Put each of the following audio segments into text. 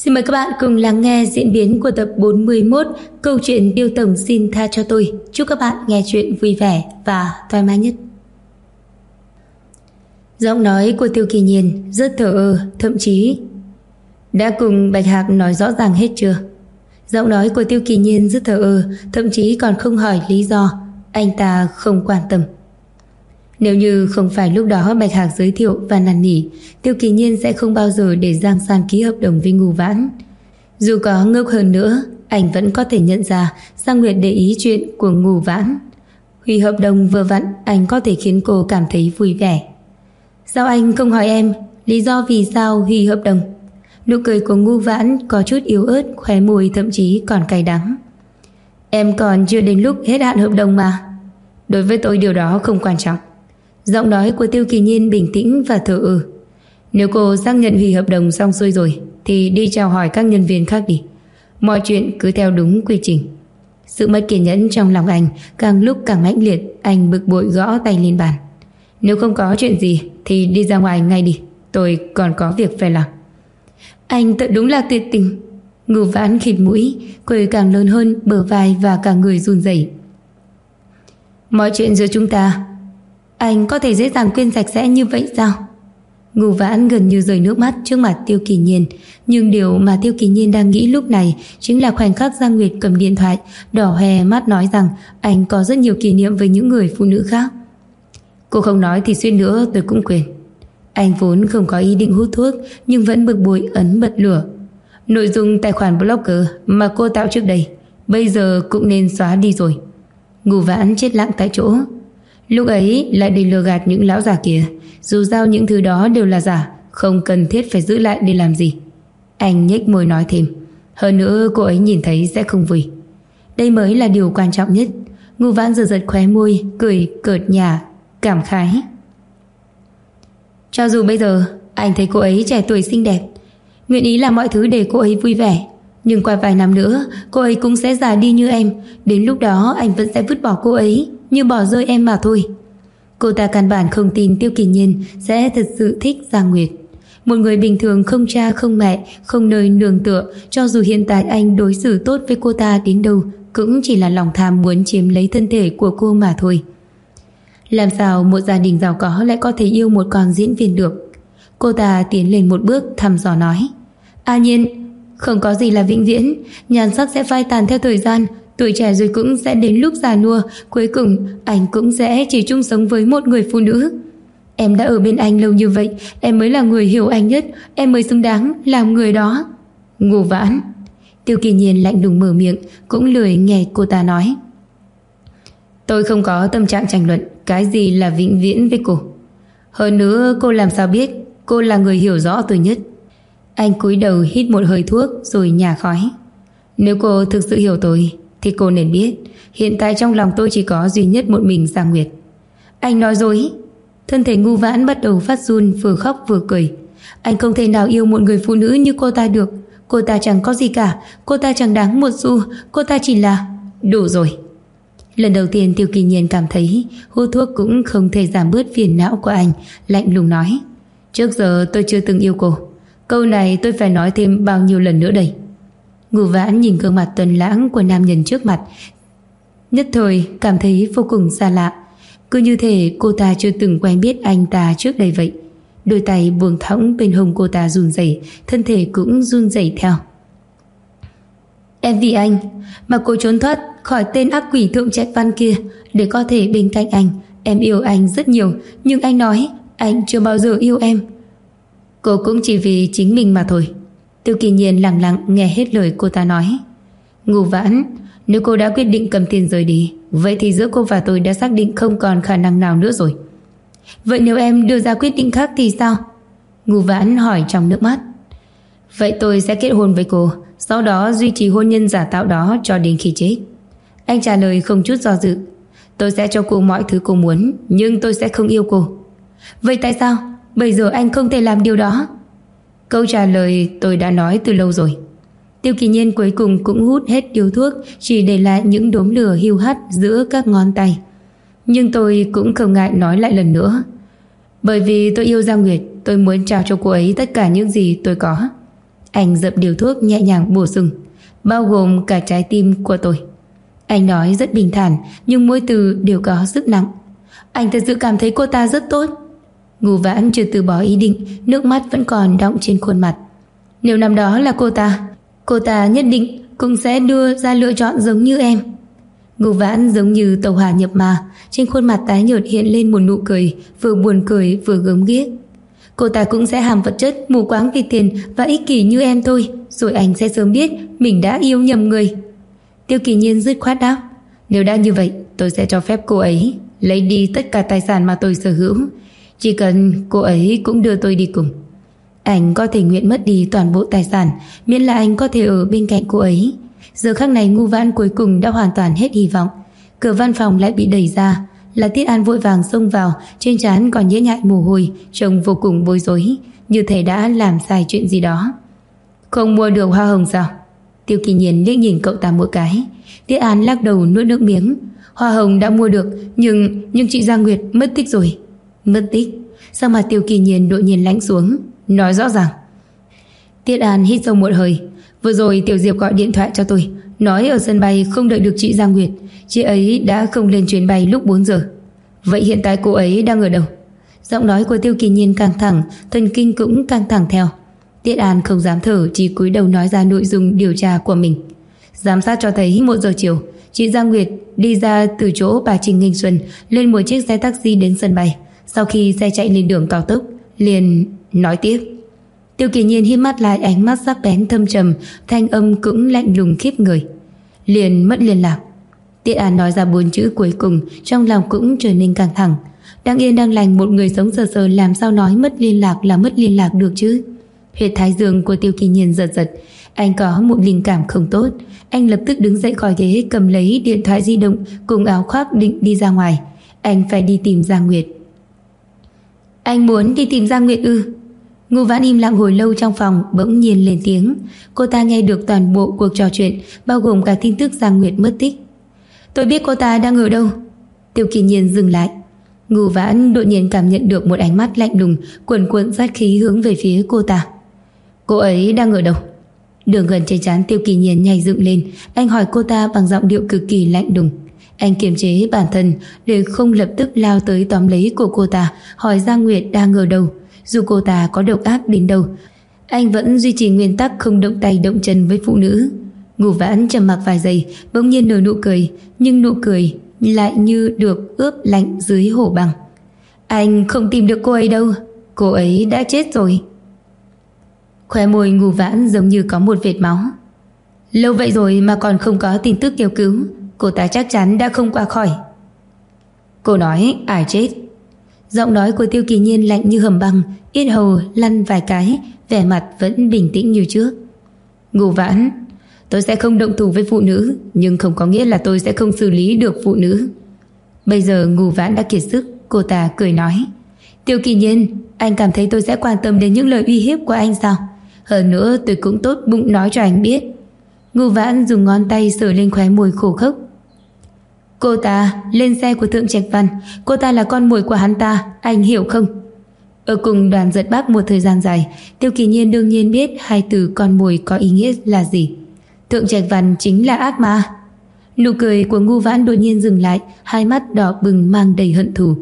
Xin mời các bạn cùng lắng nghe diễn biến của tập 41 câu chuyện Tiêu Tổng xin tha cho tôi. Chúc các bạn nghe chuyện vui vẻ và thoải mái nhất. Giọng nói của Tiêu Kỳ Nhiên rất thờ ơ, thậm chí đã cùng Bạch Hạc nói rõ ràng hết chưa? Giọng nói của Tiêu Kỳ Nhiên rất thờ ơ, thậm chí còn không hỏi lý do. Anh ta không quan tâm. Nếu như không phải lúc đó Bạch Hạc giới thiệu và năn nỉ, Tiêu Kỳ Nhiên sẽ không bao giờ để Giang San ký hợp đồng với Ngô Vãn. Dù có ngốc hơn nữa, anh vẫn có thể nhận ra Giang Nguyệt để ý chuyện của Ngô Vãn. Hủy hợp đồng vừa vặn, anh có thể khiến cô cảm thấy vui vẻ. Sao anh không hỏi em lý do vì sao hủy hợp đồng? Nụ cười của Ngô Vãn có chút yếu ớt, khóe môi thậm chí còn cay đắng. Em còn chưa đến lúc hết hạn hợp đồng mà. Đối với tôi điều đó không quan trọng. Giọng nói của Tiêu Kỳ Nhiên bình tĩnh và thờ ơ. Nếu cô xác nhận hủy hợp đồng xong xuôi rồi thì đi chào hỏi các nhân viên khác đi. Mọi chuyện cứ theo đúng quy trình. Sự mất kiên nhẫn trong lòng anh càng lúc càng mãnh liệt. Anh bực bội gõ tay lên bàn. Nếu không có chuyện gì thì đi ra ngoài ngay đi. Tôi còn có việc phải làm. Anh thật đúng là tuyệt tình. Ngô Vãn khịt mũi, quầy càng lớn hơn, bờ vai và cả người run rẩy. Mọi chuyện giữa chúng ta, anh có thể dễ dàng quên sạch sẽ như vậy sao? Ngô Vãn gần như rơi nước mắt trước mặt Tiêu Kỳ Nhiên. Nhưng điều mà Tiêu Kỳ Nhiên đang nghĩ lúc này chính là khoảnh khắc Giang Nguyệt cầm điện thoại, đỏ hoe mắt nói rằng anh có rất nhiều kỷ niệm với những người phụ nữ khác. Cô không nói thì suýt nữa tôi cũng quên. Anh vốn không có ý định hút thuốc nhưng vẫn bực bội ấn bật lửa. Nội dung tài khoản blogger mà cô tạo trước đây bây giờ cũng nên xóa đi rồi. Ngô Vãn chết lặng tại chỗ. Lúc ấy lại để lừa gạt những lão già kia. Dù sao những thứ đó đều là giả, không cần thiết phải giữ lại để làm gì. Anh nhếch môi nói thêm. Hơn nữa cô ấy nhìn thấy sẽ không vui. Đây mới là điều quan trọng nhất. Ngô Vãn giật giật khóe môi, cười cợt nhả, cảm khái. Cho dù bây giờ anh thấy cô ấy trẻ tuổi xinh đẹp, nguyện ý làm mọi thứ để cô ấy vui vẻ, nhưng qua vài năm nữa cô ấy cũng sẽ già đi như em. Đến lúc đó anh vẫn sẽ vứt bỏ cô ấy như bỏ rơi em mà thôi. Cô ta căn bản không tin Tiêu Kỳ Nhiên sẽ thật sự thích Giang Nguyệt. Một người bình thường không cha không mẹ, không nơi nương tựa. Cho dù hiện tại anh đối xử tốt với cô ta đến đâu, cũng chỉ là lòng tham muốn chiếm lấy thân thể của cô mà thôi. Làm sao một gia đình giàu có lại có thể yêu một con diễn viên được? Cô ta tiến lên một bước thăm dò nói. A Nhiên, không có gì là vĩnh viễn. Nhan sắc sẽ phai tàn theo thời gian. Tuổi trẻ rồi cũng sẽ đến lúc già nua. Cuối cùng anh cũng sẽ chỉ chung sống với một người phụ nữ. Em đã ở bên anh lâu như vậy, em mới là người hiểu anh nhất. Em mới xứng đáng làm người đó. Ngô Vãn. Tiêu Kỳ Nhiên lạnh lùng mở miệng, cũng lười nghe cô ta nói. Tôi không có tâm trạng tranh luận cái gì là vĩnh viễn với cô. Hơn nữa cô làm sao biết cô là người hiểu rõ tôi nhất. Anh cúi đầu hít một hơi thuốc rồi nhả khói. Nếu cô thực sự hiểu tôi thì cô nên biết hiện tại trong lòng tôi chỉ có duy nhất một mình Giang Nguyệt. Anh nói dối. Thân thể Ngô Vãn bắt đầu phát run, vừa khóc vừa cười. Anh không thể nào yêu một người phụ nữ như cô ta được. Cô ta chẳng có gì cả. Cô ta chẳng đáng một xu. Cô ta chỉ là... Đủ rồi. Lần đầu tiên Tiêu Kỳ Nhiên cảm thấy hút thuốc cũng không thể giảm bớt phiền não của anh. Lạnh lùng nói. Trước giờ tôi chưa từng yêu cô. Câu này tôi phải nói thêm bao nhiêu lần nữa đây? Ngô Vãn nhìn gương mặt tuấn lãng của nam nhân trước mặt, nhất thời cảm thấy vô cùng xa lạ. Cứ như thể cô ta chưa từng quen biết anh ta trước đây vậy. Đôi tay buông thõng bên hông cô ta run rẩy, thân thể cũng run rẩy theo. Em vì anh mà cô trốn thoát khỏi tên ác quỷ thượng trạch văn kia để có thể bên cạnh anh. Em yêu anh rất nhiều, nhưng anh nói anh chưa bao giờ yêu em. Cô cũng chỉ vì chính mình mà thôi. Tiêu Kỳ Nhiên lặng lặng nghe hết lời cô ta nói. Ngô Vãn, nếu cô đã quyết định cầm tiền rời đi, vậy thì giữa cô và tôi đã xác định không còn khả năng nào nữa rồi. Vậy nếu em đưa ra quyết định khác thì sao? Ngô Vãn hỏi trong nước mắt. Vậy tôi sẽ kết hôn với cô, sau đó duy trì hôn nhân giả tạo đó cho đến khi chết. Anh trả lời không chút do dự. Tôi sẽ cho cô mọi thứ cô muốn, nhưng tôi sẽ không yêu cô. Vậy tại sao bây giờ anh không thể làm điều đó? Câu trả lời tôi đã nói từ lâu rồi. Tiêu Kỳ Nhiên cuối cùng cũng hút hết điếu thuốc, chỉ để lại những đốm lửa hiu hắt giữa các ngón tay. Nhưng tôi cũng không ngại nói lại lần nữa. Bởi vì tôi yêu Giang Nguyệt, tôi muốn trao cho cô ấy tất cả những gì tôi có. Anh dập điếu thuốc nhẹ nhàng bổ sung: bao gồm cả trái tim của tôi. Anh nói rất bình thản, nhưng mỗi từ đều có sức nặng. Anh thật sự cảm thấy cô ta rất tốt. Ngô Vãn chưa từ bỏ ý định, nước mắt vẫn còn đọng trên khuôn mặt. Nếu năm đó là cô ta nhất định cũng sẽ đưa ra lựa chọn giống như em. Ngô Vãn giống như tàu hỏa nhập ma, trên khuôn mặt tái nhợt hiện lên một nụ cười, vừa buồn cười vừa gớm ghiếc. Cô ta cũng sẽ ham vật chất, mù quáng vì tiền và ích kỷ như em thôi, rồi anh sẽ sớm biết mình đã yêu nhầm người. Tiêu Kỳ Nhiên dứt khoát đáp: nếu đã như vậy, tôi sẽ cho phép cô ấy lấy đi tất cả tài sản mà tôi sở hữu, chỉ cần cô ấy cũng đưa tôi đi cùng. Anh có thể nguyện mất đi toàn bộ tài sản, miễn là anh có thể ở bên cạnh cô ấy. Giờ khắc này Ngô Vãn cuối cùng đã hoàn toàn hết hy vọng. Cửa văn phòng lại bị đẩy ra, là Tiết An vội vàng xông vào, trên trán còn nhễ nhại mồ hôi, trông vô cùng bối rối, như thể đã làm sai chuyện gì đó. Không mua được hoa hồng sao? Tiêu Kỳ Nhiên liếc nhìn cậu ta một cái. Tiết An lắc đầu nuốt nước miếng. Hoa hồng đã mua được, nhưng chị Giang Nguyệt mất tích rồi. Mất tích? Sao mà Tiêu Kỳ Nhiên đột nhiên lạnh xuống? Nói rõ ràng. Tiết An hít sâu một hơi. Vừa rồi Tiểu Diệp gọi điện thoại cho tôi, nói ở sân bay không đợi được chị Giang Nguyệt. Chị ấy đã không lên chuyến bay lúc 4 giờ. Vậy hiện tại cô ấy đang ở đâu? Giọng nói của Tiêu Kỳ Nhiên căng thẳng, thần kinh cũng căng thẳng theo. Tiết An không dám thở, chỉ cúi đầu nói ra nội dung điều tra của mình. Giám sát cho thấy 1 giờ chiều, chị Giang Nguyệt đi ra từ chỗ bà Trình Nghinh Xuân, lên một chiếc xe taxi đến sân bay. Sau khi xe chạy lên đường cao tốc, liền nói tiếp. Tiêu Kỳ Nhiên híp mắt lại, ánh mắt sắc bén thâm trầm, thanh âm cũng lạnh lùng khiếp người. Liền mất liên lạc. Tiết An nói ra 4 chữ cuối cùng, trong lòng cũng trở nên căng thẳng. Đang yên đang lành một người sống sờ sờ làm sao nói mất liên lạc là mất liên lạc được chứ? Huyệt thái dương của Tiêu Kỳ Nhiên giật giật. Anh có một linh cảm không tốt. Anh lập tức đứng dậy khỏi ghế, cầm lấy điện thoại di động cùng áo khoác định đi ra ngoài. Anh phải đi tìm Giang Nguyệt. Anh muốn đi tìm Giang Nguyệt ư? Ngô Vãn im lặng hồi lâu trong phòng, bỗng nhiên lên tiếng. Cô ta nghe được toàn bộ cuộc trò chuyện, bao gồm cả tin tức Giang Nguyệt mất tích. Tôi biết cô ta đang ở đâu. Tiêu Kỳ Nhiên dừng lại. Ngô Vãn đột nhiên cảm nhận được một ánh mắt lạnh lùng, cuồn cuộn sát khí hướng về phía cô ta. Cô ấy đang ở đâu? Đường gần trên trán Tiêu Kỳ Nhiên nhảy dựng lên. Anh hỏi cô ta bằng giọng điệu cực kỳ lạnh lùng. Anh kiềm chế bản thân để không lập tức lao tới tóm lấy của cô ta, hỏi Giang Nguyệt đang ở đâu. Dù cô ta có độc ác đến đâu, anh vẫn duy trì nguyên tắc không động tay động chân với phụ nữ. Ngô Vãn trầm mặc vài giây, bỗng nhiên nở nụ cười, nhưng nụ cười lại như được ướp lạnh dưới hổ băng. Anh không tìm được cô ấy đâu, cô ấy đã chết rồi. Khóe môi Ngô Vãn giống như có một vệt máu. Lâu vậy rồi mà còn không có tin tức kêu cứu, cô ta chắc chắn đã không qua khỏi. Cô nói ai chết? Giọng nói của Tiêu Kỳ Nhiên lạnh như hầm băng, yết hầu lăn vài cái, vẻ mặt vẫn bình tĩnh như trước. Ngô Vãn, tôi sẽ không động thủ với phụ nữ, nhưng không có nghĩa là tôi sẽ không xử lý được phụ nữ. Bây giờ Ngô Vãn đã kiệt sức, cô ta cười nói. Tiêu Kỳ Nhiên, anh cảm thấy tôi sẽ quan tâm đến những lời uy hiếp của anh sao? Hơn nữa tôi cũng tốt bụng nói cho anh biết. Ngô Vãn dùng ngón tay sờ lên khóe môi khô khốc. Cô ta lên xe của Thượng Trạch Văn, cô ta là con mồi của hắn ta, anh hiểu không? Ở cùng Đoàn Giật Bắc một thời gian dài, Tiêu Kỳ Nhiên đương nhiên biết hai từ con mồi có ý nghĩa là gì. Thượng Trạch Văn chính là ác ma. Nụ cười của Ngô Vãn đột nhiên dừng lại, hai mắt đỏ bừng mang đầy hận thù.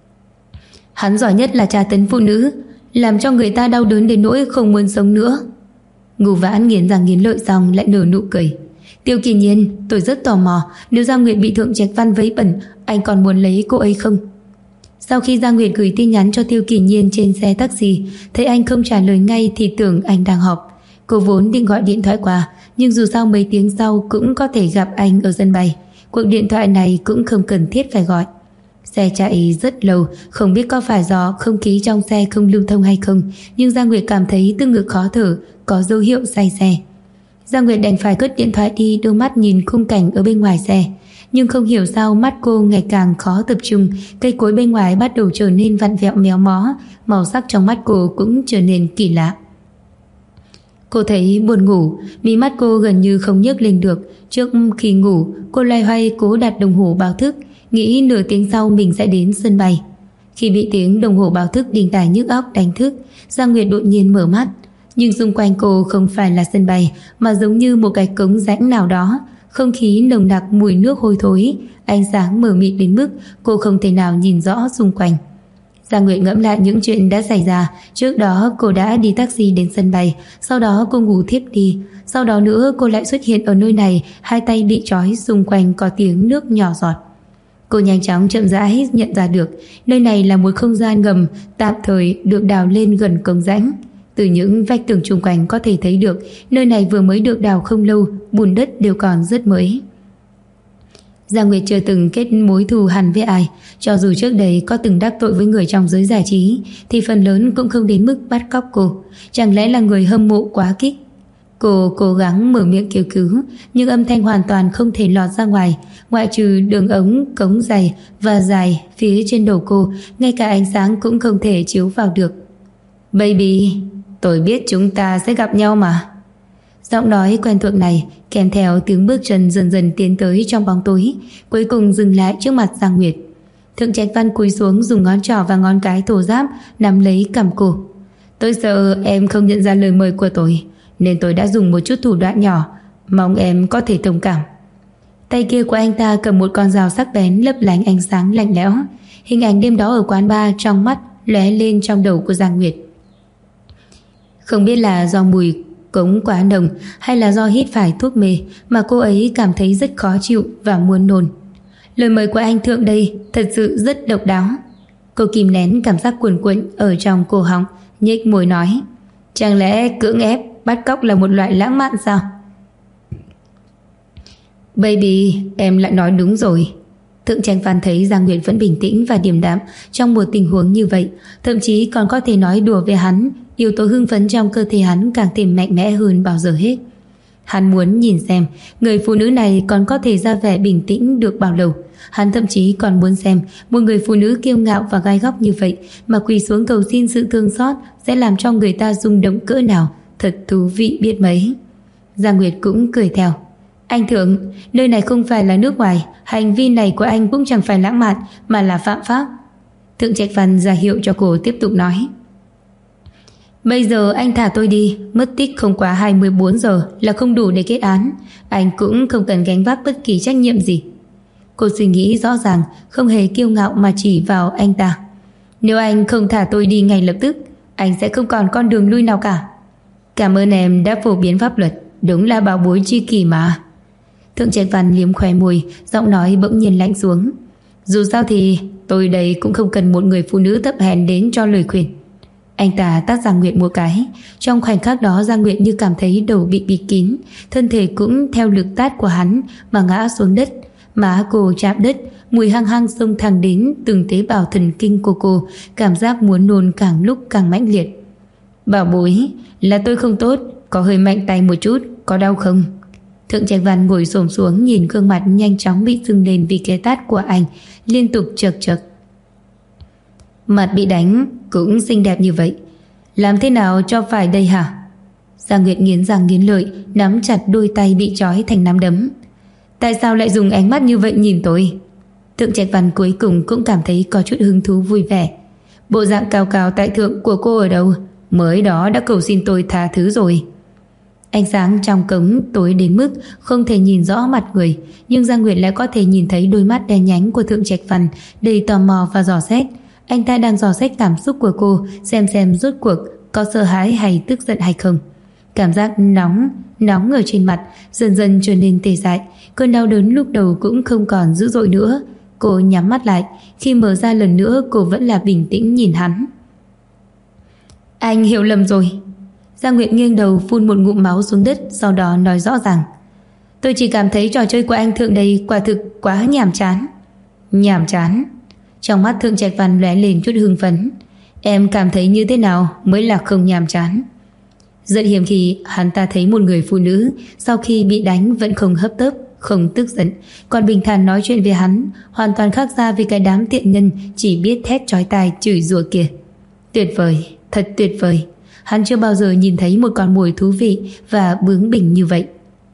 Hắn giỏi nhất là tra tấn phụ nữ, làm cho người ta đau đớn đến nỗi không muốn sống nữa. Ngô Vãn nghiến răng nghiến lợi xong lại nở nụ cười. Tiêu Kỳ Nhiên, tôi rất tò mò, nếu Giang Nguyệt bị Thượng Trạch Văn vấy bẩn, anh còn muốn lấy cô ấy không? Sau khi Giang Nguyệt gửi tin nhắn cho Tiêu Kỳ Nhiên trên xe taxi, thấy anh không trả lời ngay thì tưởng anh đang họp. Cô vốn định gọi điện thoại qua, nhưng dù sao mấy tiếng sau cũng có thể gặp anh ở sân bay. Cuộc điện thoại này cũng không cần thiết phải gọi. Xe chạy rất lâu, không biết có phải do không khí trong xe không lưu thông hay không, nhưng Giang Nguyệt cảm thấy tức ngực khó thở, có dấu hiệu say xe. Giang Nguyệt đành phải cất điện thoại đi, đưa mắt nhìn khung cảnh ở bên ngoài xe. Nhưng không hiểu sao mắt cô ngày càng khó tập trung, cây cối bên ngoài bắt đầu trở nên vặn vẹo méo mó, màu sắc trong mắt cô cũng trở nên kỳ lạ. Cô thấy buồn ngủ, mí mắt cô gần như không nhấc lên được. Trước khi ngủ, cô loay hoay cố đặt đồng hồ báo thức, nghĩ nửa tiếng sau mình sẽ đến sân bay. Khi bị tiếng đồng hồ báo thức đinh tai nhức óc đánh thức, Giang Nguyệt đột nhiên mở mắt. Nhưng xung quanh cô không phải là sân bay, mà giống như một cái cống rãnh nào đó. Không khí nồng nặc mùi nước hôi thối, ánh sáng mờ mịt đến mức cô không thể nào nhìn rõ xung quanh. Giang Nguyệt ngẫm lại những chuyện đã xảy ra. Trước đó cô đã đi taxi đến sân bay, sau đó cô ngủ thiếp đi. Sau đó nữa cô lại xuất hiện ở nơi này, hai tay bị trói, xung quanh có tiếng nước nhỏ giọt. Cô nhanh chóng chậm rãi nhận ra được nơi này là một không gian ngầm tạm thời được đào lên gần cống rãnh. Từ những vách tường xung quanh có thể thấy được nơi này vừa mới được đào không lâu, bùn đất đều còn rất mới. Giang Nguyệt chưa từng kết mối thù hằn với ai, cho dù trước đây có từng đắc tội với người trong giới giải trí thì phần lớn cũng không đến mức bắt cóc cô. Chẳng lẽ là người hâm mộ quá kích? Cô cố gắng mở miệng kêu cứu, nhưng âm thanh hoàn toàn không thể lọt ra ngoài, ngoại trừ đường ống cống dày và dài phía trên đầu cô, ngay cả ánh sáng cũng không thể chiếu vào được. Baby, tôi biết chúng ta sẽ gặp nhau mà. Giọng nói quen thuộc này kèm theo tiếng bước chân dần dần tiến tới trong bóng tối, cuối cùng dừng lại trước mặt Giang Nguyệt. Thượng Trạch Văn cúi xuống, dùng ngón trỏ và ngón cái thô ráp nắm lấy cằm cô. Tôi sợ em không nhận ra lời mời của tôi, nên tôi đã dùng một chút thủ đoạn nhỏ, mong em có thể thông cảm. Tay kia của anh ta cầm một con dao sắc bén lấp lánh ánh sáng lạnh lẽo. Hình ảnh đêm đó ở quán bar trong mắt lóe lên trong đầu của Giang Nguyệt. Không biết là do mùi cống quá nồng hay là do hít phải thuốc mê mà cô ấy cảm thấy rất khó chịu và muốn nôn. Lời mời của anh Thượng đây thật sự rất độc đáo. Cô kìm nén cảm giác cuồn cuộn ở trong cổ họng, nhếch môi nói: chẳng lẽ cưỡng ép bắt cóc là một loại lãng mạn sao? Baby, em lại nói đúng rồi. Thượng Trạch Văn thấy Giang Nguyệt vẫn bình tĩnh và điềm đạm trong một tình huống như vậy, thậm chí còn có thể nói đùa với hắn. Yếu tố hưng phấn trong cơ thể hắn càng thêm mạnh mẽ hơn bao giờ hết. Hắn muốn nhìn xem người phụ nữ này còn có thể ra vẻ bình tĩnh được bao lâu. Hắn thậm chí còn muốn xem một người phụ nữ kiêu ngạo và gai góc như vậy mà quỳ xuống cầu xin sự thương xót sẽ làm cho người ta rung động cỡ nào. Thật thú vị biết mấy. Giang Nguyệt cũng cười theo. Anh Thượng, nơi này không phải là nước ngoài, hành vi này của anh cũng chẳng phải lãng mạn mà là phạm pháp. Thượng Trạch Văn ra hiệu cho cô tiếp tục nói. Bây giờ anh thả tôi đi, mất tích không quá 24 giờ là không đủ để kết án. Anh cũng không cần gánh vác bất kỳ trách nhiệm gì. Cô suy nghĩ rõ ràng, không hề kiêu ngạo mà chỉ vào anh ta. Nếu anh không thả tôi đi ngay lập tức, anh sẽ không còn con đường lui nào cả. Cảm ơn em đã phổ biến pháp luật, đúng là bảo bối tri kỷ mà. Thượng Trạch Văn liếm khóe môi, giọng nói bỗng nhiên lạnh xuống. Dù sao thì tôi đây cũng không cần một người phụ nữ thấp hèn đến cho lời khuyên. Anh ta tát Giang Nguyệt một cái. Trong khoảnh khắc đó Giang Nguyệt như cảm thấy đầu bị bịt kín, thân thể cũng theo lực tát của hắn mà ngã xuống đất. Má cô chạm đất, mùi hăng hăng xông thẳng đến từng tế bào thần kinh của cô, cảm giác muốn nôn càng lúc càng mãnh liệt. Bảo bối, là tôi không tốt, có hơi mạnh tay một chút, có đau không? Thượng Trạch Văn ngồi xổm xuống nhìn gương mặt nhanh chóng bị sưng lên vì cái tát của anh, liên tục chật chật. Mặt bị đánh cũng xinh đẹp như vậy, làm thế nào cho phải đây hả? Giang Nguyệt nghiến răng nghiến lợi, nắm chặt đôi tay bị trói thành nắm đấm. Tại sao lại dùng ánh mắt như vậy nhìn tôi? Thượng Trạch Văn cuối cùng cũng cảm thấy có chút hứng thú vui vẻ. Bộ dạng cao cao tại thượng của cô ở đâu? Mới đó đã cầu xin tôi tha thứ rồi. Ánh sáng trong cống tối đến mức không thể nhìn rõ mặt người, nhưng Giang Nguyệt lại có thể nhìn thấy đôi mắt đen nhánh của Thượng Trạch Văn đầy tò mò và dò xét. Anh ta đang dò xét cảm xúc của cô, xem rốt cuộc có sợ hãi hay tức giận hay không. Cảm giác nóng ở trên mặt dần dần trở nên tê dại. Cơn đau đớn lúc đầu cũng không còn dữ dội nữa. Cô nhắm mắt lại. Khi mở ra lần nữa cô vẫn là bình tĩnh nhìn hắn. Anh hiểu lầm rồi. Giang Nguyệt nghiêng đầu phun một ngụm máu xuống đất, sau đó nói rõ ràng. Tôi chỉ cảm thấy trò chơi của anh Thượng đây quả thực quá nhàm chán. Nhàm chán? Trong mắt Thượng Trạch Văn lóe lên chút hưng phấn. Em cảm thấy như thế nào mới là không nhàm chán? Rất hiếm khi hắn ta thấy một người phụ nữ sau khi bị đánh vẫn không hấp tấp, không tức giận, còn bình thản nói chuyện với hắn, hoàn toàn khác ra với cái đám tiện nhân chỉ biết thét chói tai chửi rủa kia. Tuyệt vời, thật tuyệt vời. Hắn chưa bao giờ nhìn thấy một con mồi thú vị và bướng bỉnh như vậy.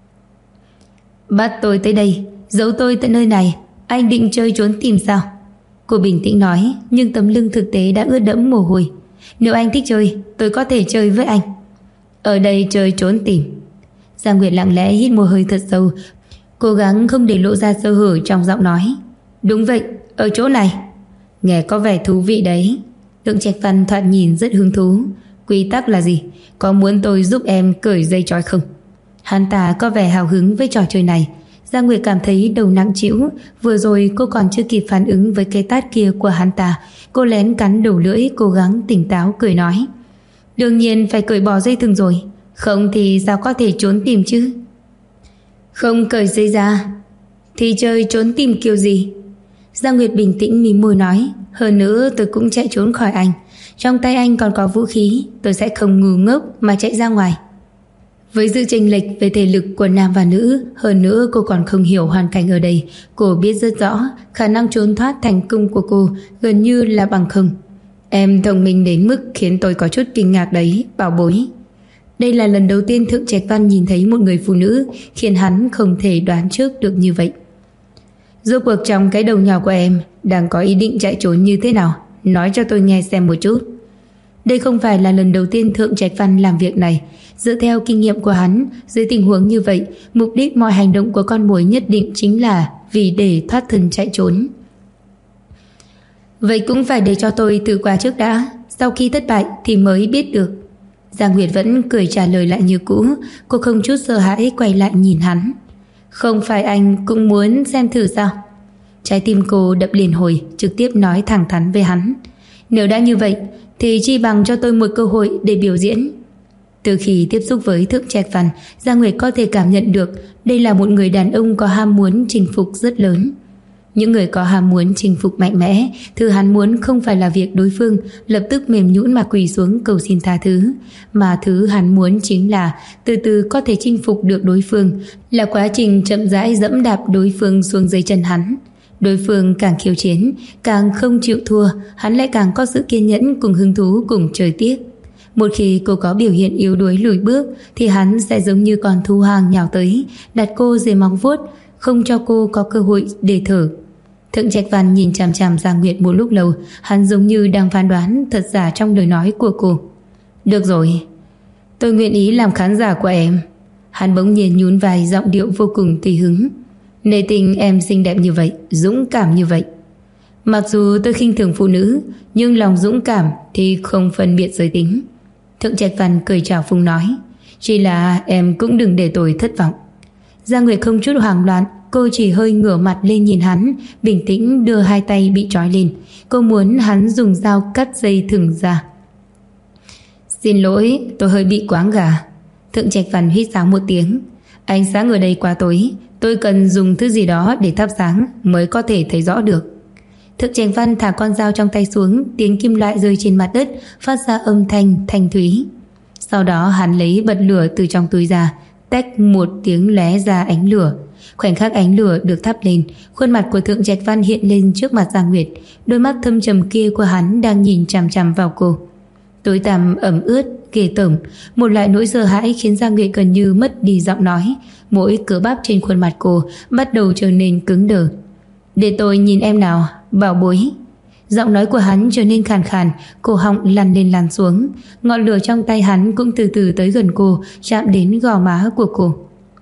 Bắt tôi tới đây, giấu tôi tại nơi này, anh định chơi trốn tìm sao? Cô bình tĩnh nói, nhưng tấm lưng thực tế đã ướt đẫm mồ hôi. Nếu anh thích chơi, tôi có thể chơi với anh. Ở đây chơi trốn tìm. Giang Nguyệt lặng lẽ hít một hơi thật sâu, cố gắng không để lộ ra sơ hở trong giọng nói. Đúng vậy, ở chỗ này. Nghe có vẻ thú vị đấy. Tượng Trạch Văn thoạt nhìn rất hứng thú. Quy tắc là gì? Có muốn tôi giúp em cởi dây trói không? Hắn ta có vẻ hào hứng với trò chơi này. Giang Nguyệt cảm thấy đầu nặng trĩu. Vừa rồi cô còn chưa kịp phản ứng với cái tát kia của hắn ta. Cô lén cắn đầu lưỡi, cố gắng tỉnh táo cười nói. Đương nhiên phải cởi bỏ dây thừng rồi, không thì sao có thể trốn tìm chứ? Không cởi dây ra thì chơi trốn tìm kiểu gì? Giang Nguyệt bình tĩnh mím môi nói. Hơn nữa tôi cũng chạy trốn khỏi anh. Trong tay anh còn có vũ khí, tôi sẽ không ngu ngốc mà chạy ra ngoài. Với sự chênh lệch về thể lực của nam và nữ, hơn nữa cô còn không hiểu hoàn cảnh ở đây, cô biết rất rõ khả năng trốn thoát thành công của cô gần như là bằng không. Em thông minh đến mức khiến tôi có chút kinh ngạc đấy, bảo bối. Đây là lần đầu tiên Thượng Trạch Văn nhìn thấy một người phụ nữ khiến hắn không thể đoán trước được như vậy. Rốt cuộc trong cái đầu nhỏ của em đang có ý định chạy trốn như thế nào? Nói cho tôi nghe xem một chút. Đây không phải là lần đầu tiên Thượng Trạch Văn làm việc này. Dựa theo kinh nghiệm của hắn, dưới tình huống như vậy, mục đích mọi hành động của con mồi nhất định chính là vì để thoát thân chạy trốn. Vậy cũng phải để cho tôi thử qua trước đã, sau khi thất bại thì mới biết được. Giang Nguyệt vẫn cười trả lời lại như cũ. Cô không chút sợ hãi quay lại nhìn hắn. Không phải anh cũng muốn xem thử sao? Trái tim cô đập liền hồi, trực tiếp nói thẳng thắn với hắn. Nếu đã như vậy thì chi bằng cho tôi một cơ hội để biểu diễn. Từ khi tiếp xúc với Thượng Trạch Văn, Giang Nguyệt có thể cảm nhận được đây là một người đàn ông có ham muốn chinh phục rất lớn. Những người có ham muốn chinh phục mạnh mẽ, thứ hắn muốn không phải là việc đối phương lập tức mềm nhũn mà quỳ xuống cầu xin tha thứ, mà thứ hắn muốn chính là từ từ có thể chinh phục được đối phương, là quá trình chậm rãi dẫm đạp đối phương xuống dưới chân hắn. Đối phương càng khiêu chiến, càng không chịu thua, hắn lại càng có sự kiên nhẫn cùng hứng thú cùng chơi tiếp. Một khi cô có biểu hiện yếu đuối lùi bước thì hắn sẽ giống như con thú hoang nhào tới, đặt cô dưới móng vuốt, không cho cô có cơ hội để thở. Thượng Trạch Văn nhìn chằm chằm Giang Nguyệt một lúc lâu, hắn giống như đang phán đoán thật giả trong lời nói của cô. Được rồi, tôi nguyện ý làm khán giả của em. Hắn bỗng nhiên nhún vai, giọng điệu vô cùng tùy hứng. Nể tình em xinh đẹp như vậy, dũng cảm như vậy. Mặc dù tôi khinh thường phụ nữ, nhưng lòng dũng cảm thì không phân biệt giới tính. Thượng Trạch Văn cười chào phúng nói. Chỉ là em cũng đừng để tôi thất vọng. Giang Nguyệt không chút hoảng loạn, cô chỉ hơi ngửa mặt lên nhìn hắn, bình tĩnh đưa hai tay bị trói lên. Cô muốn hắn dùng dao cắt dây thừng ra. Xin lỗi, tôi hơi bị quáng gà. Thượng Trạch Văn huýt sáo một tiếng. Ánh sáng ở đây quá tối, tôi cần dùng thứ gì đó để thắp sáng mới có thể thấy rõ được. Thượng Trạch Văn thả con dao trong tay xuống, tiếng kim loại rơi trên mặt đất phát ra âm thanh thanh thúy. Sau đó hắn lấy bật lửa từ trong túi ra, tách một tiếng lóe ra ánh lửa. Khoảnh khắc ánh lửa được thắp lên, khuôn mặt của Thượng Trạch Văn hiện lên trước mặt Giang Nguyệt. Đôi mắt thâm trầm kia của hắn đang nhìn chằm chằm vào cô. Tối tăm ẩm ướt, ghê tởm, một loại nỗi sợ hãi khiến Giang Nguyệt gần như mất đi giọng nói. Mỗi cơ bắp trên khuôn mặt cô bắt đầu trở nên cứng đờ. Để tôi nhìn em nào, bảo bối. Giọng nói của hắn trở nên khàn khàn, cổ họng lăn lên lăn xuống. Ngọn lửa trong tay hắn cũng từ từ tới gần cô, chạm đến gò má của cô.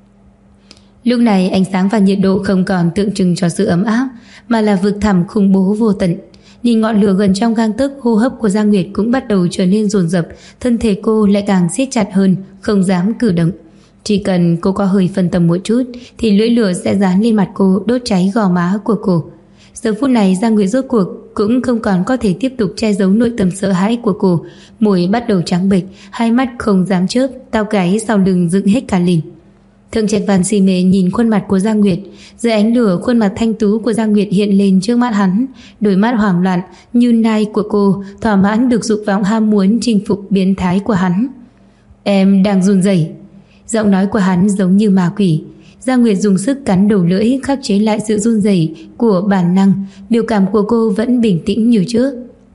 Lúc này ánh sáng và nhiệt độ không còn tượng trưng cho sự ấm áp, mà là vực thẳm khủng bố vô tận. Nhìn ngọn lửa gần trong gang tấc, hô hấp của Giang Nguyệt cũng bắt đầu trở nên dồn dập, thân thể cô lại càng siết chặt hơn, không dám cử động. Chỉ cần cô có hơi phân tâm một chút thì lưỡi lửa sẽ dán lên mặt cô, đốt cháy gò má của cô. Giờ phút này Giang Nguyệt rốt cuộc cũng không còn có thể tiếp tục che giấu nội tâm sợ hãi của cô. Môi bắt đầu trắng bệch, hai mắt không dám chớp, tao gáy sau lưng dựng hết cả lên. Thượng Trạch Văn si mê nhìn khuôn mặt của Giang Nguyệt. Dưới ánh lửa, khuôn mặt thanh tú của Giang Nguyệt hiện lên trước mắt hắn. Đôi mắt hoảng loạn như nai của cô thỏa mãn được dục vọng ham muốn chinh phục biến thái của hắn. Em đang run rẩy. Giọng nói của hắn giống như ma quỷ. Giang Nguyệt dùng sức cắn đầu lưỡi khắc chế lại sự run rẩy của bản năng. Biểu cảm của cô vẫn bình tĩnh như trước.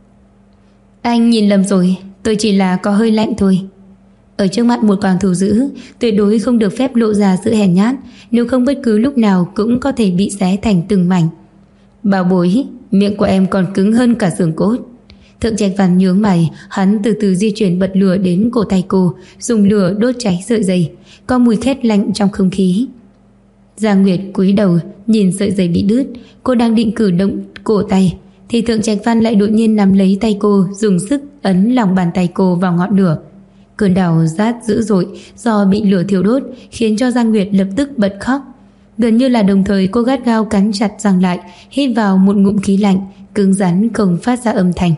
Anh nhìn lầm rồi, tôi chỉ là có hơi lạnh thôi. Ở trước mặt một con thú dữ, tuyệt đối không được phép lộ ra sự hèn nhát, nếu không bất cứ lúc nào cũng có thể bị xé thành từng mảnh. Bảo bối, miệng của em còn cứng hơn cả xương cốt. Thượng Trạch Văn nhướng mày, hắn từ từ di chuyển bật lửa đến cổ tay cô, dùng lửa đốt cháy sợi dây, có mùi khét lạnh trong không khí. Giang Nguyệt cúi đầu nhìn sợi dây bị đứt, cô đang định cử động cổ tay thì Thượng Trạch Văn lại đột nhiên nắm lấy tay cô, dùng sức ấn lòng bàn tay cô vào ngọn lửa. Cơn đau rát dữ dội do bị lửa thiêu đốt khiến cho Giang Nguyệt lập tức bật khóc. Gần như là đồng thời cô gắt gao cắn chặt răng lại, hít vào một ngụm khí lạnh, cứng rắn không phát ra âm thanh.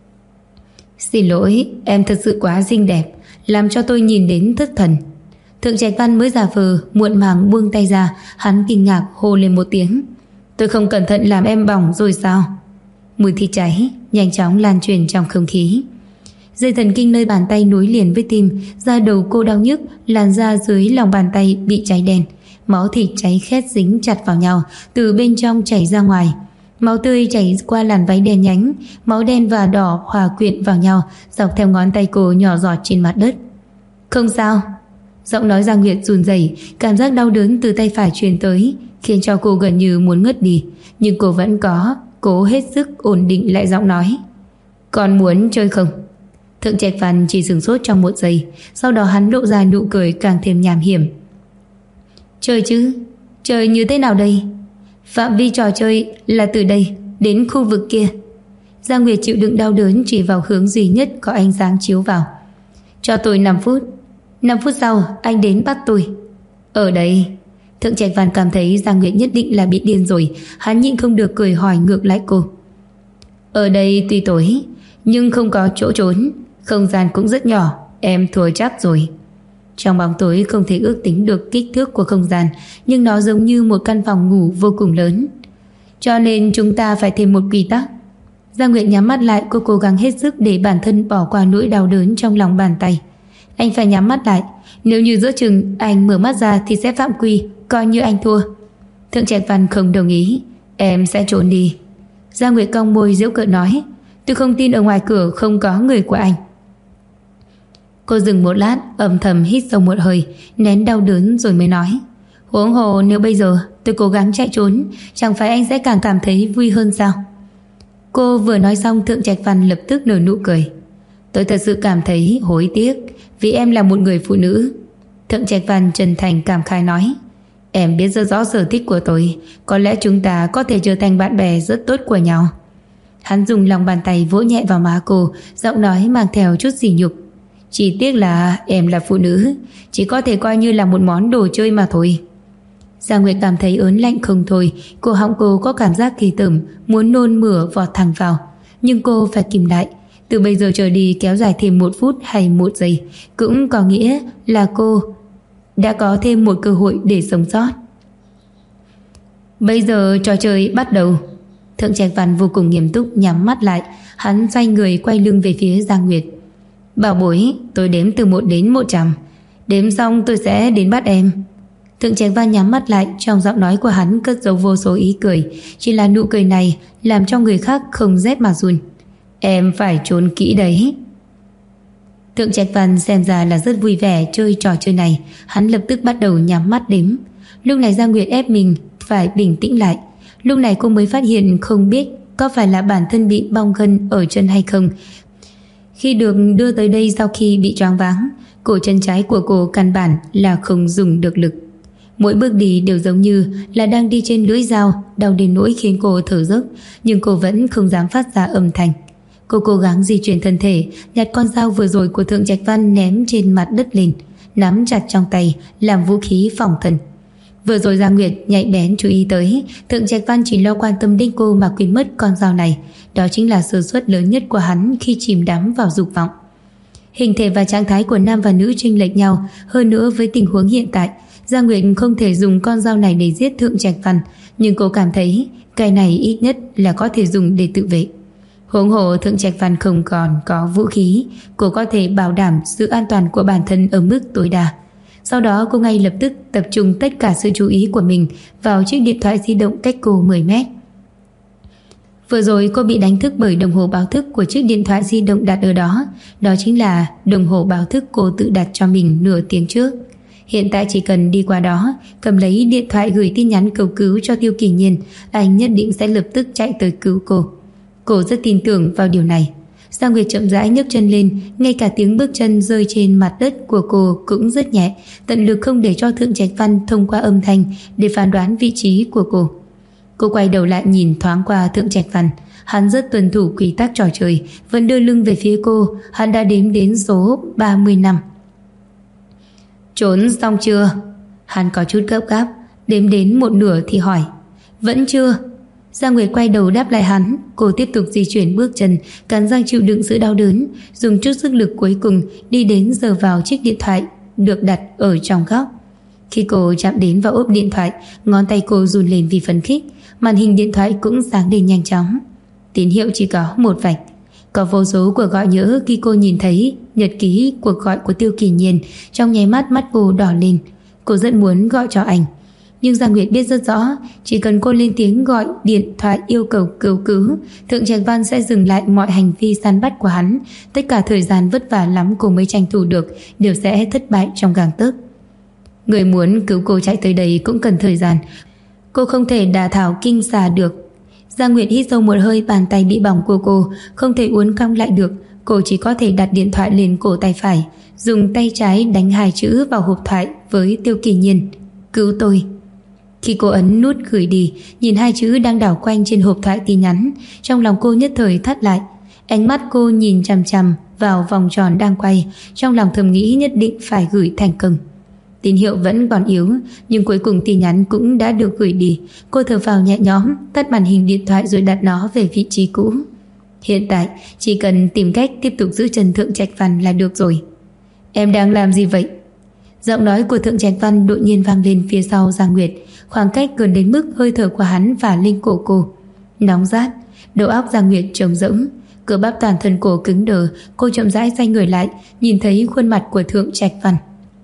Xin lỗi, em thật sự quá xinh đẹp, làm cho tôi nhìn đến thất thần. Thượng Trạch Văn mới giả vờ muộn màng buông tay ra, hắn kinh ngạc hô lên một tiếng. Tôi không cẩn thận làm em bỏng rồi sao? Mùi thịt cháy nhanh chóng lan truyền trong không khí. Dây thần kinh nơi bàn tay nối liền với tim, da đầu cô đau nhức, làn da dưới lòng bàn tay bị cháy đen, máu thịt cháy khét dính chặt vào nhau, từ bên trong chảy ra ngoài. Máu tươi chảy qua làn váy đen nhánh, máu đen và đỏ hòa quyện vào nhau, dọc theo ngón tay cô nhỏ giọt trên mặt đất. Không sao. Giọng nói Giang Nguyệt run rẩy, cảm giác đau đớn từ tay phải truyền tới khiến cho cô gần như muốn ngất đi, nhưng cô vẫn cố hết sức ổn định lại giọng nói. Còn muốn chơi không? Thượng Trạch Văn chỉ sửng sốt trong một giây, sau đó hắn lộ ra nụ cười càng thêm nham hiểm. Chơi chứ? Chơi như thế nào đây? Phạm vi trò chơi là từ đây đến khu vực kia. Giang Nguyệt chịu đựng đau đớn chỉ vào hướng duy nhất có ánh sáng chiếu vào. Cho tôi 5 phút. 5 phút sau anh đến bắt tôi. Ở đây. Thượng Trạch Văn cảm thấy Giang Nguyệt nhất định là bị điên rồi, hắn nhịn không được cười hỏi ngược lại cô. Ở đây tuy tối nhưng không có chỗ trốn, không gian cũng rất nhỏ, em thua chắc rồi. Trong bóng tối không thể ước tính được kích thước của không gian, nhưng nó giống như một căn phòng ngủ vô cùng lớn. Cho nên chúng ta phải thêm một quy tắc. Giang Nguyệt nhắm mắt lại, cô cố gắng hết sức để bản thân bỏ qua nỗi đau đớn trong lòng bàn tay. Anh phải nhắm mắt lại, nếu như giữa chừng anh mở mắt ra thì sẽ phạm quy, coi như anh thua. Thượng Trạch Văn không đồng ý. Em sẽ trốn đi. Giang Nguyệt cong môi giễu cợt nói. Tôi không tin ở ngoài cửa không có người của anh. Cô dừng một lát, âm thầm hít sâu một hơi, nén đau đớn rồi mới nói. Huống hồ nếu bây giờ tôi cố gắng chạy trốn, chẳng phải anh sẽ càng cảm thấy vui hơn sao? Cô vừa nói xong, Thượng Trạch Văn lập tức nở nụ cười. Tôi thật sự cảm thấy hối tiếc vì em là một người phụ nữ. Thượng Trạch Văn chân thành cảm khai nói. Em biết rất rõ sở thích của tôi, có lẽ chúng ta có thể trở thành bạn bè rất tốt của nhau. Hắn dùng lòng bàn tay vỗ nhẹ vào má cô, giọng nói mang theo chút sỉ nhục. Chỉ tiếc là em là phụ nữ, chỉ có thể coi như là một món đồ chơi mà thôi. Giang Nguyệt cảm thấy ớn lạnh không thôi, cổ họng cô có cảm giác kỳ tởm, muốn nôn mửa vọt thẳng vào. Nhưng cô phải kìm lại. Từ bây giờ trở đi kéo dài thêm 1 phút hay 1 giây cũng có nghĩa là cô đã có thêm một cơ hội để sống sót. Bây giờ trò chơi bắt đầu. Thượng Trạch Văn vô cùng nghiêm túc nhắm mắt lại, hắn xoay người quay lưng về phía Giang Nguyệt. Bảo bối, tôi đếm từ 1 đến 100. Đếm xong tôi sẽ đến bắt em. Thượng Trạch Văn nhắm mắt lại, trong giọng nói của hắn cất giấu vô số ý cười, chỉ là nụ cười này làm cho người khác không rét mà run. Em phải trốn kỹ đấy. Thượng Trạch Văn xem ra là rất vui vẻ chơi trò chơi này, hắn lập tức bắt đầu nhắm mắt đếm. Lúc này Giang Nguyệt ép mình phải bình tĩnh lại. Lúc này cô mới phát hiện không biết có phải là bản thân bị bong gân ở chân hay không. Khi được đưa tới đây sau khi bị choáng váng, cổ chân trái của cô căn bản là không dùng được lực. Mỗi bước đi đều giống như là đang đi trên lưỡi dao, đau đến nỗi khiến cô thở dốc, nhưng cô vẫn không dám phát ra âm thanh. Cô cố gắng di chuyển thân thể, nhặt con dao vừa rồi của Thượng Trạch Văn ném trên mặt đất lên, nắm chặt trong tay làm vũ khí phòng thân. Vừa rồi Giang Nguyệt nhạy bén chú ý tới, Thượng Trạch Văn chỉ lo quan tâm đến cô mà quên mất con dao này. Đó chính là sơ suất lớn nhất của hắn khi chìm đắm vào dục vọng. Hình thể và trạng thái của nam và nữ chênh lệch nhau, hơn nữa với tình huống hiện tại, Giang Nguyệt không thể dùng con dao này để giết Thượng Trạch Văn, nhưng cô cảm thấy cái này ít nhất là có thể dùng để tự vệ. Huống hồ Thượng Trạch Văn không còn có vũ khí, cô có thể bảo đảm sự an toàn của bản thân ở mức tối đa. Sau đó cô ngay lập tức tập trung tất cả sự chú ý của mình vào chiếc điện thoại di động cách cô 10 mét. Vừa rồi cô bị đánh thức bởi đồng hồ báo thức của chiếc điện thoại di động đặt ở đó. Đó chính là đồng hồ báo thức cô tự đặt cho mình nửa tiếng trước. Hiện tại chỉ cần đi qua đó, cầm lấy điện thoại gửi tin nhắn cầu cứu cho Tiêu Kỳ Nhiên, anh nhất định sẽ lập tức chạy tới cứu cô. Cô rất tin tưởng vào điều này. Giang Nguyệt chậm rãi nhấc chân lên, ngay cả tiếng bước chân rơi trên mặt đất của cô cũng rất nhẹ, tận lực không để cho Thượng Trạch Văn thông qua âm thanh để phán đoán vị trí của cô. Cô quay đầu lại nhìn thoáng qua Thượng Trạch Văn. Hắn rất tuân thủ quy tắc trò chơi, vẫn đưa lưng về phía cô. Hắn đã đếm đến số 30 năm. Trốn xong chưa? Hắn có chút gấp gáp, đếm đến một nửa thì hỏi. Vẫn chưa. Giang Nguyệt quay đầu đáp lại hắn. Cô tiếp tục di chuyển bước chân, cắn răng chịu đựng sự đau đớn, dùng chút sức lực cuối cùng đi đến giơ vào chiếc điện thoại được đặt ở trong góc. Khi cô chạm đến vào ốp điện thoại, ngón tay cô run lên vì phấn khích. Màn hình điện thoại cũng sáng lên nhanh chóng. Tín hiệu chỉ có một vạch. Có vô số cuộc gọi nhỡ. Khi cô nhìn thấy nhật ký cuộc gọi của Tiêu Kỳ Nhiên, trong nháy mắt mắt cô đỏ lên. Cô rất muốn gọi cho anh, nhưng Giang Nguyệt biết rất rõ, chỉ cần cô lên tiếng gọi điện thoại yêu cầu cứu cứu, Thượng Trạch Văn sẽ dừng lại mọi hành vi săn bắt của hắn. Tất cả thời gian vất vả lắm cô mới tranh thủ được đều sẽ thất bại trong gang tấc. Người muốn cứu cô chạy tới đây cũng cần thời gian. Cô không thể đả thảo kinh xà được. Giang Nguyệt hít sâu một hơi, bàn tay bị bỏng của cô không thể uốn cong lại được. Cô chỉ có thể đặt điện thoại lên cổ tay phải, dùng tay trái đánh 2 chữ vào hộp thoại với Tiêu Kỳ Nhiên. Cứu tôi. Khi cô ấn nút gửi đi, nhìn 2 chữ đang đảo quanh trên hộp thoại tin nhắn, trong lòng cô nhất thời thắt lại. Ánh mắt cô nhìn chằm chằm vào vòng tròn đang quay, trong lòng thầm nghĩ nhất định phải gửi thành công. Tín hiệu vẫn còn yếu, nhưng cuối cùng tin nhắn cũng đã được gửi đi. Cô thở phào nhẹ nhõm, tắt màn hình điện thoại rồi đặt nó về vị trí cũ. Hiện tại chỉ cần tìm cách tiếp tục giữ chân Thượng Trạch Văn là được rồi. Em đang làm gì vậy? Giọng nói của Thượng Trạch Văn đột nhiên vang lên phía sau Giang Nguyệt, khoảng cách gần đến mức hơi thở của hắn và lên cổ cô nóng rát. Đầu óc Giang Nguyệt trống rỗng, cơ bắp toàn thân cô cứng đờ. Cô chậm rãi xoay người lại, nhìn thấy khuôn mặt của Thượng Trạch Văn.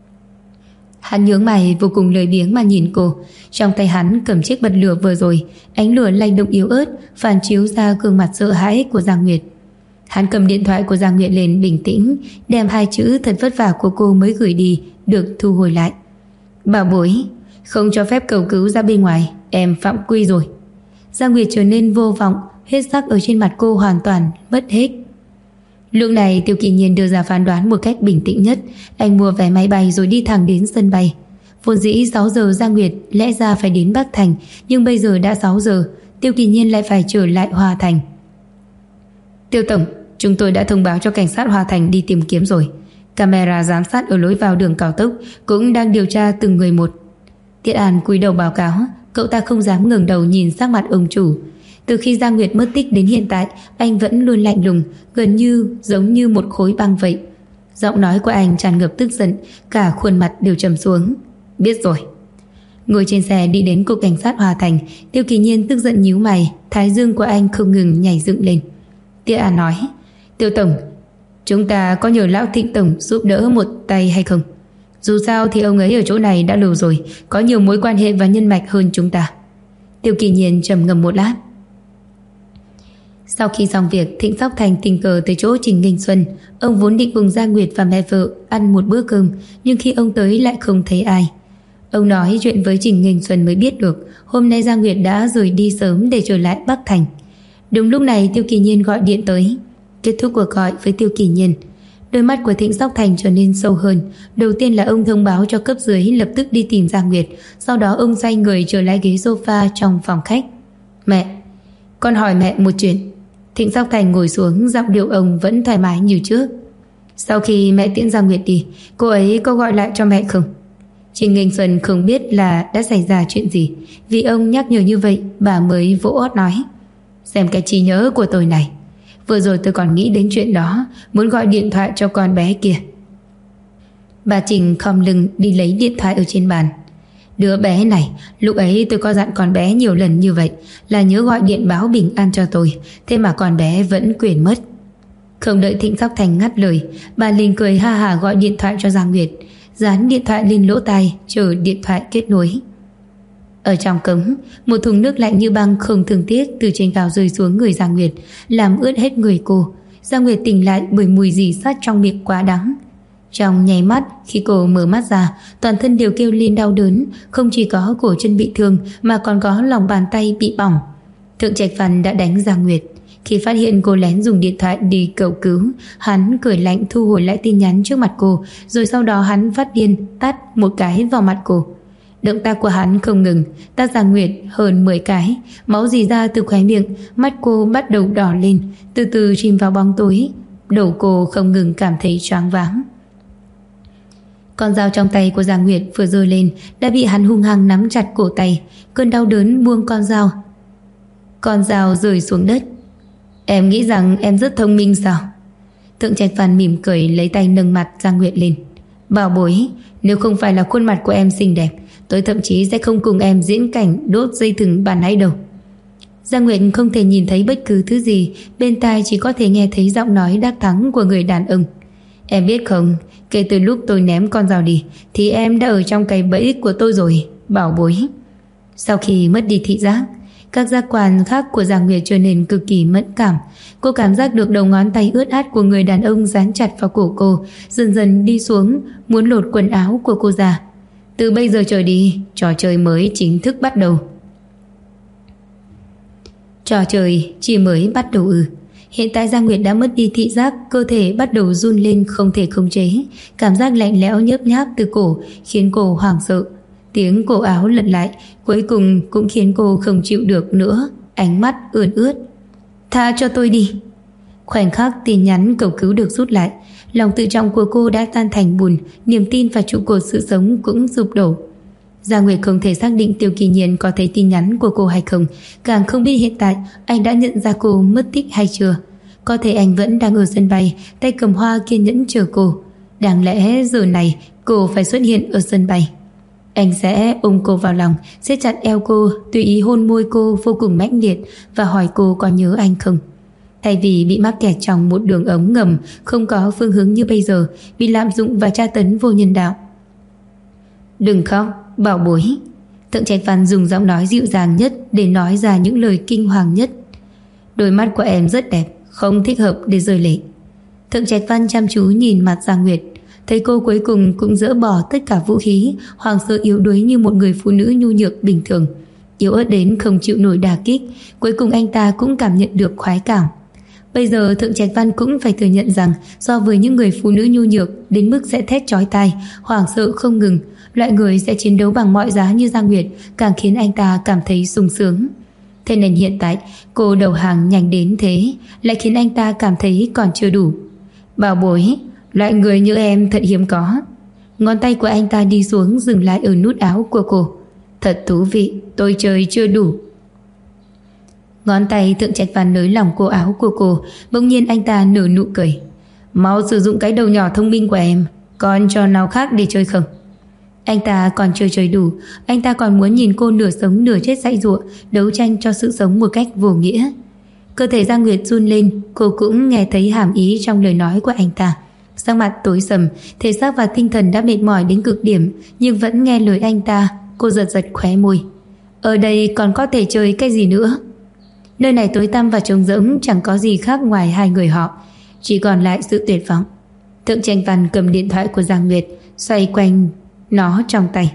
Hắn nhướng mày vô cùng lười biếng mà nhìn cô. Trong tay hắn cầm chiếc bật lửa vừa rồi, ánh lửa lay động yếu ớt phản chiếu ra gương mặt sợ hãi của Giang Nguyệt. Hắn cầm điện thoại của Giang Nguyệt lên, bình tĩnh đem 2 chữ thật vất vả của cô mới gửi đi được thu hồi lại. Bảo bối, không cho phép cầu cứu ra bên ngoài, em phạm quy rồi. Giang Nguyệt trở nên vô vọng, huyết sắc ở trên mặt cô hoàn toàn mất hết. Lúc này Tiêu Kỳ Nhiên đưa ra phán đoán một cách bình tĩnh nhất. Anh mua vé máy bay rồi đi thẳng đến sân bay. Vốn dĩ 6 giờ Giang Nguyệt lẽ ra phải đến Bắc Thành, nhưng bây giờ đã 6 giờ, Tiêu Kỳ Nhiên lại phải trở lại Hoa Thành. Tiêu tổng, chúng tôi đã thông báo cho cảnh sát Hoa Thành đi tìm kiếm rồi. Camera giám sát ở lối vào đường cao tốc cũng đang điều tra từng người một. Tiết An cúi đầu báo cáo. Cậu ta không dám ngẩng đầu nhìn sắc mặt ông chủ. Từ khi Giang Nguyệt mất tích đến hiện tại, anh vẫn luôn lạnh lùng, gần như giống như một khối băng vậy. Giọng nói của anh tràn ngập tức giận, cả khuôn mặt đều trầm xuống. Biết rồi. Ngồi trên xe đi đến cục cảnh sát Hoa Thành, Tiêu Kỳ Nhiên tức giận nhíu mày, thái dương của anh không ngừng nhảy dựng lên. Tiết An nói, Tiêu tổng, chúng ta có nhờ lão Thịnh tổng giúp đỡ một tay hay không? Dù sao thì ông ấy ở chỗ này đã lâu rồi, có nhiều mối quan hệ và nhân mạch hơn chúng ta. Tiêu Kỳ Nhiên trầm ngâm một lát. Sau khi xong việc, Thịnh Sóc Thành tình cờ tới chỗ Trình Nghinh Xuân. Ông vốn định cùng Giang Nguyệt và mẹ vợ ăn một bữa cơm, nhưng khi ông tới lại không thấy ai. Ông nói chuyện với Trình Nghinh Xuân mới biết được hôm nay Giang Nguyệt đã rời đi sớm để trở lại Bắc Thành. Đúng lúc này Tiêu Kỳ Nhiên gọi điện tới. Kết thúc cuộc gọi với Tiêu Kỳ Nhiên, đôi mắt của Thịnh Sóc Thành trở nên sâu hơn. Đầu tiên là ông thông báo cho cấp dưới lập tức đi tìm Giang Nguyệt. Sau đó ông xoay người trở lại ghế sofa trong phòng khách. Mẹ, con hỏi mẹ một chuyện. Thịnh Sóc Thành ngồi xuống, giọng điệu ông vẫn thoải mái như trước. Sau khi mẹ tiễn Giang Nguyệt đi, cô ấy có gọi lại cho mẹ không? Trình Nghinh Xuân không biết là đã xảy ra chuyện gì. Vì ông nhắc nhở như vậy, bà mới vỗ ót nói, xem cái trí nhớ của tôi này, vừa rồi tôi còn nghĩ đến chuyện đó, muốn gọi điện thoại cho con bé kia. Bà Trình khom lưng đi lấy điện thoại ở trên bàn. Đứa bé này, lúc ấy tôi có dặn con bé nhiều lần như vậy là nhớ gọi điện báo bình an cho tôi, thế mà con bé vẫn quên mất. Không đợi Thịnh Sóc Thành ngắt lời, bà liền cười ha hả gọi điện thoại cho Giang Nguyệt, dán điện thoại lên lỗ tai chờ điện thoại kết nối. Ở trong cống, một thùng nước lạnh như băng không thương tiếc từ trên cao rơi xuống người Giang Nguyệt, làm ướt hết người cô. Giang Nguyệt tỉnh lại bởi mùi rỉ sắt trong miệng quá đắng. Trong nháy mắt, khi cô mở mắt ra, toàn thân đều kêu lên đau đớn, không chỉ có cổ chân bị thương mà còn có lòng bàn tay bị bỏng. Thượng Trạch Văn đã đánh Giang Nguyệt. Khi phát hiện cô lén dùng điện thoại đi cầu cứu, hắn cười lạnh thu hồi lại tin nhắn trước mặt cô, rồi sau đó hắn phát điên tát một cái vào mặt cô. Động tác của hắn không ngừng, tát Giang Nguyệt hơn 10 cái, máu rỉ ra từ khóe miệng, mắt cô bắt đầu đỏ lên, từ từ chìm vào bóng tối. Đầu cô không ngừng cảm thấy choáng váng. Con dao trong tay của Giang Nguyệt vừa giơ lên đã bị hắn hung hăng nắm chặt cổ tay. Cơn đau đớn buông con dao. Con dao rơi xuống đất. Em nghĩ rằng em rất thông minh sao? Thượng Trạch Văn mỉm cười lấy tay nâng mặt Giang Nguyệt lên. Bảo bối, nếu không phải là khuôn mặt của em xinh đẹp, tôi thậm chí sẽ không cùng em diễn cảnh đốt dây thừng ban nãy đâu. Giang Nguyệt không thể nhìn thấy bất cứ thứ gì, bên tai chỉ có thể nghe thấy giọng nói đắc thắng của người đàn ông. Em biết không, kể từ lúc tôi ném con dao đi thì em đã ở trong cái bẫy của tôi rồi, bảo bối. Sau khi mất đi thị giác, các giác quan khác của Giang Nguyệt trở nên cực kỳ mẫn cảm. Cô cảm giác được đầu ngón tay ướt át của người đàn ông dán chặt vào cổ cô, dần dần đi xuống, muốn lột quần áo của cô ra. Từ bây giờ trở đi, trò chơi mới chính thức bắt đầu. Trò chơi chỉ mới bắt đầu ư? Hiện tại Giang Nguyệt đã mất đi thị giác, cơ thể bắt đầu run lên không thể khống chế. Cảm giác lạnh lẽo nhớp nháp từ cổ khiến cô hoảng sợ. Tiếng cổ áo lật lại cuối cùng cũng khiến cô không chịu được nữa, ánh mắt ươn ướt. Tha cho tôi đi. Khoảnh khắc tin nhắn cầu cứu được rút lại, lòng tự trọng của cô đã tan thành bùn, niềm tin và trụ cột sự sống cũng sụp đổ. Giang Nguyệt không thể xác định Tiêu Kỳ Nhiên có thấy tin nhắn của cô hay không, càng không biết hiện tại anh đã nhận ra cô mất tích hay chưa. Có thể anh vẫn đang ở sân bay, tay cầm hoa kiên nhẫn chờ cô. Đáng lẽ giờ này cô phải xuất hiện ở sân bay. Anh sẽ ôm cô vào lòng, siết chặt eo cô, tùy ý hôn môi cô vô cùng mãnh liệt và hỏi cô có nhớ anh không. Thay vì bị mắc kẹt trong một đường ống ngầm không có phương hướng như bây giờ, bị lạm dụng và tra tấn vô nhân đạo. Đừng khóc, bảo bối. Thượng Trạch Văn dùng giọng nói dịu dàng nhất để nói ra những lời kinh hoàng nhất. Đôi mắt của em rất đẹp, không thích hợp để rơi lệ. Thượng Trạch Văn chăm chú nhìn mặt Giang Nguyệt, thấy cô cuối cùng cũng dỡ bỏ tất cả vũ khí, hoảng sợ yếu đuối như một người phụ nữ nhu nhược bình thường, yếu ớt đến không chịu nổi đả kích. Cuối cùng anh ta cũng cảm nhận được khoái cảm. Bây giờ Thượng Trạch Văn cũng phải thừa nhận rằng so với những người phụ nữ nhu nhược đến mức sẽ thét chói tai, hoảng sợ không ngừng, loại người sẽ chiến đấu bằng mọi giá như Giang Nguyệt càng khiến anh ta cảm thấy sung sướng. Thế nên hiện tại cô đầu hàng nhanh đến thế lại khiến anh ta cảm thấy còn chưa đủ. Bảo bối, loại người như em thật hiếm có. Ngón tay của anh ta đi xuống dừng lại ở nút áo của cô. Thật thú vị, tôi chơi chưa đủ. Ngón tay Thượng Trạch Văn nới lỏng cổ áo của cô, bỗng nhiên anh ta nở nụ cười. Mau sử dụng cái đầu nhỏ thông minh của em, còn trò nào khác để chơi không? Anh ta còn chơi đủ, anh ta còn muốn nhìn cô nửa sống nửa chết dãy giụa, đấu tranh cho sự sống một cách vô nghĩa. Cơ thể Giang Nguyệt run lên, cô cũng nghe thấy hàm ý trong lời nói của anh ta. Sắc mặt tối sầm, thể xác và tinh thần đã mệt mỏi đến cực điểm, nhưng vẫn nghe lời anh ta. Cô giật giật khóe môi. Ở đây còn có thể chơi cái gì nữa? Nơi này tối tăm và trống rỗng, chẳng có gì khác ngoài hai người họ, chỉ còn lại sự tuyệt vọng. Thượng Trạch Văn cầm điện thoại của Giang Nguyệt, xoay quanh nó trong tay.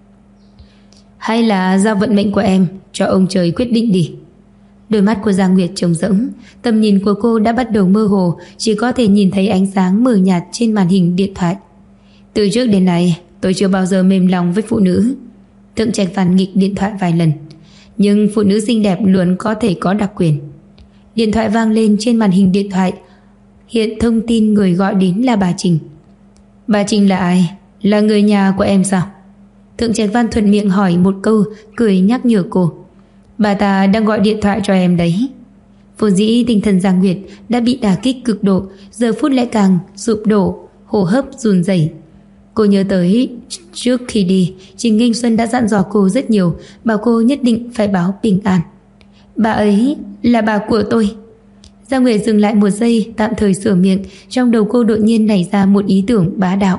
Hay là giao vận mệnh của em cho ông trời quyết định đi. Đôi mắt của Giang Nguyệt trống rỗng, tầm nhìn của cô đã bắt đầu mơ hồ, chỉ có thể nhìn thấy ánh sáng mờ nhạt trên màn hình điện thoại. Từ trước đến nay tôi chưa bao giờ mềm lòng với phụ nữ. Thượng Trạch Văn nghịch điện thoại vài lần, nhưng phụ nữ xinh đẹp luôn có thể có đặc quyền. Điện thoại vang lên trên màn hình điện thoại, hiện thông tin người gọi đến là bà Trình. Bà Trình là ai? Là người nhà của em sao? Thượng Trạch Văn thuận miệng hỏi một câu, cười nhắc nhở cô. Bà ta đang gọi điện thoại cho em đấy. Vốn dĩ tinh thần Giang Nguyệt đã bị đả kích cực độ, giờ phút lại càng sụp đổ, hô hấp run rẩy. Cô nhớ tới trước khi đi, Trình Nghinh Xuân đã dặn dò cô rất nhiều, bảo cô nhất định phải báo bình an. Bà ấy là bà của tôi. Giang Nguyệt dừng lại một giây, tạm thời sửa miệng. Trong đầu cô đột nhiên nảy ra một ý tưởng bá đạo.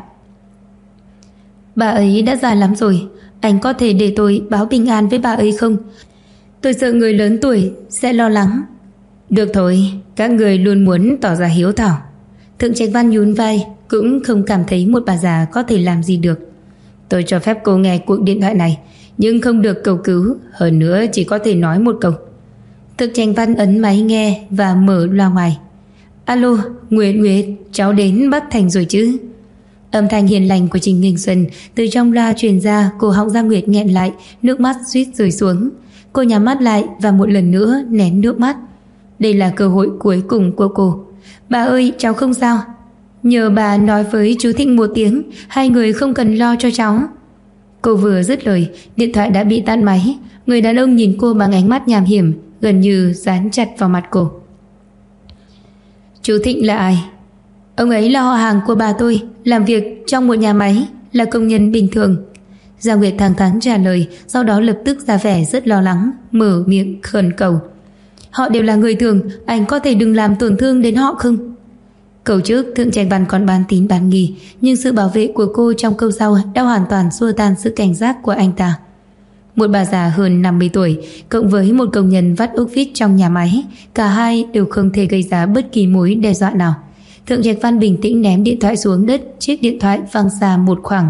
Bà ấy đã già lắm rồi, anh có thể để tôi báo bình an với bà ấy không? Tôi sợ người lớn tuổi sẽ lo lắng. Được thôi, các người luôn muốn tỏ ra hiếu thảo. Thượng Trạch Văn nhún vai, cũng không cảm thấy một bà già có thể làm gì được. Tôi cho phép cô nghe cuộc điện thoại này, nhưng không được cầu cứu, hơn nữa chỉ có thể nói một câu. Thực Tranh Văn ấn máy nghe và mở loa ngoài. Alo, Nguyệt, cháu đến Bắc Thành rồi chứ? Âm thanh hiền lành của Trình Nghinh Xuân từ trong loa truyền ra, cổ họng Giang Nguyệt nghẹn lại, nước mắt suýt rơi xuống. Cô nhắm mắt lại và một lần nữa nén nước mắt. Đây là cơ hội cuối cùng của cô. Bà ơi, cháu không sao. Nhờ bà nói với chú Thịnh một tiếng, hai người không cần lo cho cháu. Cô vừa dứt lời, điện thoại đã bị tắt máy. Người đàn ông nhìn cô bằng ánh mắt nham hiểm, gần như dán chặt vào mặt cô. Chú Thịnh là ai? Ông ấy là họ hàng của bà tôi, làm việc trong một nhà máy, là công nhân bình thường. Giang Nguyệt thẳng thắn trả lời, sau đó lập tức ra vẻ rất lo lắng, mở miệng khẩn cầu. Họ đều là người thường, anh có thể đừng làm tổn thương đến họ không? Câu trước Thượng Tranh Văn còn bán tín bán nghi, nhưng sự bảo vệ của cô trong câu sau đã hoàn toàn xua tan sự cảnh giác của anh ta. Một bà già hơn 50 tuổi cộng với một công nhân vắt ốc vít trong nhà máy, cả hai đều không thể gây ra bất kỳ mối đe dọa nào. Thượng Trạch Văn bình tĩnh ném điện thoại xuống đất, chiếc điện thoại văng xa một khoảng.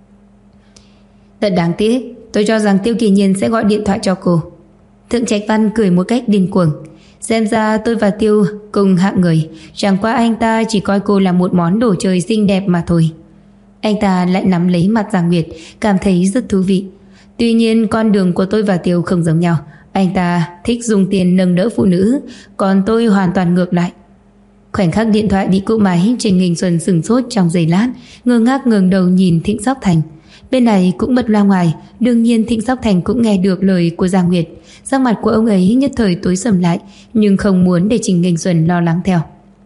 Thật đáng tiếc, tôi cho rằng Tiêu Kỳ Nhiên sẽ gọi điện thoại cho cô. Thượng Trạch Văn cười một cách điên cuồng. Xem ra tôi và Tiêu cùng hạng người, chẳng qua anh ta chỉ coi cô là một món đồ chơi xinh đẹp mà thôi. Anh ta lại nắm lấy mặt Giang Nguyệt, cảm thấy rất thú vị. Tuy nhiên con đường của tôi và Tiêu không giống nhau. Anh ta thích dùng tiền nâng đỡ phụ nữ, còn tôi hoàn toàn ngược lại. Khoảnh khắc điện thoại bị cúp máy, Trình Nghinh Xuân sửng sốt trong giây lát, ngơ ngác ngẩng đầu nhìn Thịnh Sóc Thành. Bên này cũng bật loa ngoài, đương nhiên Thịnh Sóc Thành cũng nghe được lời của Giang Nguyệt. Sắc mặt của ông ấy nhất thời tối sầm lại, nhưng không muốn để Trình Nghinh Xuân lo lắng theo.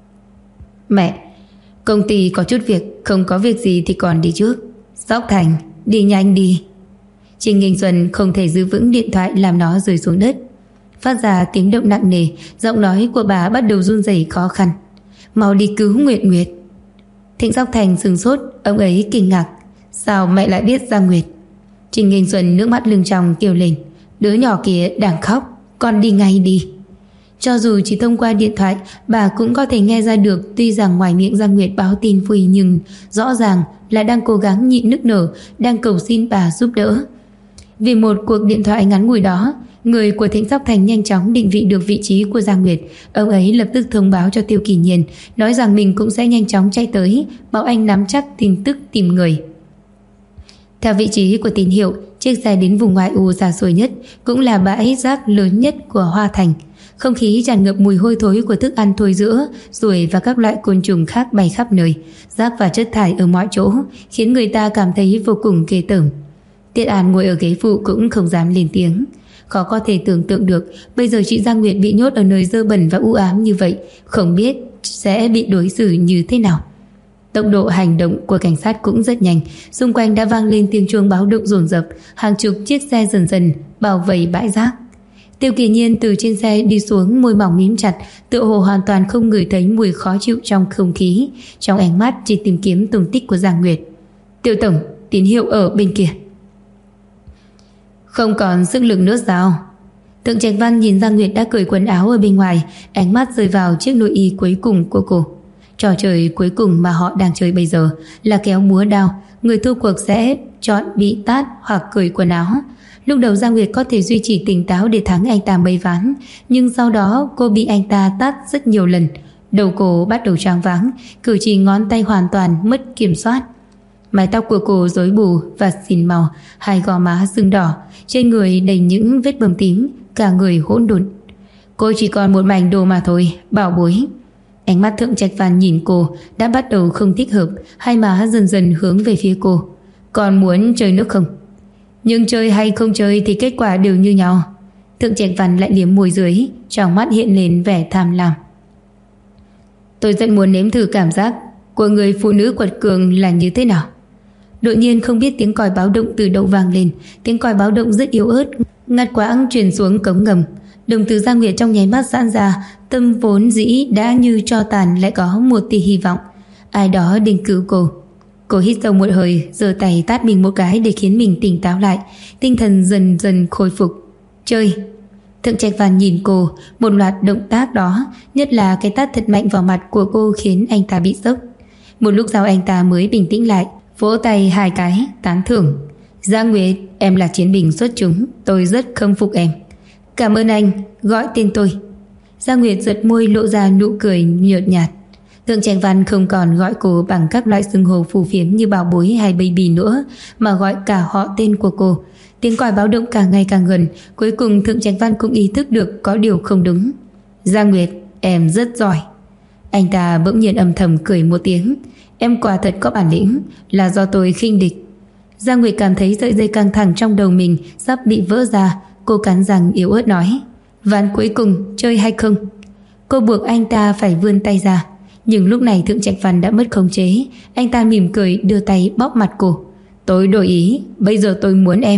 Mẹ, công ty có chút việc, không có việc gì thì còn đi trước. Sóc Thành, đi nhanh đi. Trình Nghinh Xuân không thể giữ vững điện thoại làm nó rơi xuống đất. Phát ra tiếng động nặng nề, giọng nói của bà bắt đầu run rẩy khó khăn. Mau đi cứu Nguyệt. Thịnh Sóc Thành sửng sốt, ông ấy kinh ngạc. Sao mẹ lại biết Giang Nguyệt? Trình Nghinh Xuân nước mắt lưng tròng kêu lên. Đứa nhỏ kia đang khóc, con đi ngay đi. Cho dù chỉ thông qua điện thoại, bà cũng có thể nghe ra được. Tuy rằng ngoài miệng Giang Nguyệt báo tin vui, nhưng rõ ràng là đang cố gắng nhịn nức nở, đang cầu xin bà giúp đỡ. Vì một cuộc điện thoại ngắn ngủi đó, người của Thịnh Sóc Thành nhanh chóng định vị được vị trí của Giang Nguyệt. Ông ấy lập tức thông báo cho Tiêu Kỳ Nhiên, nói rằng mình cũng sẽ nhanh chóng chạy tới, bảo anh nắm chắc tin tức tìm người. Theo vị trí của tín hiệu, chiếc xe đến vùng ngoại ô xa xôi nhất, cũng là bãi rác lớn nhất của Hoa Thành. Không khí tràn ngập mùi hôi thối của thức ăn thối rữa, ruồi và các loại côn trùng khác bay khắp nơi. Rác và chất thải ở mọi chỗ khiến người ta cảm thấy vô cùng ghê tởm. Tiết An ngồi ở ghế phụ cũng không dám lên tiếng. Khó có thể tưởng tượng được bây giờ chị Giang Nguyệt bị nhốt ở nơi dơ bẩn và u ám như vậy, không biết sẽ bị đối xử như thế nào. Tốc độ hành động của cảnh sát cũng rất nhanh, xung quanh đã vang lên tiếng chuông báo động dồn dập, hàng chục chiếc xe dần dần bao vây bãi rác. Tiêu Kỳ Nhiên từ trên xe đi xuống, môi mỏng mím chặt, tựa hồ hoàn toàn không ngửi thấy mùi khó chịu trong không khí, trong ánh mắt chỉ tìm kiếm tung tích của Giang Nguyệt. Tiêu tổng, tín hiệu ở bên kia. Không còn sức lực nữa sao? Thượng Trạch Văn nhìn Giang Nguyệt đã cởi quần áo ở bên ngoài, ánh mắt rơi vào chiếc nội y cuối cùng của cô. Trò chơi cuối cùng mà họ đang chơi bây giờ là kéo búa đao, người thua cuộc sẽ chọn bị tát hoặc cởi quần áo. Lúc đầu Giang Nguyệt có thể duy trì tỉnh táo để thắng anh ta mấy ván, nhưng sau đó cô bị anh ta tát rất nhiều lần. Đầu cô bắt đầu choáng váng, cử chỉ ngón tay hoàn toàn mất kiểm soát. Mái tóc của cô rối bù và xìn màu, hai gò má sưng đỏ, trên người đầy những vết bầm tím, cả người hỗn độn. Cô chỉ còn một mảnh đồ mà thôi, bảo bối. Ánh mắt Thượng Trạch Văn nhìn cô đã bắt đầu không thích hợp, hai má dần dần hướng về phía cô. Còn muốn chơi nữa không? Nhưng chơi hay không chơi thì kết quả đều như nhau. Thượng Trạch Văn lại liếm môi dưới, trong mắt hiện lên vẻ tham lam. Tôi rất muốn nếm thử cảm giác của người phụ nữ quật cường là như thế nào. Đột nhiên không biết tiếng còi báo động từ đâu vang lên. Tiếng còi báo động rất yếu ớt, ngắt quãng truyền xuống cống ngầm. Đồng tử Giang Nguyệt trong nháy mắt giãn ra, tâm vốn dĩ đã như tro tàn lại có một tia hy vọng. Ai đó định cứu cô. Cô hít sâu một hơi, giơ tay tát mình một cái để khiến mình tỉnh táo lại, tinh thần dần dần khôi phục. Chơi. Thượng Trạch Văn nhìn cô, một loạt động tác đó, nhất là cái tát thật mạnh vào mặt của cô khiến anh ta bị sốc. Một lúc sau anh ta mới bình tĩnh lại, vỗ tay hai cái, tán thưởng. Giang Nguyệt, em là chiến binh xuất chúng, tôi rất khâm phục em. Cảm ơn anh, gọi tên tôi. Giang Nguyệt giật môi lộ ra nụ cười nhợt nhạt. Thượng Trạch Văn không còn gọi cô bằng các loại xưng hô phù phiếm như bảo bối hay baby nữa, mà gọi cả họ tên của cô. Tiếng còi báo động càng ngày càng gần, cuối cùng Thượng Trạch Văn cũng ý thức được có điều không đúng. Giang Nguyệt, em rất giỏi. Anh ta bỗng nhiên âm thầm cười một tiếng. Em quả thật có bản lĩnh, là do tôi khinh địch. Giang Nguyệt cảm thấy sợi dây căng thẳng trong đầu mình sắp bị vỡ ra. Cô cắn răng yếu ớt nói, ván cuối cùng chơi hay không? Cô buộc anh ta phải vươn tay ra. Nhưng lúc này Thượng Trạch Văn đã mất khống chế. Anh ta mỉm cười đưa tay bóp mặt cô. Tôi đổi ý, bây giờ tôi muốn em.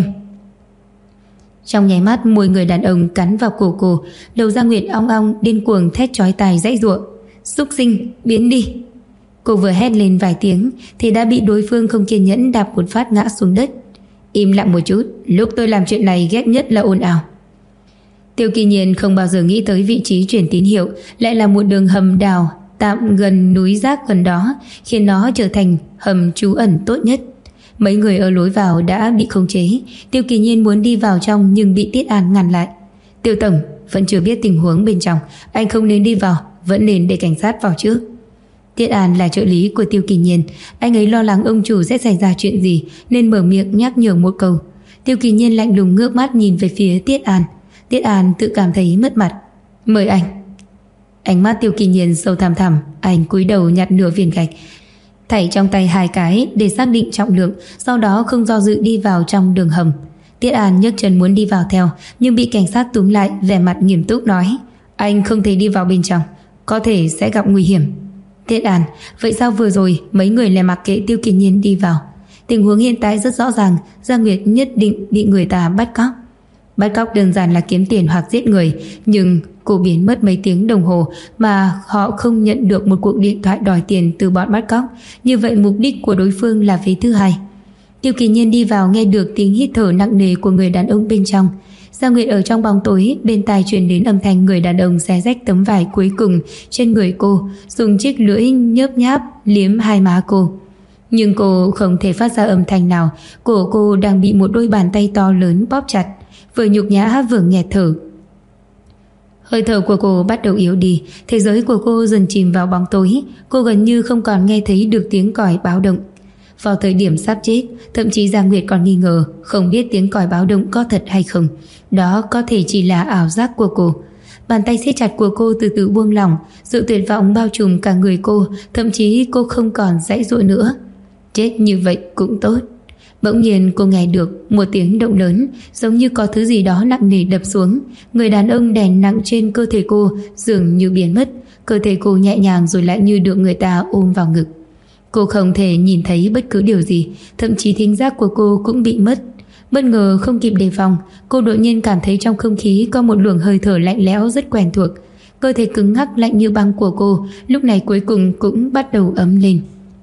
Trong nháy mắt môi người đàn ông cắn vào cổ cô. Đầu Giang Nguyệt ong ong điên cuồng thét chói tai giãy giụa. Xúc sinh, biến đi. Cô vừa hét lên vài tiếng thì đã bị đối phương không kiên nhẫn đạp một phát ngã xuống đất. Im lặng một chút, lúc tôi làm chuyện này ghét nhất là ồn ào. Tiêu Kỳ Nhiên không bao giờ nghĩ tới vị trí truyền tín hiệu lại là một đường hầm đào tạm gần núi rác gần đó, khiến nó trở thành hầm trú ẩn tốt nhất. Mấy người ở lối vào đã bị khống chế. Tiêu Kỳ Nhiên muốn đi vào trong nhưng bị Tiết An ngăn lại. Tiêu tổng, vẫn chưa biết tình huống bên trong, anh không nên đi vào, vẫn nên để cảnh sát vào trước. Tiết An là trợ lý của Tiêu Kỳ Nhiên. Anh ấy lo lắng ông chủ sẽ xảy ra chuyện gì nên mở miệng nhắc nhở một câu. Tiêu Kỳ Nhiên lạnh lùng ngước mắt nhìn về phía Tiết An. Tiết An tự cảm thấy mất mặt. Mời anh. Ánh mắt Tiêu Kỳ Nhiên sâu thẳm thẳm. Anh cúi đầu nhặt nửa viên gạch, thảy trong tay 2 cái để xác định trọng lượng, sau đó không do dự đi vào trong đường hầm. Tiết An nhấc chân muốn đi vào theo nhưng bị cảnh sát túm lại, vẻ mặt nghiêm túc nói, anh không thể đi vào bên trong, có thể sẽ gặp nguy hiểm. Tiết An, vậy sao vừa rồi mấy người lại mặc kệ Tiêu Kỳ Nhiên đi vào? Tình huống hiện tại rất rõ ràng, Giang Nguyệt nhất định bị người ta bắt cóc. Bắt cóc đơn giản là kiếm tiền hoặc giết người, nhưng cô biến mất mấy tiếng đồng hồ mà họ không nhận được một cuộc điện thoại đòi tiền từ bọn bắt cóc. Như vậy mục đích của đối phương là vế thứ hai. Tiêu Kỳ Nhiên đi vào nghe được tiếng hít thở nặng nề của người đàn ông bên trong. Giang Nguyệt ở trong bóng tối, bên tai truyền đến âm thanh người đàn ông xé rách tấm vải cuối cùng trên người cô, dùng chiếc lưỡi nhớp nháp liếm hai má cô. Nhưng cô không thể phát ra âm thanh nào. Cổ cô đang bị một đôi bàn tay to lớn bóp chặt, vừa nhục nhã vừa nghẹt thở. Hơi thở của cô bắt đầu yếu đi, thế giới của cô dần chìm vào bóng tối. Cô gần như không còn nghe thấy được tiếng còi báo động. Vào thời điểm sắp chết, thậm chí Giang Nguyệt còn nghi ngờ, không biết tiếng còi báo động có thật hay không. Đó có thể chỉ là ảo giác của cô. Bàn tay siết chặt của cô từ từ buông lỏng, sự tuyệt vọng bao trùm cả người cô, thậm chí cô không còn giãy giụa nữa. Chết như vậy cũng tốt. Bỗng nhiên cô nghe được một tiếng động lớn, giống như có thứ gì đó nặng nề đập xuống. Người đàn ông đè nặng trên cơ thể cô dường như biến mất. Cơ thể cô nhẹ nhàng rồi lại như được người ta ôm vào ngực. Cô không thể nhìn thấy bất cứ điều gì, thậm chí thính giác của cô cũng bị mất. Bất ngờ không kịp đề phòng, cô đột nhiên cảm thấy trong không khí có một luồng hơi thở lạnh lẽo rất quen thuộc. Cơ thể cứng ngắc lạnh như băng của cô lúc này cuối cùng cũng bắt đầu ấm lên.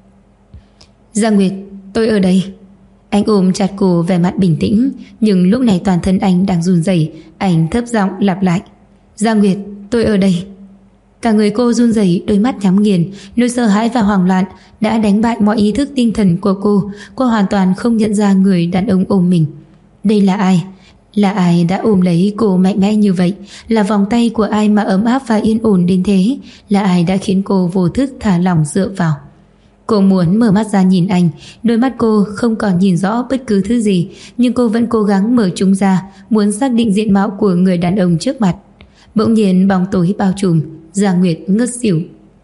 Giang Nguyệt, tôi ở đây. Anh ôm chặt cô, vẻ mặt bình tĩnh, nhưng lúc này toàn thân anh đang run rẩy. Anh thấp giọng lặp lại, Giang Nguyệt, tôi ở đây. Cả người cô run rẩy, đôi mắt nhắm nghiền, nỗi sợ hãi và hoảng loạn đã đánh bại mọi ý thức tinh thần của cô. Cô hoàn toàn không nhận ra người đàn ông ôm mình. Đây là ai? Là ai đã ôm lấy cô mạnh mẽ như vậy? Là vòng tay của ai mà ấm áp và yên ổn đến thế? Là ai đã khiến cô vô thức thả lỏng dựa vào? Cô muốn mở mắt ra nhìn anh. Đôi mắt cô không còn nhìn rõ bất cứ thứ gì, nhưng cô vẫn cố gắng mở chúng ra, muốn xác định diện mạo của người đàn ông trước mặt. Bỗng nhiên bóng tối bao trùm, Giang Nguyệt ngất xỉu.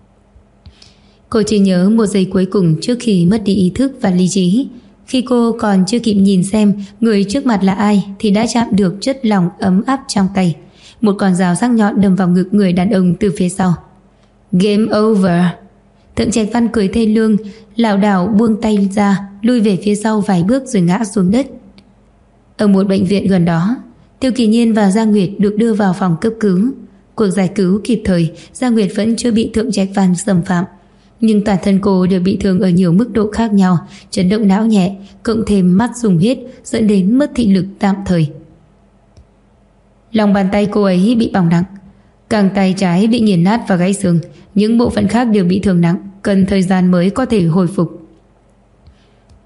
Cô chỉ nhớ một giây cuối cùng trước khi mất đi ý thức và lý trí. Khi cô còn chưa kịp nhìn xem người trước mặt là ai thì đã chạm được chất lỏng ấm áp trong tay. Một con dao sắc nhọn đâm vào ngực người đàn ông từ phía sau. Game over. Thượng Trạch Văn cười thê lương, lảo đảo buông tay ra, lui về phía sau vài bước rồi ngã xuống đất. Ở một bệnh viện gần đó, Tiêu Kỳ Nhiên và Giang Nguyệt được đưa vào phòng cấp cứu. Cuộc giải cứu kịp thời, Giang Nguyệt vẫn chưa bị Thượng Trạch Văn xâm phạm, nhưng toàn thân cô đều bị thương ở nhiều mức độ khác nhau, chấn động não nhẹ, cộng thêm mắt dùng hết dẫn đến mất thị lực tạm thời. Lòng bàn tay cô ấy bị bỏng nặng, cẳng tay trái bị nghiền nát và gãy xương, những bộ phận khác đều bị thương nặng, cần thời gian mới có thể hồi phục.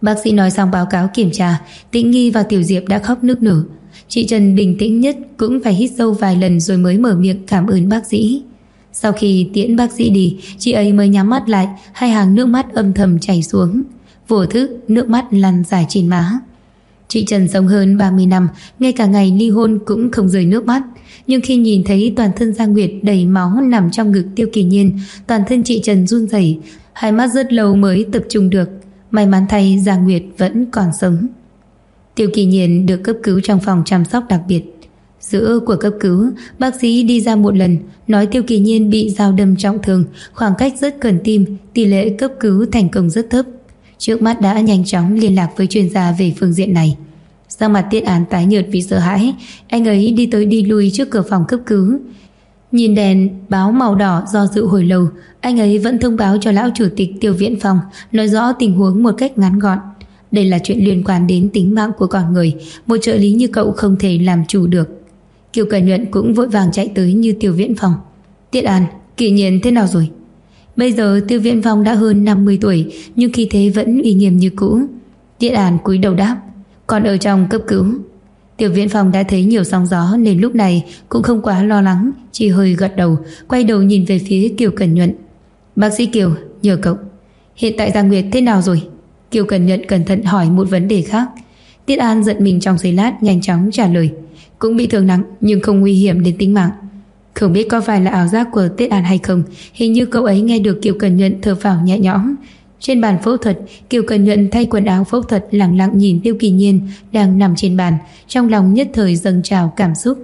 Bác sĩ nói xong báo cáo kiểm tra, Tĩnh Nghi và Tiểu Diệp đã khóc nức nở. Chị Trần bình tĩnh nhất cũng phải hít sâu vài lần rồi mới mở miệng cảm ơn bác sĩ. Sau khi tiễn bác sĩ đi, chị ấy mới nhắm mắt lại, hai hàng nước mắt âm thầm chảy xuống. Vô thức, nước mắt lăn dài trên má. Chị Trần sống hơn 30 năm, ngay cả ngày ly hôn cũng không rơi nước mắt. Nhưng khi nhìn thấy toàn thân Giang Nguyệt đầy máu nằm trong ngực Tiêu Kỳ Nhiên, toàn thân chị Trần run rẩy, hai mắt rất lâu mới tập trung được. May mắn thay Giang Nguyệt vẫn còn sống. Tiêu Kỳ Nhiên được cấp cứu trong phòng chăm sóc đặc biệt. Giữa cuộc cấp cứu, bác sĩ đi ra một lần, nói Tiêu Kỳ Nhiên bị dao đâm trọng thương, khoảng cách rất gần tim, tỷ lệ cấp cứu thành công rất thấp. Trước mắt đã nhanh chóng liên lạc với chuyên gia về phương diện này. Sắc mặt Tiết An tái nhợt vì sợ hãi, anh ấy đi tới đi lui trước cửa phòng cấp cứu. Nhìn đèn báo màu đỏ do dự hồi lâu, anh ấy vẫn thông báo cho lão chủ tịch Tiêu Viễn Phong, nói rõ tình huống một cách ngắn gọn. Đây là chuyện liên quan đến tính mạng của con người, một trợ lý như cậu không thể làm chủ được. Kiều Cẩn Nhuận cũng vội vàng chạy tới như Tiêu Viễn Phong. Tiết An, Kỳ Nhiên thế nào rồi? Bây giờ Tiêu Viễn Phong đã hơn 50 tuổi, nhưng khí thế vẫn uy nghiêm như cũ. Tiết An cúi đầu đáp, còn ở trong cấp cứu. Tiêu Viễn Phong đã thấy nhiều sóng gió nên lúc này cũng không quá lo lắng, chỉ hơi gật đầu, quay đầu nhìn về phía Kiều Cẩn Nhuận. Bác sĩ Kiều, nhờ cậu. Hiện tại Giang Nguyệt thế nào rồi? Kiều Cẩn Nhuận cẩn thận hỏi một vấn đề khác. Tiết An giật mình trong giây lát, nhanh chóng trả lời. Cũng bị thương nặng nhưng không nguy hiểm đến tính mạng. Không biết có phải là ảo giác của Tiết An hay không, hình như cậu ấy nghe được Kiều Cẩn Nhuận thở phào nhẹ nhõm. Trên bàn phẫu thuật, Kiều Cẩn Nhuận thay quần áo phẫu thuật lặng lặng nhìn Tiêu Kỳ Nhiên đang nằm trên bàn, trong lòng nhất thời dâng trào cảm xúc.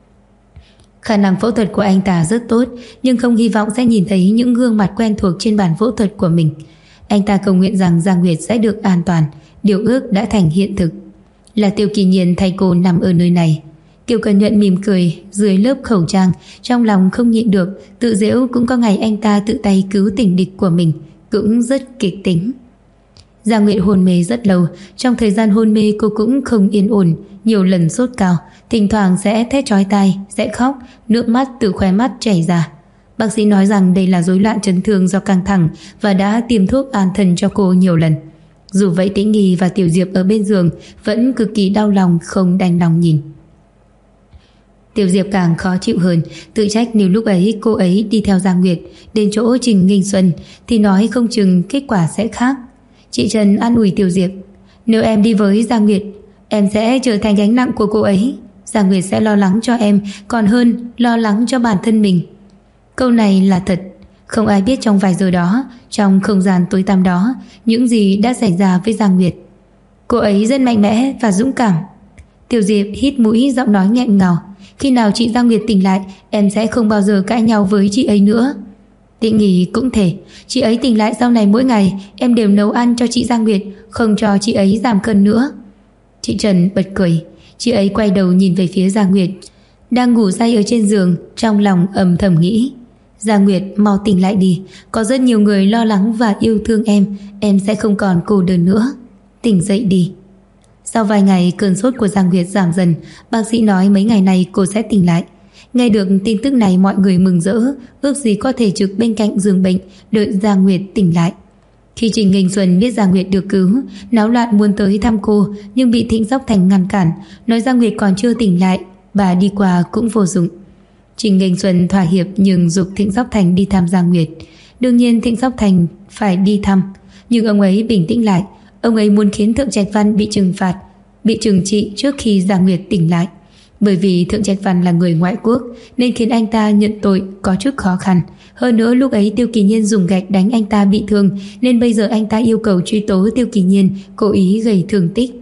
Khả năng phẫu thuật của anh ta rất tốt, nhưng không hy vọng sẽ nhìn thấy những gương mặt quen thuộc trên bàn phẫu thuật của mình. Anh ta cầu nguyện rằng Giang Nguyệt sẽ được an toàn. Điều ước đã thành hiện thực. Là Tiêu Kỳ Nhiên thay cô nằm ở nơi này. Kiều Cẩn Nhuận mỉm cười dưới lớp khẩu trang, trong lòng không nhịn được tự giễu cũng có ngày anh ta tự tay cứu tình địch của mình, cũng rất kịch tính. Giang Nguyệt hôn mê rất lâu, trong thời gian hôn mê cô cũng không yên ổn, nhiều lần sốt cao, thỉnh thoảng sẽ thét chói tai, sẽ khóc, nước mắt từ khóe mắt chảy ra. Bác sĩ nói rằng đây là rối loạn chấn thương do căng thẳng và đã tiêm thuốc an thần cho cô nhiều lần. Dù vậy Tĩnh Nghi và Tiểu Diệp ở bên giường vẫn cực kỳ đau lòng không đành lòng nhìn. Tiểu Diệp càng khó chịu hơn, tự trách nếu lúc ấy cô ấy đi theo Giang Nguyệt đến chỗ Trình Nghinh Xuân thì nói không chừng kết quả sẽ khác. Chị Trần an ủi Tiểu Diệp, nếu em đi với Giang Nguyệt, em sẽ trở thành gánh nặng của cô ấy. Giang Nguyệt sẽ lo lắng cho em còn hơn lo lắng cho bản thân mình. Câu này là thật. Không ai biết trong vài giờ đó, trong không gian tối tăm đó, những gì đã xảy ra với Giang Nguyệt. Cô ấy rất mạnh mẽ và dũng cảm. Tiểu Diệp hít mũi, giọng nói nghẹn ngào. Khi nào chị Giang Nguyệt tỉnh lại, em sẽ không bao giờ cãi nhau với chị ấy nữa. Tĩnh Nghi cũng thể. Chị ấy tỉnh lại sau này mỗi ngày em đều nấu ăn cho chị Giang Nguyệt, không cho chị ấy giảm cân nữa. Chị Trần bật cười. Chị ấy quay đầu nhìn về phía Giang Nguyệt đang ngủ say ở trên giường, trong lòng âm thầm nghĩ, Giang Nguyệt mau tỉnh lại đi, có rất nhiều người lo lắng và yêu thương em sẽ không còn cô đơn nữa. Tỉnh dậy đi. Sau vài ngày cơn sốt của Giang Nguyệt giảm dần, bác sĩ nói mấy ngày này cô sẽ tỉnh lại. Nghe được tin tức này mọi người mừng rỡ, ước gì có thể trực bên cạnh giường bệnh đợi Giang Nguyệt tỉnh lại. Khi Trình Nghinh Xuân biết Giang Nguyệt được cứu, náo loạn muốn tới thăm cô nhưng bị Thịnh Sóc Thành ngăn cản, nói Giang Nguyệt còn chưa tỉnh lại, bà đi qua cũng vô dụng. Trình Nghinh Xuân thỏa hiệp nhưng giục Thịnh Sóc Thành đi thăm Giang Nguyệt. Đương nhiên Thịnh Sóc Thành phải đi thăm, nhưng ông ấy bình tĩnh lại. Ông ấy muốn khiến Thượng Trạch Văn bị trừng phạt, bị trừng trị trước khi Giang Nguyệt tỉnh lại. Bởi vì Thượng Trạch Văn là người ngoại quốc nên khiến anh ta nhận tội có chút khó khăn. Hơn nữa lúc ấy Tiêu Kỳ Nhiên dùng gạch đánh anh ta bị thương, nên bây giờ anh ta yêu cầu truy tố Tiêu Kỳ Nhiên cố ý gây thương tích.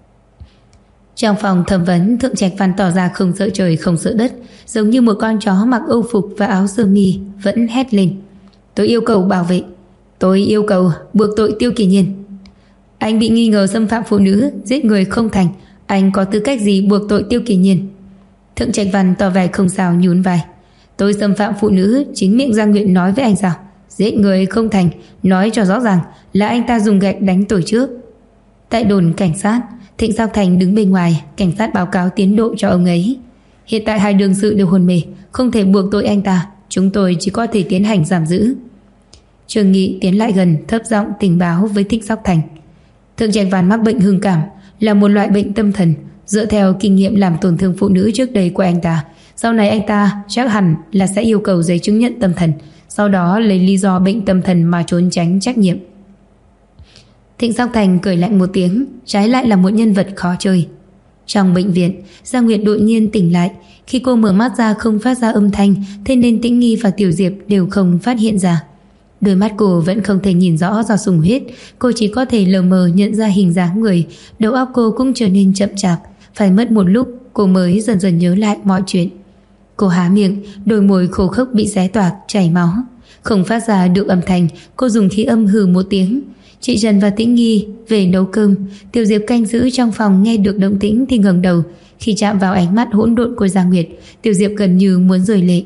Trong phòng thẩm vấn, Thượng Trạch Văn tỏ ra không sợ trời không sợ đất, giống như một con chó mặc âu phục và áo sơ mi, vẫn hét lên. Tôi yêu cầu bảo vệ, tôi yêu cầu buộc tội Tiêu Kỳ Nhiên. Anh bị nghi ngờ xâm phạm phụ nữ, giết người không thành, anh có tư cách gì buộc tội Tiêu Kỳ Nhiên? Thượng Trạch Văn tỏ vẻ không sao, nhún vai. Tôi xâm phạm phụ nữ, chính miệng Giang Nguyệt nói với anh sao? Giết người không thành, nói cho rõ ràng là anh ta dùng gạch đánh tôi trước. Tại đồn cảnh sát, Thịnh Sóc Thành đứng bên ngoài, cảnh sát báo cáo tiến độ cho ông ấy. Hiện tại hai đương sự đều hôn mê, không thể buộc tội anh ta, chúng tôi chỉ có thể tiến hành giam giữ. Trương Nghị tiến lại gần, thấp giọng tình báo với Thịnh Sóc Thành. Thượng Trạch Văn mắc bệnh hưng cảm, là một loại bệnh tâm thần. Dựa theo kinh nghiệm làm tổn thương phụ nữ trước đây của anh ta, sau này anh ta chắc hẳn là sẽ yêu cầu giấy chứng nhận tâm thần, sau đó lấy lý do bệnh tâm thần mà trốn tránh trách nhiệm. Thịnh Sóc Thành cười lạnh một tiếng, trái lại là một nhân vật khó chơi. Trong bệnh viện, Giang Nguyệt đột nhiên tỉnh lại. Khi cô mở mắt ra không phát ra âm thanh, thế nên Tĩnh Nghi và Tiểu Diệp đều không phát hiện ra. Đôi mắt cô vẫn không thể nhìn rõ do sùng huyết, cô chỉ có thể lờ mờ nhận ra hình dáng người. Đầu óc cô cũng trở nên chậm chạp, phải mất một lúc cô mới dần dần nhớ lại mọi chuyện. Cô há miệng, đôi môi khô khốc bị xé toạc, chảy máu, không phát ra được âm thanh. Cô dùng khí âm hừ một tiếng. Chị Trần và Tĩnh Nghi về nấu cơm. Tiểu Diệp canh giữ trong phòng nghe được động tĩnh thì ngẩng đầu. Khi chạm vào ánh mắt hỗn độn của Giang Nguyệt, Tiểu Diệp gần như muốn rơi lệ.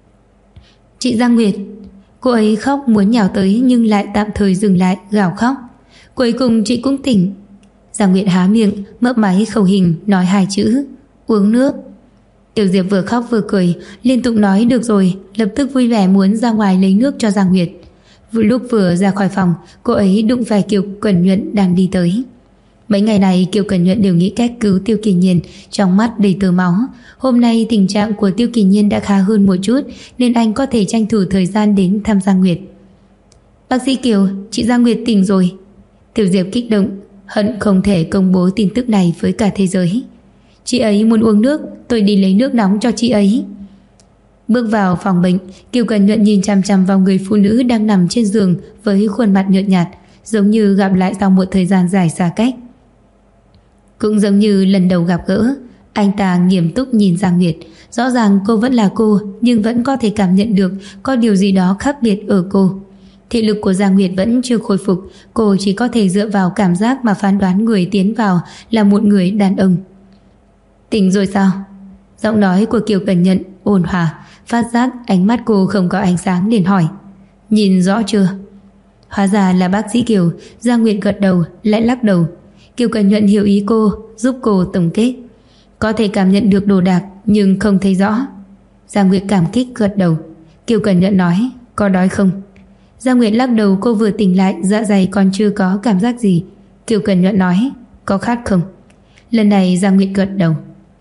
Chị Giang Nguyệt. Cô ấy khóc muốn nhào tới nhưng lại tạm thời dừng lại, gào khóc. Cuối cùng chị cũng tỉnh. Giang Nguyệt há miệng, mấp máy khẩu hình nói hai chữ: uống nước. Tiểu Diệp vừa khóc vừa cười, liên tục nói được rồi, lập tức vui vẻ muốn ra ngoài lấy nước cho Giang Nguyệt. Lúc vừa ra khỏi phòng, cô ấy đụng phải Kiều Cẩn Nhuận đang đi tới. Mấy ngày này Kiều Cẩn Nhuận đều nghĩ cách cứu Tiêu Kỳ Nhiên, trong mắt đầy tơ máu. Hôm nay tình trạng của Tiêu Kỳ Nhiên đã khá hơn một chút, nên anh có thể tranh thủ thời gian đến thăm Giang Nguyệt. Bác sĩ Kiều, chị Giang Nguyệt tỉnh rồi. Tiểu Diệp kích động, hận không thể công bố tin tức này với cả thế giới. Chị ấy muốn uống nước, tôi đi lấy nước nóng cho chị ấy. Bước vào phòng bệnh, Kiều Cẩn Nhuận nhìn chằm chằm vào người phụ nữ đang nằm trên giường với khuôn mặt nhợt nhạt, giống như gặp lại sau một thời gian dài xa cách. Cũng giống như lần đầu gặp gỡ, anh ta nghiêm túc nhìn Giang Nguyệt. Rõ ràng cô vẫn là cô, nhưng vẫn có thể cảm nhận được có điều gì đó khác biệt ở cô. Thị lực của Giang Nguyệt vẫn chưa khôi phục, cô chỉ có thể dựa vào cảm giác mà phán đoán người tiến vào là một người đàn ông. Tỉnh rồi sao? Giọng nói của Kiều Cẩn Nhuận ôn hòa, phát giác ánh mắt cô không có ánh sáng liền hỏi: nhìn rõ chưa? Hóa ra là bác sĩ Kiều. Giang Nguyệt gật đầu lại lắc đầu. Kiều Cẩn Nhuận hiểu ý cô, giúp cô tổng kết: có thể cảm nhận được đồ đạc nhưng không thấy rõ. Giang Nguyệt cảm kích gật đầu. Kiều Cẩn Nhuận nói: có đói không? Giang Nguyệt lắc đầu, cô vừa tỉnh lại, dạ dày còn chưa có cảm giác gì. Kiều Cẩn Nhuận nói: có khát không? Lần này Giang Nguyệt gật đầu.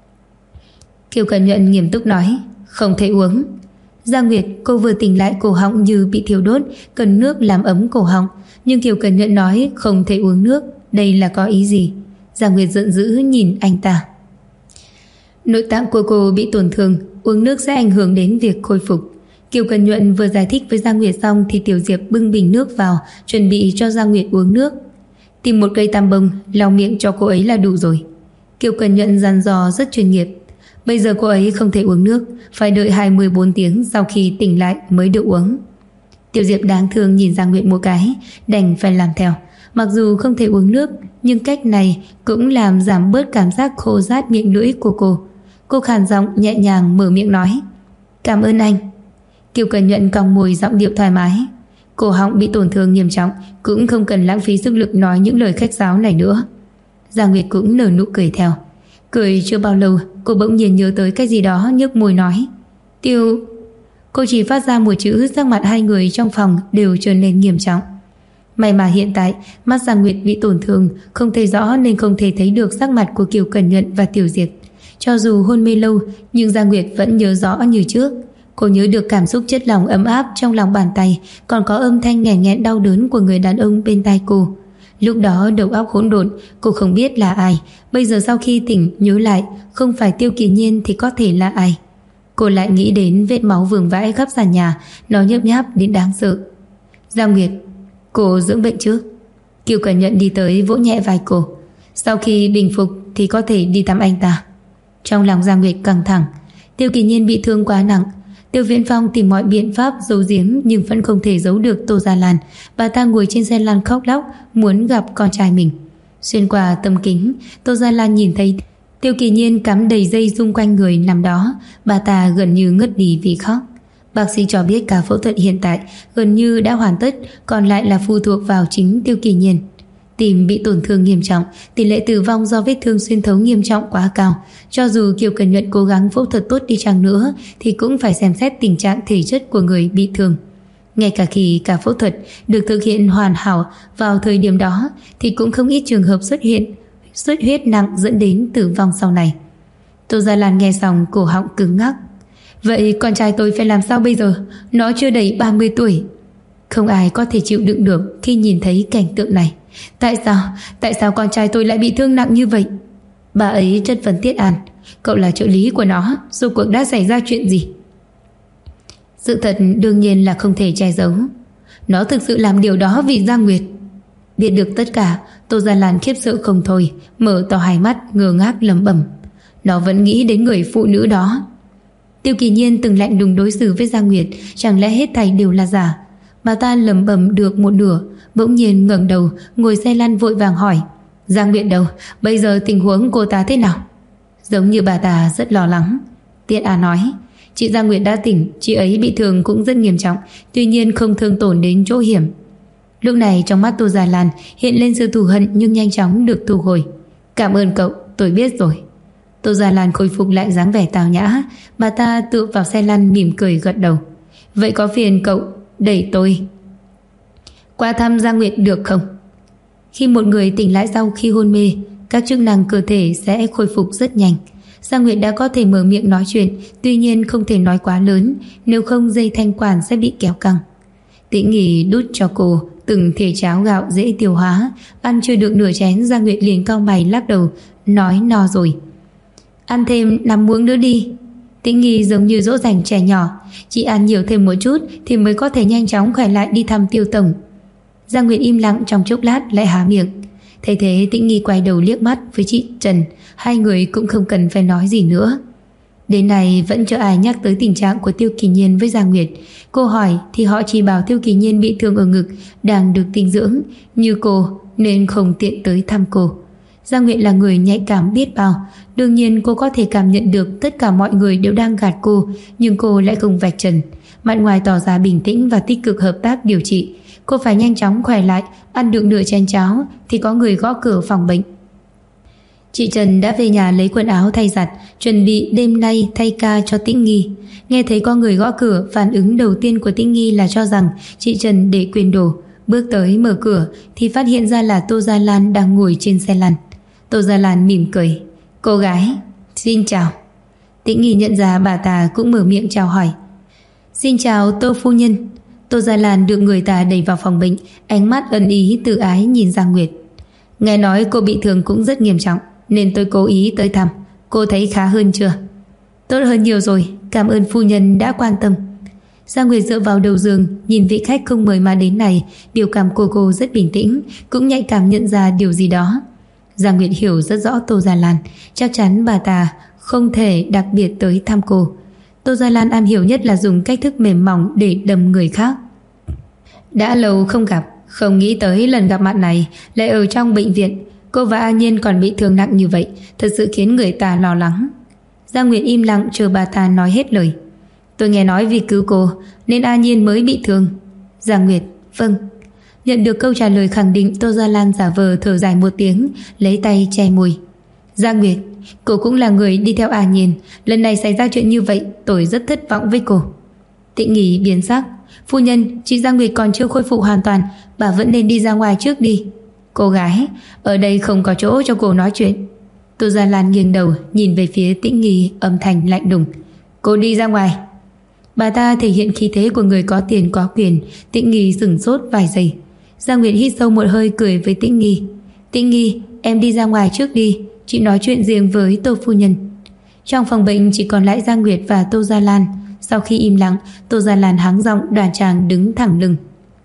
Kiều Cẩn Nhuận nghiêm túc nói: không thể uống. Giang Nguyệt, cô vừa tỉnh lại, cổ họng như bị thiêu đốt, cần nước làm ấm cổ họng. Nhưng Kiều Cẩn Nhuận nói không thể uống nước, đây là có ý gì? Giang Nguyệt giận dữ nhìn anh ta. Nội tạng của cô bị tổn thương, uống nước sẽ ảnh hưởng đến việc khôi phục. Kiều Cẩn Nhuận vừa giải thích với Giang Nguyệt xong thì Tiểu Diệp bưng bình nước vào, chuẩn bị cho Giang Nguyệt uống nước. Tìm một cây tam bông, lau miệng cho cô ấy là đủ rồi. Kiều Cẩn Nhuận dặn dò rất chuyên nghiệp. Bây giờ cô ấy không thể uống nước, phải đợi 24 tiếng sau khi tỉnh lại mới được uống. Tiểu Diệp đáng thương nhìn Giang Nguyệt một cái, đành phải làm theo. Mặc dù không thể uống nước, nhưng cách này cũng làm giảm bớt cảm giác khô rát miệng lưỡi của cô. Cô khàn giọng nhẹ nhàng mở miệng nói: cảm ơn anh. Kiều Cẩn Nhuận cong môi, giọng điệu thoải mái. Cổ họng bị tổn thương nghiêm trọng, cũng không cần lãng phí sức lực nói những lời khách sáo này nữa. Giang Nguyệt cũng nở nụ cười theo. Cười chưa bao lâu, cô bỗng nhiên nhớ tới cái gì đó, nhếch môi nói: Tiêu. Cô chỉ phát ra một chữ, sắc mặt hai người trong phòng đều trở nên nghiêm trọng. May mà hiện tại mắt Giang Nguyệt bị tổn thương, không thấy rõ nên không thể thấy được sắc mặt của Kiều Cẩn Nhuận và Tiểu Diệp. Cho dù hôn mê lâu, nhưng Giang Nguyệt vẫn nhớ rõ như trước. Cô nhớ được cảm xúc chất lỏng ấm áp trong lòng bàn tay, còn có âm thanh nghẹn nghẹn đau đớn của người đàn ông bên tai cô. Lúc đó đầu óc hỗn độn, cô không biết là ai. Bây giờ sau khi tỉnh nhớ lại, không phải Tiêu Kỳ Nhiên thì có thể là ai? Cô lại nghĩ đến vết máu vương vãi khắp sàn nhà, nó nhớp nháp đến đáng sợ. Giang Nguyệt, cô dưỡng bệnh trước. Kiều Cẩn Nhuận đi tới vỗ nhẹ vai cô. Sau khi bình phục thì có thể đi thăm anh ta. Trong lòng Giang Nguyệt căng thẳng. Tiêu Kỳ Nhiên bị thương quá nặng. Tiêu Viễn Phong tìm mọi biện pháp giấu giếm nhưng vẫn không thể giấu được Tô Gia Lan. Bà ta ngồi trên xe lăn khóc lóc muốn gặp con trai mình. Xuyên qua tấm kính, Tô Gia Lan nhìn thấy Tiêu Kỳ Nhiên cắm đầy dây xung quanh người nằm đó. Bà ta gần như ngất đi vì khóc. Bác sĩ cho biết cả phẫu thuật hiện tại gần như đã hoàn tất, còn lại là phụ thuộc vào chính Tiêu Kỳ Nhiên. Tim bị tổn thương nghiêm trọng, tỷ lệ tử vong do vết thương xuyên thấu nghiêm trọng quá cao. Cho dù Kiều Cẩn Nhuận cố gắng phẫu thuật tốt đi chăng nữa thì cũng phải xem xét tình trạng thể chất của người bị thương. Ngay cả khi cả phẫu thuật được thực hiện hoàn hảo vào thời điểm đó thì cũng không ít trường hợp xuất hiện xuất huyết nặng dẫn đến tử vong sau này. Tô Gia Lan nghe xong cổ họng cứng ngắc. Vậy con trai tôi phải làm sao bây giờ? Nó chưa đầy 30 tuổi. Không ai có thể chịu đựng được khi nhìn thấy cảnh tượng này. Tại sao con trai tôi lại bị thương nặng như vậy? Bà ấy chất vấn Tiết An. Cậu là trợ lý của nó, rốt cuộc đã xảy ra chuyện gì? Sự thật đương nhiên là không thể che giấu. Nó thực sự làm điều đó vì Giang Nguyệt. Biết được tất cả, Tô Gia Lan khiếp sợ không thôi, mở to hai mắt ngơ ngác lẩm bẩm. Nó vẫn nghĩ đến người phụ nữ đó. Tiêu Kỳ Nhiên từng lạnh lùng đối xử với Giang Nguyệt, chẳng lẽ hết thảy đều là giả? Bà ta lẩm bẩm được một nửa, bỗng nhiên ngẩng đầu, ngồi xe lăn vội vàng hỏi: Giang Nguyệt đâu? Bây giờ tình huống cô ta thế nào? Giống như bà ta rất lo lắng. Tiết An nói: Chị Giang Nguyệt đã tỉnh, chị ấy bị thương cũng rất nghiêm trọng, tuy nhiên không thương tổn đến chỗ hiểm. Lúc này trong mắt Tô Gia Lan hiện lên sự thù hận nhưng nhanh chóng được thu hồi. Cảm ơn cậu, tôi biết rồi. Tô Gia Lan khôi phục lại dáng vẻ tào nhã. Bà ta tựa vào xe lăn mỉm cười gật đầu. Vậy có phiền cậu đẩy tôi qua thăm Giang Nguyệt được không? Khi một người tỉnh lại sau khi hôn mê, các chức năng cơ thể sẽ khôi phục rất nhanh. Giang Nguyệt đã có thể mở miệng nói chuyện, tuy nhiên không thể nói quá lớn, nếu không dây thanh quản sẽ bị kéo căng. Tĩnh Nghỉ đút cho cô từng thìa cháo gạo dễ tiêu hóa. Ăn chưa được nửa chén, Giang Nguyệt liền cau mày lắc đầu, nói no rồi. Ăn thêm 5 muỗng nữa đi. Tĩnh Nghi giống như dỗ dành trẻ nhỏ, chỉ ăn nhiều thêm một chút thì mới có thể nhanh chóng khỏe lại đi thăm Tiêu tổng. Giang Nguyệt im lặng trong chốc lát lại há miệng. Thấy thế Tĩnh Nghi quay đầu liếc mắt với chị Trần, hai người cũng không cần phải nói gì nữa. Đến nay vẫn chưa ai nhắc tới tình trạng của Tiêu Kỳ Nhiên với Giang Nguyệt. Cô hỏi thì họ chỉ bảo Tiêu Kỳ Nhiên bị thương ở ngực, đang được tinh dưỡng như cô nên không tiện tới thăm cô. Giang Nguyệt là người nhạy cảm biết bao, đương nhiên cô có thể cảm nhận được tất cả mọi người đều đang gạt cô, nhưng cô lại không vạch trần. Mặt ngoài tỏ ra bình tĩnh và tích cực hợp tác điều trị. Cô phải nhanh chóng khỏe lại. Ăn được nửa chén cháo thì có người gõ cửa phòng bệnh. Chị Trần đã về nhà lấy quần áo thay giặt, chuẩn bị đêm nay thay ca cho Tĩnh Nghi. Nghe thấy có người gõ cửa, phản ứng đầu tiên của Tĩnh Nghi là cho rằng chị Trần để quên đồ. Bước tới mở cửa thì phát hiện ra là Tô Gia Lan đang ngồi trên xe lăn. Tô Gia Lan mỉm cười. Cô gái, xin chào. Tĩnh Nghi nhận ra bà ta cũng mở miệng chào hỏi. Xin chào Tô phu nhân. Tô Gia Lan được người ta đẩy vào phòng bệnh, ánh mắt ân ý tự ái nhìn Giang Nguyệt. Nghe nói cô bị thương cũng rất nghiêm trọng nên tôi cố ý tới thăm. Cô thấy khá hơn chưa? Tốt hơn nhiều rồi, cảm ơn phu nhân đã quan tâm. Giang Nguyệt dựa vào đầu giường, nhìn vị khách không mời mà đến này, biểu cảm cô rất bình tĩnh, cũng nhạy cảm nhận ra điều gì đó. Giang Nguyệt hiểu rất rõ Tô Gia Lan, chắc chắn bà ta không thể đặc biệt tới thăm cô. Tô Gia Lan am hiểu nhất là dùng cách thức mềm mỏng để đâm người khác. Đã lâu không gặp, không nghĩ tới lần gặp mặt này lại ở trong bệnh viện. Cô và A Nhiên còn bị thương nặng như vậy, thật sự khiến người ta lo lắng. Giang Nguyệt im lặng chờ bà ta nói hết lời. Tôi nghe nói vì cứu cô nên A Nhiên mới bị thương. Giang Nguyệt, vâng. Nhận được câu trả lời khẳng định, Tô Gia Lan giả vờ thở dài một tiếng, lấy tay che môi. Giang Nguyệt, cô cũng là người đi theo A Nhiên, lần này xảy ra chuyện như vậy tôi rất thất vọng với cô. Tĩnh Nghỉ biến sắc. Phu nhân, chị Giang Nguyệt còn chưa khôi phục hoàn toàn, bà vẫn nên đi ra ngoài trước đi. Cô gái, ở đây không có chỗ cho cô nói chuyện. Tô Gia Lan nghiêng đầu nhìn về phía Tĩnh Nghi, âm thanh lạnh lùng. Cô đi ra ngoài. Bà ta thể hiện khí thế của người có tiền có quyền. Tĩnh Nghi sửng sốt vài giây. Giang Nguyệt hít sâu một hơi cười với Tĩnh Nghi. Tĩnh Nghi, em đi ra ngoài trước đi, chị nói chuyện riêng với Tô phu nhân. Trong phòng bệnh chỉ còn lại Giang Nguyệt và Tô Gia Lan. Sau khi im lặng, Tô Gia Lan hắng giọng, đoan trang đứng thẳng lưng.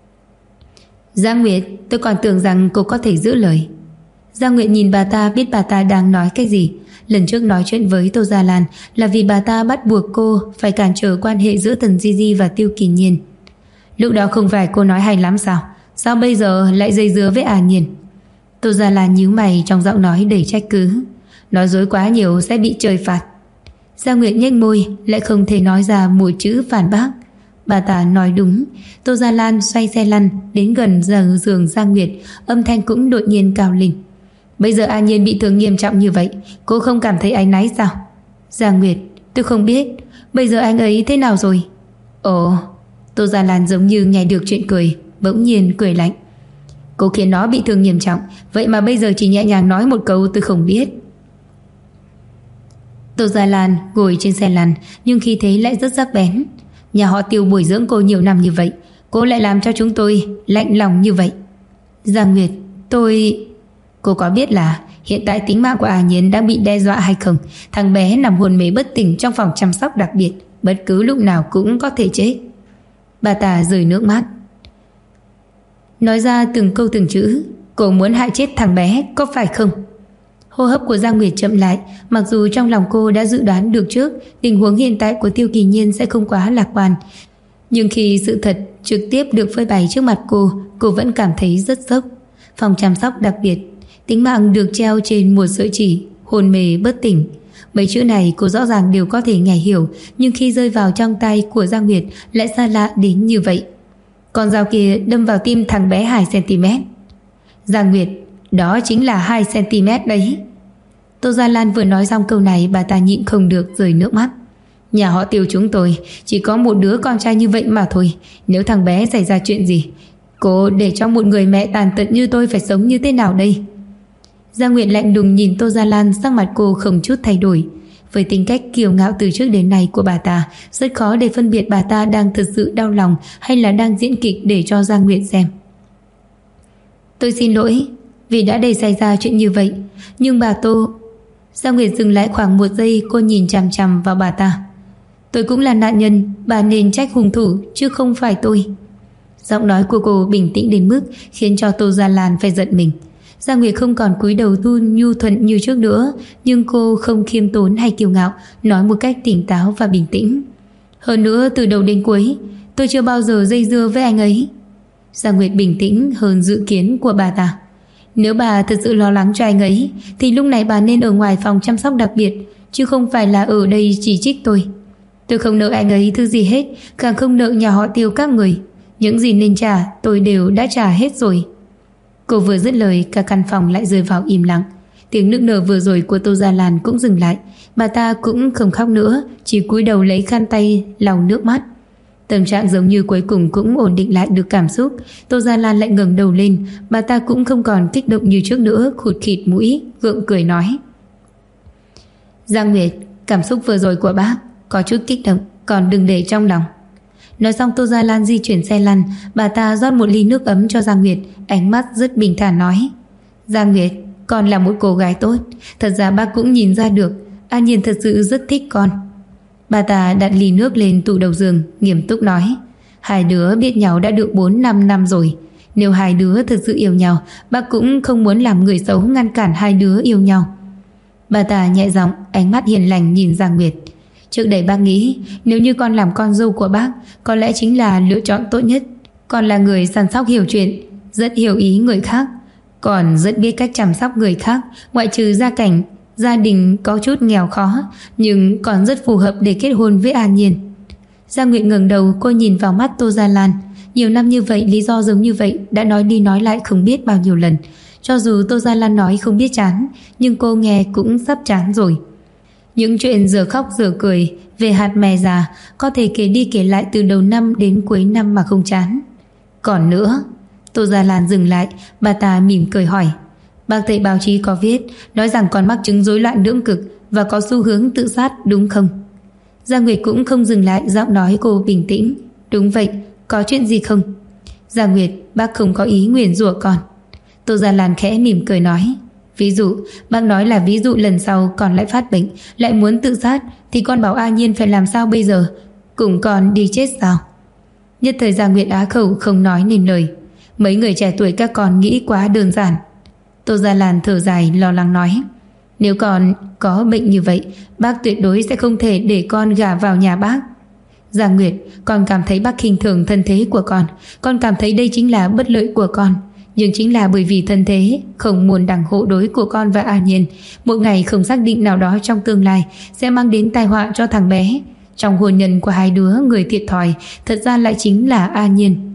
Giang Nguyệt, tôi còn tưởng rằng cô có thể giữ lời. Giang Nguyệt nhìn bà ta, biết bà ta đang nói cái gì. Lần trước nói chuyện với Tô Gia Lan là vì bà ta bắt buộc cô phải cản trở quan hệ giữa Tần Di Di và Tiêu Kỳ Nhiên. Lúc đó không phải cô nói hay lắm sao? Sao bây giờ lại dây dưa với A Nhiên? Tô Gia Lan nhíu mày, trong giọng nói đầy trách cứ. Nói dối quá nhiều sẽ bị trời phạt. Giang Nguyệt nhếch môi, lại không thể nói ra một chữ phản bác. Bà ta nói đúng. Tô Gia Lan xoay xe lăn đến gần giường Giang Nguyệt, âm thanh cũng đột nhiên cao lên. Bây giờ A Nhiên bị thương nghiêm trọng như vậy, cô không cảm thấy áy náy sao? Giang Nguyệt, tôi không biết. Bây giờ anh ấy thế nào rồi? Ồ. Tô Gia Lan giống như nghe được chuyện cười, bỗng nhiên cười lạnh. Cô khiến nó bị thương nghiêm trọng, vậy mà bây giờ chỉ nhẹ nhàng nói một câu tôi không biết. Tô Gia Lan ngồi trên xe lăn, nhưng khi thế lại rất sắc bén. Nhà họ Tiêu bồi dưỡng cô nhiều năm như vậy, cô lại làm cho chúng tôi lạnh lòng như vậy. Giang Nguyệt, cô có biết là hiện tại tính mạng của A Nhiên đang bị đe dọa hay không? Thằng bé nằm hôn mê bất tỉnh trong phòng chăm sóc đặc biệt, bất cứ lúc nào cũng có thể chết. Bà ta rơi nước mắt, nói ra từng câu từng chữ. Cô muốn hại chết thằng bé có phải không? Hô hấp của Giang Nguyệt chậm lại, mặc dù trong lòng cô đã dự đoán được trước tình huống hiện tại của Tiêu Kỳ Nhiên sẽ không quá lạc quan, nhưng khi sự thật trực tiếp được phơi bày trước mặt cô vẫn cảm thấy rất sốc. Phòng chăm sóc đặc biệt, tính mạng được treo trên một sợi chỉ, hôn mê bất tỉnh. Mấy chữ này cô rõ ràng đều có thể nghe hiểu, nhưng khi rơi vào trong tay của Giang Nguyệt lại xa lạ đến như vậy. Con dao kia đâm vào tim thằng bé 2cm. Giang Nguyệt, đó chính là 2cm đấy. Tô Gia Lan vừa nói xong câu này, bà ta nhịn không được rơi nước mắt. Nhà họ Tiêu chúng tôi chỉ có một đứa con trai như vậy mà thôi. Nếu thằng bé xảy ra chuyện gì, cô để cho một người mẹ tàn tật như tôi phải sống như thế nào đây? Giang Nguyệt lạnh lùng nhìn Tô Gia Lan, sắc mặt cô không chút thay đổi. Với tính cách kiêu ngạo từ trước đến nay của bà ta, rất khó để phân biệt bà ta đang thật sự đau lòng hay là đang diễn kịch để cho Giang Nguyệt xem. Tôi xin lỗi vì đã để xảy ra chuyện như vậy, nhưng bà Tô... Giang Nguyệt dừng lại khoảng một giây, cô nhìn chằm chằm vào bà ta. Tôi cũng là nạn nhân, bà nên trách hung thủ chứ không phải tôi. Giọng nói của cô bình tĩnh đến mức khiến cho Tô Gia Lan phải giận mình. Giang Nguyệt không còn cúi đầu nhu thuận như trước nữa, nhưng cô không khiêm tốn hay kiêu ngạo, nói một cách tỉnh táo và bình tĩnh. Hơn nữa, từ đầu đến cuối tôi chưa bao giờ dây dưa với anh ấy. Giang Nguyệt bình tĩnh hơn dự kiến của bà ta. Nếu bà thật sự lo lắng cho anh ấy thì lúc này bà nên ở ngoài phòng chăm sóc đặc biệt, chứ không phải là ở đây chỉ trích tôi. Tôi không nợ anh ấy thứ gì hết, càng không nợ nhà họ Tiêu các người. Những gì nên trả tôi đều đã trả hết rồi. Cô vừa dứt lời, cả căn phòng lại rơi vào im lặng. Tiếng nức nở vừa rồi của Tô Gia Lan cũng dừng lại. Bà ta cũng không khóc nữa, chỉ cúi đầu lấy khăn tay lau nước mắt. Tâm trạng giống như cuối cùng cũng ổn định lại được cảm xúc. Tô Gia Lan lại ngẩng đầu lên, bà ta cũng không còn kích động như trước nữa, khụt khịt mũi, gượng cười nói. Giang Nguyệt, cảm xúc vừa rồi của bác có chút kích động, còn đừng để trong lòng. Nói xong Tô Gia Lan di chuyển xe lăn, bà ta rót một ly nước ấm cho Giang Nguyệt, ánh mắt rất bình thản nói. Giang Nguyệt, con là một cô gái tốt, thật ra bác cũng nhìn ra được, A Nhiên thật sự rất thích con. Bà ta đặt ly nước lên tủ đầu giường, nghiêm túc nói. Hai đứa biết nhau đã được 4-5 năm rồi. Nếu hai đứa thật sự yêu nhau, bác cũng không muốn làm người xấu ngăn cản hai đứa yêu nhau. Bà ta nhẹ giọng, ánh mắt hiền lành nhìn Giang Nguyệt. Trước đây bác nghĩ nếu như con làm con dâu của bác, có lẽ chính là lựa chọn tốt nhất. Con là người săn sóc hiểu chuyện, rất hiểu ý người khác, còn rất biết cách chăm sóc người khác. Ngoại trừ gia cảnh gia đình có chút nghèo khó, nhưng còn rất phù hợp để kết hôn với An Nhiên. Giang Nguyệt ngẩng đầu, cô nhìn vào mắt Tô Gia Lan. Nhiều năm như vậy, lý do giống như vậy đã nói đi nói lại không biết bao nhiêu lần. Cho dù Tô Gia Lan nói không biết chán, nhưng cô nghe cũng sắp chán rồi. Những chuyện giờ khóc giờ cười về hạt mè già có thể kể đi kể lại từ đầu năm đến cuối năm mà không chán. Còn nữa, Tô Gia Lan dừng lại, bà ta mỉm cười hỏi. Bác thấy báo chí có viết nói rằng con mắc chứng rối loạn lưỡng cực và có xu hướng tự sát đúng không? Giang Nguyệt cũng không dừng lại, giọng nói cô bình tĩnh. Đúng vậy, có chuyện gì không? Giang Nguyệt, bác không có ý nguyền rủa con. Tô Gia Lan khẽ mỉm cười nói. Ví dụ, bác nói là ví dụ lần sau con lại phát bệnh, lại muốn tự sát, thì con bảo A Nhiên phải làm sao bây giờ? Cùng con đi chết sao? Nhất thời Giang Nguyệt á khẩu không nói nên lời. Mấy người trẻ tuổi các con nghĩ quá đơn giản. Tô Gia Lan thở dài lo lắng nói. Nếu con có bệnh như vậy, bác tuyệt đối sẽ không thể để con gả vào nhà bác. Giang Nguyệt, con cảm thấy bác khinh thường thân thế của con cảm thấy đây chính là bất lợi của con. Nhưng chính là bởi vì thân thế không muốn đẳng hộ đối của con và A Nhiên, một ngày không xác định nào đó trong tương lai sẽ mang đến tai họa cho thằng bé. Trong hôn nhân của hai đứa, người thiệt thòi thật ra lại chính là A Nhiên.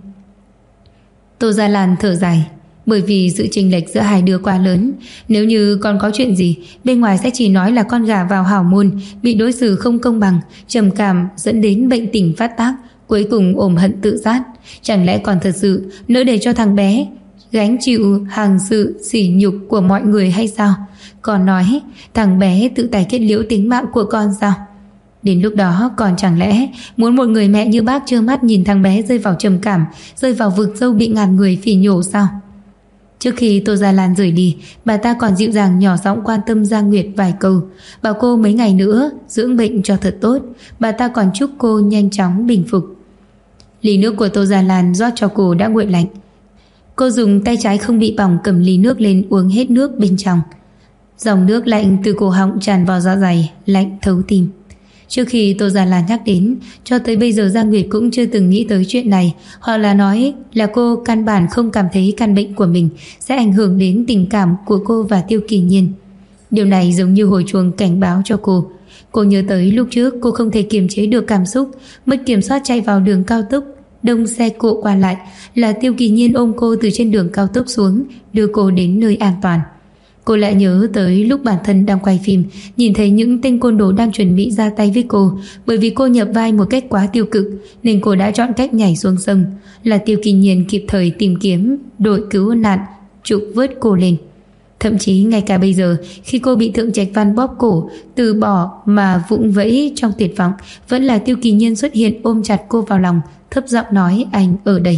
Tô Gia Lan thở dài. Bởi vì sự chênh lệch giữa hai đứa quá lớn, nếu như con có chuyện gì, bên ngoài sẽ chỉ nói là con gả vào hảo môn, bị đối xử không công bằng, trầm cảm dẫn đến bệnh tình phát tác, cuối cùng ôm hận tự sát. Chẳng lẽ còn thật sự nỡ để cho thằng bé gánh chịu hàng sự sỉ nhục của mọi người hay sao? Còn nói thằng bé tự tay kết liễu tính mạng của con sao? Đến lúc đó còn chẳng lẽ muốn một người mẹ như bác trơ mắt nhìn thằng bé rơi vào trầm cảm, rơi vào vực sâu bị ngàn người phỉ nhổ sao? Trước khi Tô Gia Lan rời đi, bà ta còn dịu dàng nhỏ giọng quan tâm Giang Nguyệt vài câu, bảo cô mấy ngày nữa dưỡng bệnh cho thật tốt. Bà ta còn chúc cô nhanh chóng bình phục. Ly nước của Tô Gia Lan rót cho cô đã nguội lạnh. Cô dùng tay trái không bị bỏng cầm ly nước lên uống hết nước bên trong. Dòng nước lạnh từ cổ họng tràn vào dạ dày, lạnh thấu tim. Trước khi Tô Gia Lan nhắc đến, cho tới bây giờ Giang Nguyệt cũng chưa từng nghĩ tới chuyện này, hoặc là nói là cô căn bản không cảm thấy căn bệnh của mình sẽ ảnh hưởng đến tình cảm của cô và Tiêu Kỳ Nhiên. Điều này giống như hồi chuông cảnh báo cho cô. Cô nhớ tới lúc trước cô không thể kiềm chế được cảm xúc, mất kiểm soát chạy vào đường cao tốc, đông xe cộ qua lại, là Tiêu Kỳ Nhiên ôm cô từ trên đường cao tốc xuống, đưa cô đến nơi an toàn. Cô lại nhớ tới lúc bản thân đang quay phim, nhìn thấy những tên côn đồ đang chuẩn bị ra tay với cô. Bởi vì cô nhập vai một cách quá tiêu cực nên cô đã chọn cách nhảy xuống sông. Là Tiêu Kỳ Nhiên kịp thời tìm kiếm đội cứu nạn, trục vớt cô lên. Thậm chí ngay cả bây giờ, khi cô bị Thượng Trạch Văn bóp cổ, từ bỏ mà vụng vẫy trong tuyệt vọng, vẫn là Tiêu Kỳ Nhiên xuất hiện ôm chặt cô vào lòng, thấp giọng nói anh ở đây.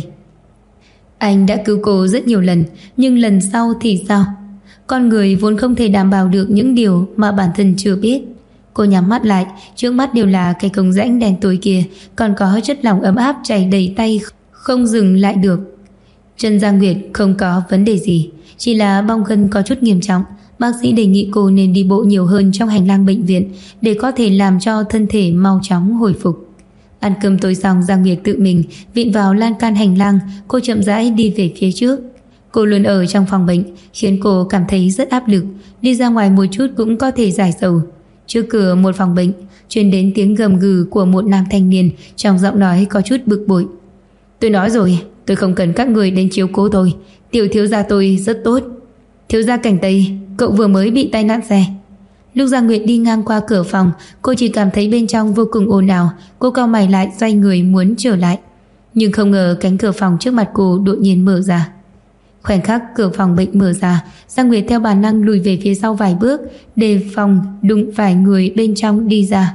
Anh đã cứu cô rất nhiều lần, nhưng lần sau thì sao? Con người vốn không thể đảm bảo được những điều mà bản thân chưa biết. Cô nhắm mắt lại, trước mắt đều là cái cống rãnh đen tối kia, còn có chất lỏng ấm áp chảy đầy tay không dừng lại được. Chân Giang Nguyệt không có vấn đề gì, chỉ là bong gân có chút nghiêm trọng. Bác sĩ đề nghị cô nên đi bộ nhiều hơn trong hành lang bệnh viện để có thể làm cho thân thể mau chóng hồi phục. Ăn cơm tối xong, Giang Nguyệt tự mình vịn vào lan can hành lang. Cô chậm rãi đi về phía trước. Cô luôn ở trong phòng bệnh khiến cô cảm thấy rất áp lực, đi ra ngoài một chút cũng có thể giải sầu. Trước cửa một phòng bệnh truyền đến tiếng gầm gừ của một nam thanh niên, trong giọng nói có chút bực bội. Tôi nói rồi, tôi không cần các người đến chiếu cố tôi. Tiểu thiếu gia tôi rất tốt. Thiếu gia Cảnh Tây, cậu vừa mới bị tai nạn xe. Lúc Giang Nguyệt đi ngang qua cửa phòng, cô chỉ cảm thấy bên trong vô cùng ồn ào. Cô cau mày lại, xoay người muốn trở lại, nhưng không ngờ cánh cửa phòng trước mặt cô đột nhiên mở ra. Khoảnh khắc cửa phòng bệnh mở ra, Giang Nguyệt theo bản năng lùi về phía sau vài bước, đề phòng đụng phải người bên trong đi ra.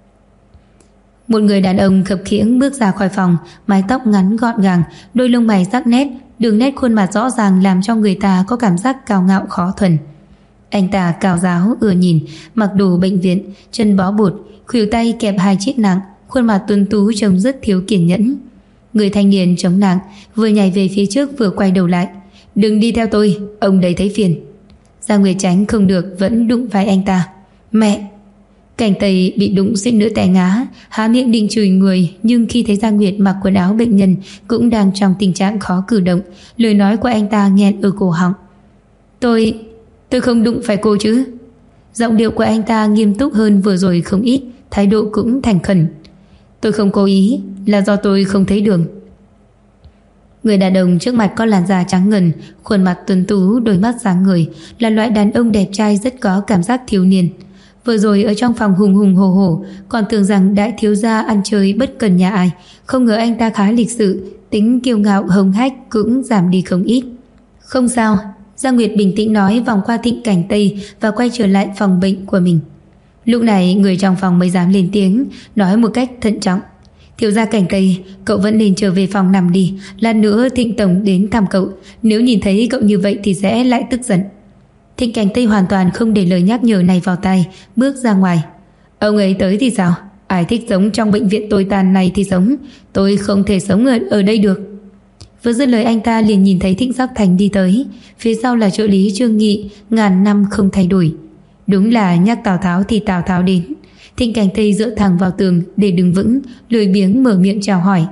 Một người đàn ông khập khiễng bước ra khỏi phòng, mái tóc ngắn gọn gàng, đôi lông mày sắc nét, đường nét khuôn mặt rõ ràng làm cho người ta có cảm giác cao ngạo khó thuần. Anh ta cao ráo ưa nhìn, mặc đồ bệnh viện, chân bó bột, khuỷu tay kẹp hai chiếc nạng, khuôn mặt tuấn tú trông rất thiếu kiên nhẫn. Người thanh niên chống nạng vừa nhảy về phía trước vừa quay đầu lại. Đừng đi theo tôi, ông đây thấy phiền. Giang Nguyệt tránh không được vẫn đụng vai anh ta. Mẹ! Cảnh Tây bị đụng suýt nữa té ngã, há miệng định chửi người, nhưng khi thấy Giang Nguyệt mặc quần áo bệnh nhân cũng đang trong tình trạng khó cử động, lời nói của anh ta nghẹn ở cổ họng. Tôi không đụng phải cô chứ? Giọng điệu của anh ta nghiêm túc hơn vừa rồi không ít, thái độ cũng thành khẩn. Tôi không cố ý, là do tôi không thấy đường. Người đàn ông trước mặt có làn da trắng ngần, khuôn mặt tuấn tú, đôi mắt sáng ngời, là loại đàn ông đẹp trai rất có cảm giác thiếu niên. Vừa rồi ở trong phòng hùng hùng hổ hổ, còn tưởng rằng đại thiếu gia ăn chơi bất cần nhà ai, không ngờ anh ta khá lịch sự, tính kiêu ngạo hống hách cũng giảm đi không ít. Không sao, Giang Nguyệt bình tĩnh nói, vòng qua Thịnh Cảnh Tây và quay trở lại phòng bệnh của mình. Lúc này người trong phòng mới dám lên tiếng, nói một cách thận trọng. Thiếu gia Cảnh Tây, cậu vẫn nên trở về phòng nằm đi, lát nữa Thịnh tổng đến thăm cậu, nếu nhìn thấy cậu như vậy thì sẽ lại tức giận. Thịnh Cảnh Tây hoàn toàn không để lời nhắc nhở này vào tai, bước ra ngoài. Ông ấy tới thì sao? Ai thích sống trong bệnh viện tồi tàn này thì sống, tôi không thể sống ở đây được. Vừa dứt lời anh ta liền nhìn thấy Thịnh Sắc Thành đi tới, phía sau là trợ lý Trương Nghị, ngàn năm không thay đổi. Đúng là nhắc Tào Tháo thì Tào Tháo đến. Thịnh Cảnh Tây dựa thẳng vào tường để đứng vững, lười biếng mở miệng chào hỏi.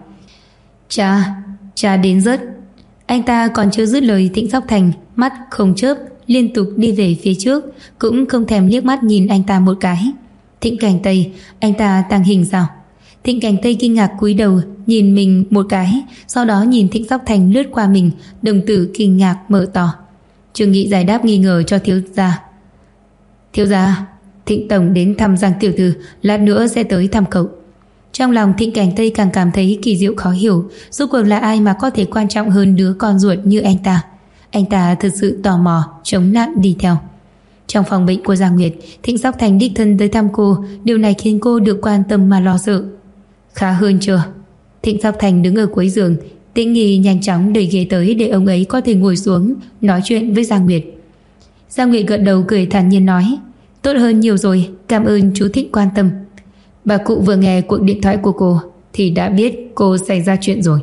Cha đến rất. Anh ta còn chưa dứt lời, Thịnh Sắc Thành mắt không chớp liên tục đi về phía trước, cũng không thèm liếc mắt nhìn anh ta một cái. Thịnh Cảnh Tây, anh ta tàng hình sao? Thịnh Cảnh Tây kinh ngạc cúi đầu nhìn mình một cái, sau đó nhìn Thịnh Sắc Thành lướt qua mình, đồng tử kinh ngạc mở to. Trương Nghị giải đáp nghi ngờ cho thiếu gia. Thiếu gia, Thịnh tổng đến thăm Giang tiểu thư, lát nữa sẽ tới thăm cậu. Trong lòng Thịnh Cảnh Tây càng cảm thấy kỳ diệu khó hiểu, rốt cuộc là ai mà có thể quan trọng hơn đứa con ruột như anh ta. Anh ta thật sự tò mò, chống nạn đi theo. Trong phòng bệnh của Giang Nguyệt, Thịnh Sóc Thành đích thân tới thăm cô, điều này khiến cô được quan tâm mà lo sợ. Khá hơn chưa? Thịnh Sóc Thành đứng ở cuối giường, Tĩnh Nghi nhanh chóng đẩy ghế tới để ông ấy có thể ngồi xuống nói chuyện với Giang Nguyệt. Giang Nguyệt gật đầu cười thản nhiên nói, tốt hơn nhiều rồi, cảm ơn chú Thịnh quan tâm. Bà cụ vừa nghe cuộc điện thoại của cô thì đã biết cô xảy ra chuyện rồi.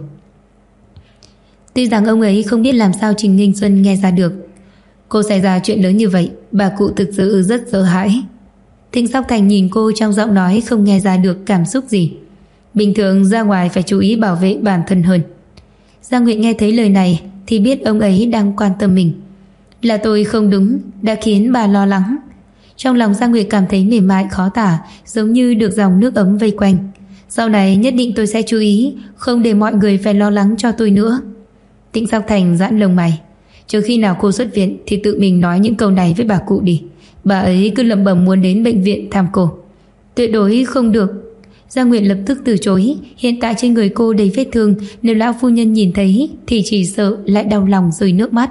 Tuy rằng ông ấy không biết làm sao Trình Nghinh Xuân nghe ra được. Cô xảy ra chuyện lớn như vậy, bà cụ thực sự rất sợ hãi. Thịnh Sóc Thành nhìn cô, trong giọng nói không nghe ra được cảm xúc gì. Bình thường ra ngoài phải chú ý bảo vệ bản thân hơn. Giang Nguyệt nghe thấy lời này thì biết ông ấy đang quan tâm mình. Là tôi không đúng, đã khiến bà lo lắng. Trong lòng Giang Nguyệt cảm thấy mềm mại khó tả, giống như được dòng nước ấm vây quanh. Sau này nhất định tôi sẽ chú ý, không để mọi người phải lo lắng cho tôi nữa. Thịnh Sóc Thành giãn lông mày. Trước khi nào cô xuất viện thì tự mình nói những câu này với bà cụ đi. Bà ấy cứ lẩm bẩm muốn đến bệnh viện thăm cô. Tuyệt đối không được. Giang Nguyệt lập tức từ chối. Hiện tại trên người cô đầy vết thương, nếu lão phu nhân nhìn thấy thì chỉ sợ lại đau lòng rơi nước mắt.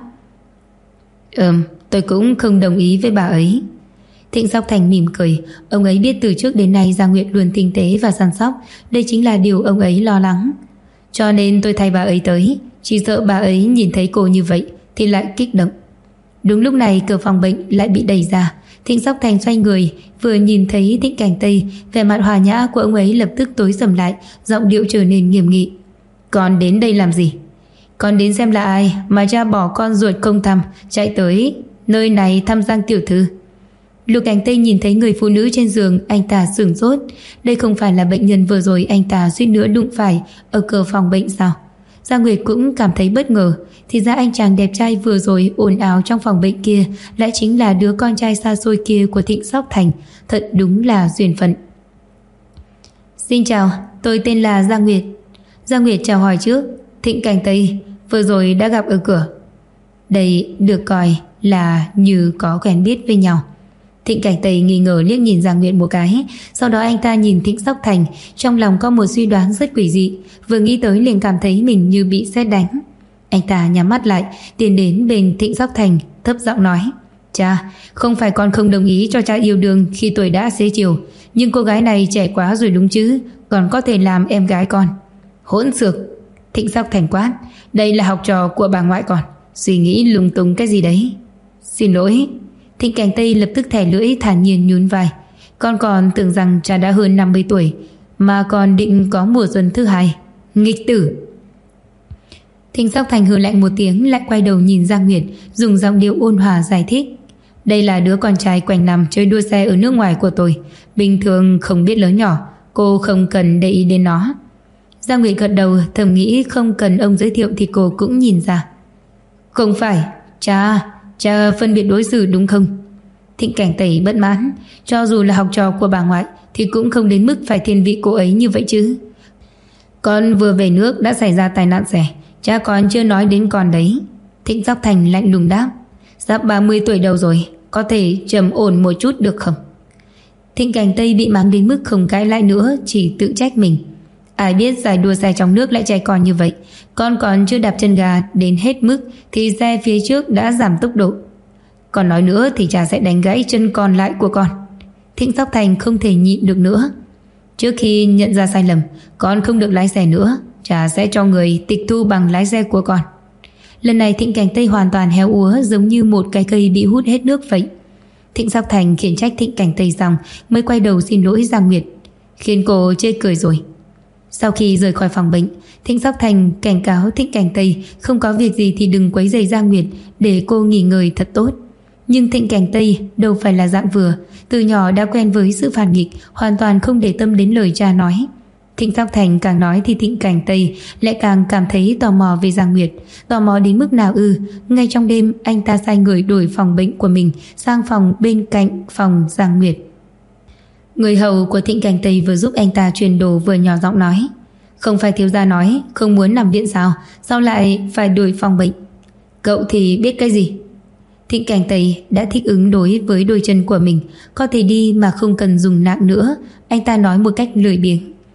Tôi cũng không đồng ý với bà ấy. Thịnh Sóc Thành mỉm cười. Ông ấy biết từ trước đến nay Giang Nguyệt luôn tinh tế và săn sóc. Đây chính là điều ông ấy lo lắng. Cho nên tôi thay bà ấy tới. Chỉ sợ bà ấy nhìn thấy cô như vậy thì lại kích động. Đúng lúc này cửa phòng bệnh lại bị đẩy ra. Thịnh Sóc Thành xoay người, vừa nhìn thấy Thịnh Cảnh Tây, vẻ mặt hòa nhã của ông ấy lập tức tối sầm lại, giọng điệu trở nên nghiêm nghị. Con đến đây làm gì? Con đến xem là ai mà cha bỏ con ruột không thăm, chạy tới nơi này thăm Giang tiểu thư. Lục Cảnh Tây nhìn thấy người phụ nữ trên giường, anh ta sửng sốt. Đây không phải là bệnh nhân vừa rồi anh ta suýt nữa đụng phải ở cửa phòng bệnh sao? Giang Nguyệt cũng cảm thấy bất ngờ. Thì ra anh chàng đẹp trai vừa rồi ồn ào trong phòng bệnh kia lại chính là đứa con trai xa xôi kia của Thịnh Sóc Thành. Thật đúng là duyên phận. Xin chào, tôi tên là Giang Nguyệt. Giang Nguyệt chào hỏi trước. Thịnh Cảnh Tây vừa rồi đã gặp ở cửa. Đây được coi là như có quen biết với nhau. Thịnh Cảnh Tây nghi ngờ liếc nhìn Giang Nguyệt một cái, sau đó anh ta nhìn Thịnh Sóc Thành, trong lòng có một suy đoán rất quỷ dị, vừa nghĩ tới liền cảm thấy mình như bị sét đánh. Anh ta nhắm mắt lại, tiến đến bên Thịnh Sóc Thành, thấp giọng nói: Cha, không phải con không đồng ý cho cha yêu đương khi tuổi đã xế chiều, nhưng cô gái này trẻ quá rồi đúng chứ, còn có thể làm em gái con. Hỗn xược! Thịnh Sóc Thành quát: Đây là học trò của bà ngoại con, suy nghĩ lung tung cái gì đấy. Xin lỗi. Thịnh Cảnh Tây lập tức thẻ lưỡi thản nhiên nhún vai. Con còn tưởng rằng cha đã hơn 50 tuổi mà còn định có mùa xuân thứ hai. Nghịch tử! Thịnh Sóc Thành hừ lạnh một tiếng, lại quay đầu nhìn Giang Nguyệt, dùng giọng điệu ôn hòa giải thích: Đây là đứa con trai quanh năm chơi đua xe ở nước ngoài của tôi, bình thường không biết lớn nhỏ, cô không cần để ý đến nó. Giang Nguyệt gật đầu, thầm nghĩ không cần ông giới thiệu thì cô cũng nhìn ra. Không phải, cha phân biệt đối xử đúng không? Thịnh Cảnh Tây bất mãn, cho dù là học trò của bà ngoại thì cũng không đến mức phải thiên vị cô ấy như vậy chứ. Con vừa về nước đã xảy ra tai nạn xe, cha còn chưa nói đến con đấy. Thịnh Sóc Thành lạnh lùng đáp: Sắp 30 tuổi đầu rồi, có thể trầm ổn một chút được không? Thịnh Cảnh Tây bị mắng đến mức không cãi lại nữa, chỉ tự trách mình. Ai biết giải đua xe trong nước lại chạy còn như vậy, con còn chưa đạp chân ga đến hết mức thì xe phía trước đã giảm tốc độ. Còn nói nữa thì cha sẽ đánh gãy chân còn lại của con. Thịnh Sóc Thành không thể nhịn được nữa. Trước khi nhận ra sai lầm, con không được lái xe nữa, cha sẽ cho người tịch thu bằng lái xe của con. Lần này Thịnh Cảnh Tây hoàn toàn héo úa, giống như một cái cây bị hút hết nước vậy. Thịnh Sóc Thành khiển trách Thịnh Cảnh Tây xong mới quay đầu xin lỗi Giang Nguyệt, khiến cô chê cười rồi. Sau khi rời khỏi phòng bệnh, Thịnh Sóc Thành cảnh cáo Thịnh Cảnh Tây không có việc gì thì đừng quấy rầy Giang Nguyệt, để cô nghỉ ngơi thật tốt. Nhưng Thịnh Cảnh Tây đâu phải là dạng vừa, từ nhỏ đã quen với sự phản nghịch, hoàn toàn không để tâm đến lời cha nói. Thịnh Sóc Thành càng nói thì Thịnh Cảnh Tây lại càng cảm thấy tò mò về Giang Nguyệt. Tò mò đến mức nào ư? Ngay trong đêm, anh ta sai người đổi phòng bệnh của mình sang phòng bên cạnh phòng Giang Nguyệt. Người hầu của Thịnh Cảnh Tây vừa giúp anh ta truyền đồ vừa nhỏ giọng nói: Không phải thiếu gia nói không muốn nằm viện sao? Sao lại phải đổi phòng bệnh? Cậu thì biết cái gì? Thịnh Cảnh Tây đã thích ứng đối với đôi chân của mình, có thể đi mà không cần dùng nạng nữa. Anh ta nói một cách lười biếng: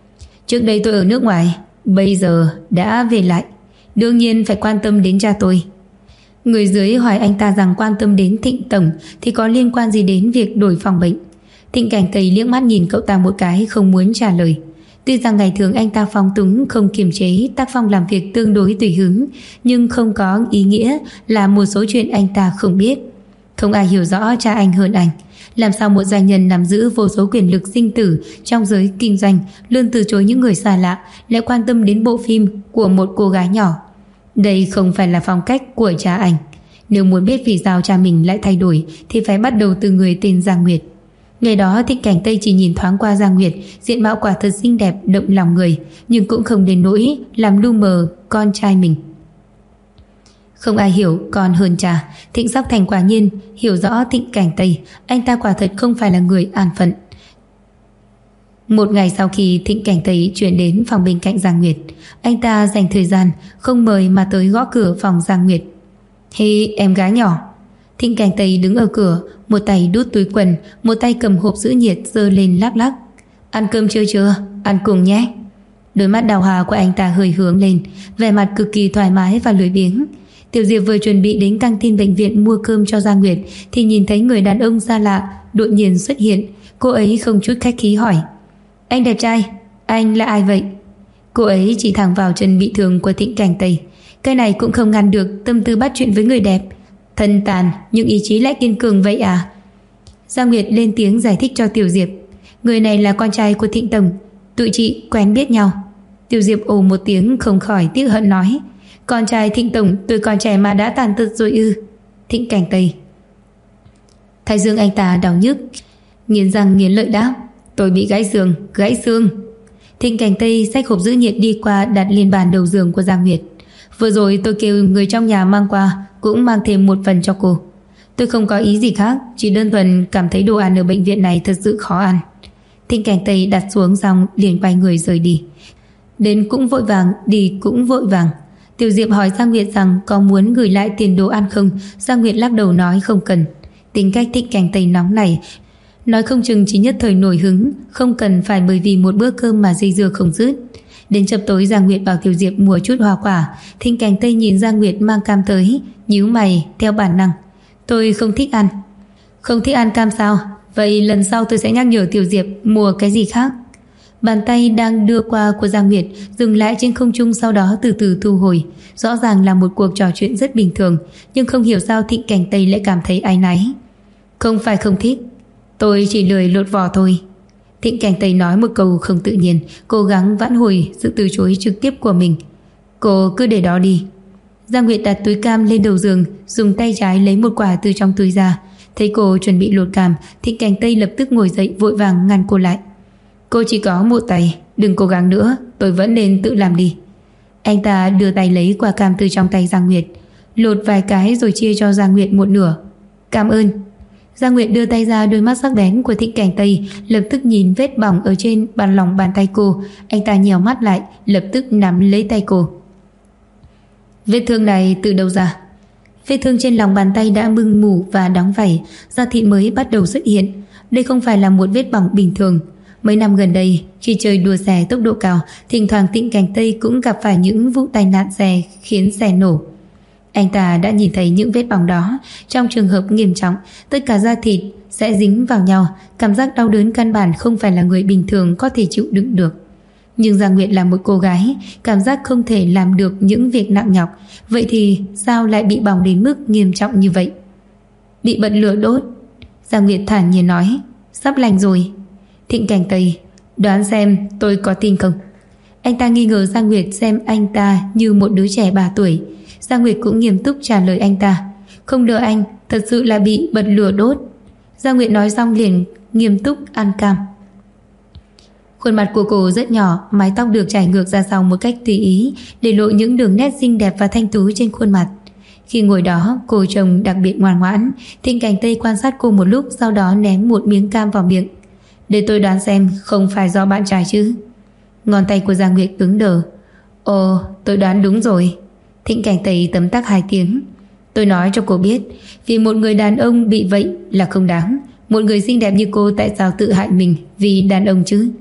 Trước đây tôi ở nước ngoài, bây giờ đã về lại, đương nhiên phải quan tâm đến cha tôi. Người dưới hỏi anh ta rằng quan tâm đến Thịnh tổng thì có liên quan gì đến việc đổi phòng bệnh. Thịnh Cảnh Tây liếc mắt nhìn cậu ta một cái, không muốn trả lời. Tuy rằng ngày thường anh ta phóng túng, không kiềm chế, tác phong làm việc tương đối tùy hứng, nhưng không có ý nghĩa là một số chuyện anh ta không biết. Không ai hiểu rõ cha anh hơn anh. Làm sao một doanh nhân nắm giữ vô số quyền lực sinh tử trong giới kinh doanh, luôn từ chối những người xa lạ, lại quan tâm đến bộ phim của một cô gái nhỏ? Đây không phải là phong cách của cha anh. Nếu muốn biết vì sao cha mình lại thay đổi thì phải bắt đầu từ người tên Giang Nguyệt. Ngày đó Thịnh Cảnh Tây chỉ nhìn thoáng qua Giang Nguyệt, diện mạo quả thật xinh đẹp động lòng người, nhưng cũng không đến nỗi làm lu mờ con trai mình. Không ai hiểu con hơn cha. Thịnh Sóc Thành quả nhiên hiểu rõ Thịnh Cảnh Tây, anh ta quả thật không phải là người an phận. Một ngày sau khi Thịnh Cảnh Tây chuyển đến phòng bên cạnh Giang Nguyệt, anh ta dành thời gian không mời mà tới gõ cửa phòng Giang Nguyệt. Hey em gái nhỏ. Thịnh Cảnh Tây đứng ở cửa, một tay đút túi quần, một tay cầm hộp giữ nhiệt giơ lên lắc lắc. Ăn cơm chưa? Ăn cùng nhé. Đôi mắt đào hoa của anh ta hơi hướng lên, vẻ mặt cực kỳ thoải mái và lười biếng. Tiểu Diệp vừa chuẩn bị đến căng tin bệnh viện mua cơm cho Giang Nguyệt thì nhìn thấy người đàn ông xa lạ đột nhiên xuất hiện. Cô ấy không chút khách khí hỏi: Anh đẹp trai, anh là ai vậy? Cô ấy chỉ thẳng vào chân bị thương của Thịnh Cảnh Tây. Cái này cũng không ngăn được tâm tư bắt chuyện với người đẹp. Thân tàn nhưng ý chí lại kiên cường vậy à? Giang Nguyệt lên tiếng giải thích cho Tiểu Diệp. Người này là con trai của Thịnh tổng, tụi chị quen biết nhau. Tiểu Diệp ồ một tiếng không khỏi tiếc hận nói: Con trai Thịnh tổng tuổi còn trẻ mà đã tàn tật rồi ư? Thịnh Cảnh Tây. Thái dương anh ta đau nhức, nghiến răng nghiến lợi đáp: Tôi bị gãy xương. Thịnh Cảnh Tây xách hộp giữ nhiệt đi qua đặt lên bàn đầu giường của Giang Nguyệt. Vừa rồi tôi kêu người trong nhà mang qua, cũng mang thêm một phần cho cô. Tôi không có ý gì khác, chỉ đơn thuần cảm thấy đồ ăn ở bệnh viện này thật sự khó ăn. Thịnh Cảnh Tây đặt xuống xong liền quay người rời đi. Đến cũng vội vàng, đi cũng vội vàng. Tiểu Diệp hỏi Giang Nguyệt rằng có muốn gửi lại tiền đồ ăn không. Giang Nguyệt lắc đầu nói không cần. Tính cách Thịnh Cảnh Tây nóng này, nói không chừng chỉ nhất thời nổi hứng, không cần phải bởi vì một bữa cơm mà dây dưa không dứt. Đến chập tối Giang Nguyệt bảo Tiểu Diệp mua chút hoa quả. Thịnh Cảnh Tây nhìn Giang Nguyệt mang cam tới, nhíu mày theo bản năng. Tôi không thích ăn. Không thích ăn cam sao? Vậy lần sau tôi sẽ nhắc nhở Tiểu Diệp mua cái gì khác. Bàn tay đang đưa qua của Giang Nguyệt dừng lại trên không trung, sau đó từ từ thu hồi. Rõ ràng là một cuộc trò chuyện rất bình thường, nhưng không hiểu sao Thịnh Cảnh Tây lại cảm thấy áy náy. Không phải không thích, tôi chỉ lười lột vỏ thôi. Thịnh Cảnh Tây nói một câu không tự nhiên, cố gắng vãn hồi sự từ chối trực tiếp của mình. Cô cứ để đó đi. Giang Nguyệt đặt túi cam lên đầu giường, dùng tay trái lấy một quả từ trong túi ra. Thấy cô chuẩn bị lột cam, Thịnh Cảnh Tây lập tức ngồi dậy vội vàng ngăn cô lại. Cô chỉ có một tay, đừng cố gắng nữa, tôi vẫn nên tự làm đi. Anh ta đưa tay lấy quả cam từ trong tay Giang Nguyệt, lột vài cái rồi chia cho Giang Nguyệt một nửa. Cảm ơn. Giang Nguyệt đưa tay ra, đôi mắt sắc bén của Thịnh Cảnh Tây lập tức nhìn vết bỏng ở trên lòng bàn tay cô. Anh ta nhèo mắt lại, lập tức nắm lấy tay cô. Vết thương này từ đâu ra? Vết thương trên lòng bàn tay đã mưng mủ và đóng vảy, da thịt mới bắt đầu xuất hiện. Đây không phải là một vết bỏng bình thường. Mấy năm gần đây, khi chơi đua xe tốc độ cao, thỉnh thoảng Thịnh Cảnh Tây cũng gặp phải những vụ tai nạn xe khiến xe nổ. Anh ta đã nhìn thấy những vết bỏng đó. Trong trường hợp nghiêm trọng, tất cả da thịt sẽ dính vào nhau, cảm giác đau đớn căn bản không phải là người bình thường có thể chịu đựng được. Nhưng Giang Nguyệt là một cô gái, cảm giác không thể làm được những việc nặng nhọc. Vậy thì sao lại bị bỏng đến mức nghiêm trọng như vậy? Bị bật lửa đốt. Giang Nguyệt thản nhiên nói. Sắp lành rồi. Thịnh Cảnh Tây, đoán xem tôi có tin không? Anh ta nghi ngờ Giang Nguyệt xem anh ta như một đứa trẻ 3 tuổi. Giang Nguyệt cũng nghiêm túc trả lời anh ta. Không đợi anh, thật sự là bị bật lửa đốt. Giang Nguyệt nói xong liền nghiêm túc ăn cam. Khuôn mặt của cô rất nhỏ, mái tóc được chải ngược ra sau một cách tùy ý, để lộ những đường nét xinh đẹp và thanh tú trên khuôn mặt. Khi ngồi đó, cô trông đặc biệt ngoan ngoãn. Thịnh Cảnh Tây quan sát cô một lúc, sau đó ném một miếng cam vào miệng. Để tôi đoán xem, không phải do bạn trai chứ? Ngón tay của Giang Nguyệt cứng đờ. Ồ, tôi đoán đúng rồi. Thịnh Cảnh Tây tấm tắc 2 tiếng. Tôi nói cho cô biết, vì một người đàn ông bị vậy là không đáng. Một người xinh đẹp như cô tại sao tự hại mình vì đàn ông chứ?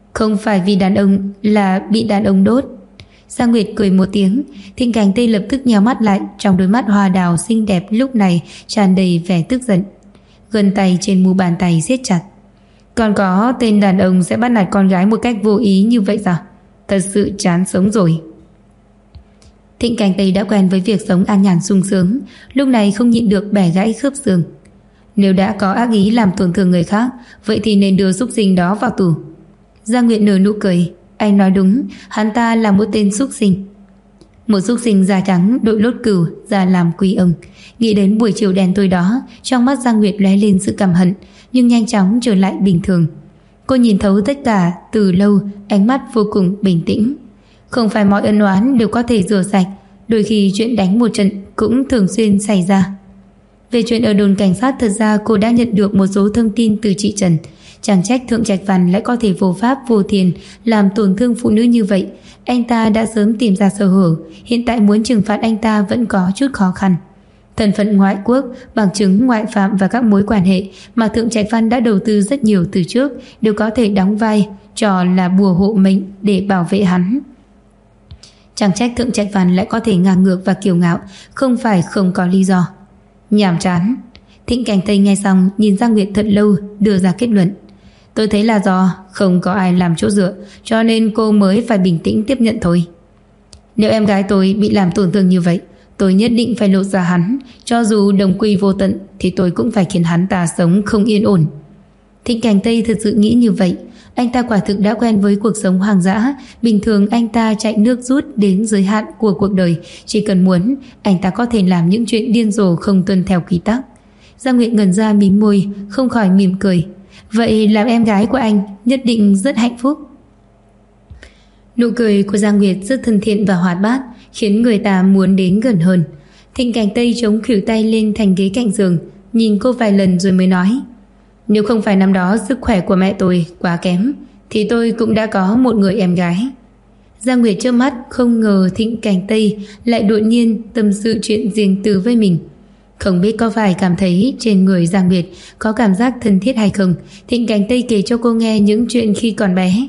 Không phải vì đàn ông, là bị đàn ông đốt. Giang Nguyệt cười một tiếng. Thịnh Cảnh Tây lập tức nheo mắt lại, trong đôi mắt hoa đào xinh đẹp lúc này tràn đầy vẻ tức giận. Gân tay trên mu bàn tay siết chặt. Còn có tên đàn ông sẽ bắt nạt con gái một cách vô ý như vậy sao? Thật sự chán sống rồi. Thịnh Cảnh Tây đã quen với việc sống an nhàn sung sướng, lúc này không nhịn được bẻ gãy khớp xương. Nếu đã có ác ý làm tổn thương người khác, vậy thì nên đưa súc sinh đó vào tù. Giang Nguyệt nở nụ cười. Anh nói đúng, hắn ta là một tên súc sinh. Một súc sinh da trắng đội lốt cừu ra làm quý ông. Nghĩ đến buổi chiều đen tối đó, trong mắt Giang Nguyệt lóe lên sự căm hận, nhưng nhanh chóng trở lại bình thường. Cô nhìn thấu tất cả từ lâu, ánh mắt vô cùng bình tĩnh. Không phải mọi ân oán đều có thể rửa sạch, đôi khi chuyện đánh một trận cũng thường xuyên xảy ra. Về chuyện ở đồn cảnh sát, thật ra cô đã nhận được một số thông tin từ chị Trần. Chẳng trách Thượng Trạch Văn lại có thể vô pháp vô thiên làm tổn thương phụ nữ như vậy. Anh ta đã sớm tìm ra sơ hở, hiện tại muốn trừng phạt anh ta vẫn có chút khó khăn. Thân phận ngoại quốc, bằng chứng ngoại phạm và các mối quan hệ mà Thượng Trạch Văn đã đầu tư rất nhiều từ trước đều có thể đóng vai trò là bùa hộ mệnh để bảo vệ hắn. Chẳng trách Thượng Trạch Văn lại có thể ngang ngược và kiêu ngạo, không phải không có lý do. Nhàm chán. Thịnh Cảnh Tây nghe xong nhìn Giang Nguyệt thật lâu, đưa ra kết luận. Tôi thấy là do không có ai làm chỗ dựa, cho nên cô mới phải bình tĩnh tiếp nhận thôi. Nếu em gái tôi bị làm tổn thương như vậy, tôi nhất định phải lột ra hắn. Cho dù đồng quy vô tận thì tôi cũng phải khiến hắn ta sống không yên ổn. Thịnh Cảnh Tây thật sự nghĩ như vậy. Anh ta quả thực đã quen với cuộc sống hoang dã. Bình thường anh ta chạy nước rút đến giới hạn của cuộc đời. Chỉ cần muốn, anh ta có thể làm những chuyện điên rồ không tuân theo quy tắc. Giang Nguyệt ngẩn ra mím môi, không khỏi mỉm cười. Vậy làm em gái của anh nhất định rất hạnh phúc. Nụ cười của Giang Nguyệt rất thân thiện và hoạt bát, khiến người ta muốn đến gần hơn. Thịnh Cảnh Tây chống khuỷu tay lên thành ghế cạnh giường, nhìn cô vài lần rồi mới nói. Nếu không phải năm đó sức khỏe của mẹ tôi quá kém, thì tôi cũng đã có một người em gái. Giang Nguyệt chớp mắt, không ngờ Thịnh Cảnh Tây lại đột nhiên tâm sự chuyện riêng tư với mình. Không biết có phải cảm thấy trên người Giang Nguyệt có cảm giác thân thiết hay không, Thịnh Cảnh Tây kể cho cô nghe những chuyện khi còn bé.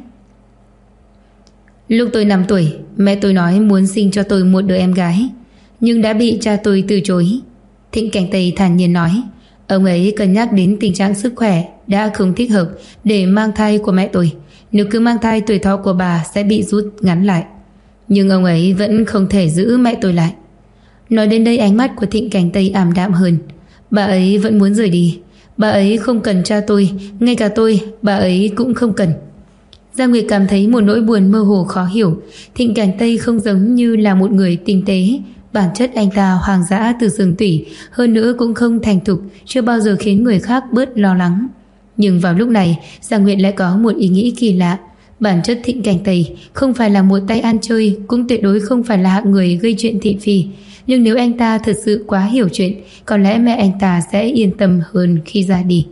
Lúc tôi 5 tuổi, mẹ tôi nói muốn sinh cho tôi một đứa em gái, nhưng đã bị cha tôi từ chối. Thịnh Cảnh Tây thản nhiên nói. Ông ấy cân nhắc đến tình trạng sức khỏe đã không thích hợp để mang thai của mẹ tôi. Nếu cứ mang thai, tuổi thọ của bà sẽ bị rút ngắn lại. Nhưng ông ấy vẫn không thể giữ mẹ tôi lại. Nói đến đây, ánh mắt của Thịnh Cảnh Tây ảm đạm hơn. Bà ấy vẫn muốn rời đi. Bà ấy không cần cha tôi, ngay cả tôi bà ấy cũng không cần. Giang Nguyệt cảm thấy một nỗi buồn mơ hồ khó hiểu. Thịnh Cảnh Tây không giống như là một người tinh tế. Bản chất anh ta hoang dã từ xương tủy, hơn nữa cũng không thành thục, chưa bao giờ khiến người khác bớt lo lắng. Nhưng vào lúc này, Giang Nguyệt lại có một ý nghĩ kỳ lạ. Bản chất Thịnh Cảnh Tây không phải là một tay ăn chơi, cũng tuyệt đối không phải là hạng người gây chuyện thị phi. Nhưng nếu anh ta thật sự quá hiểu chuyện, có lẽ mẹ anh ta sẽ yên tâm hơn khi ra đi.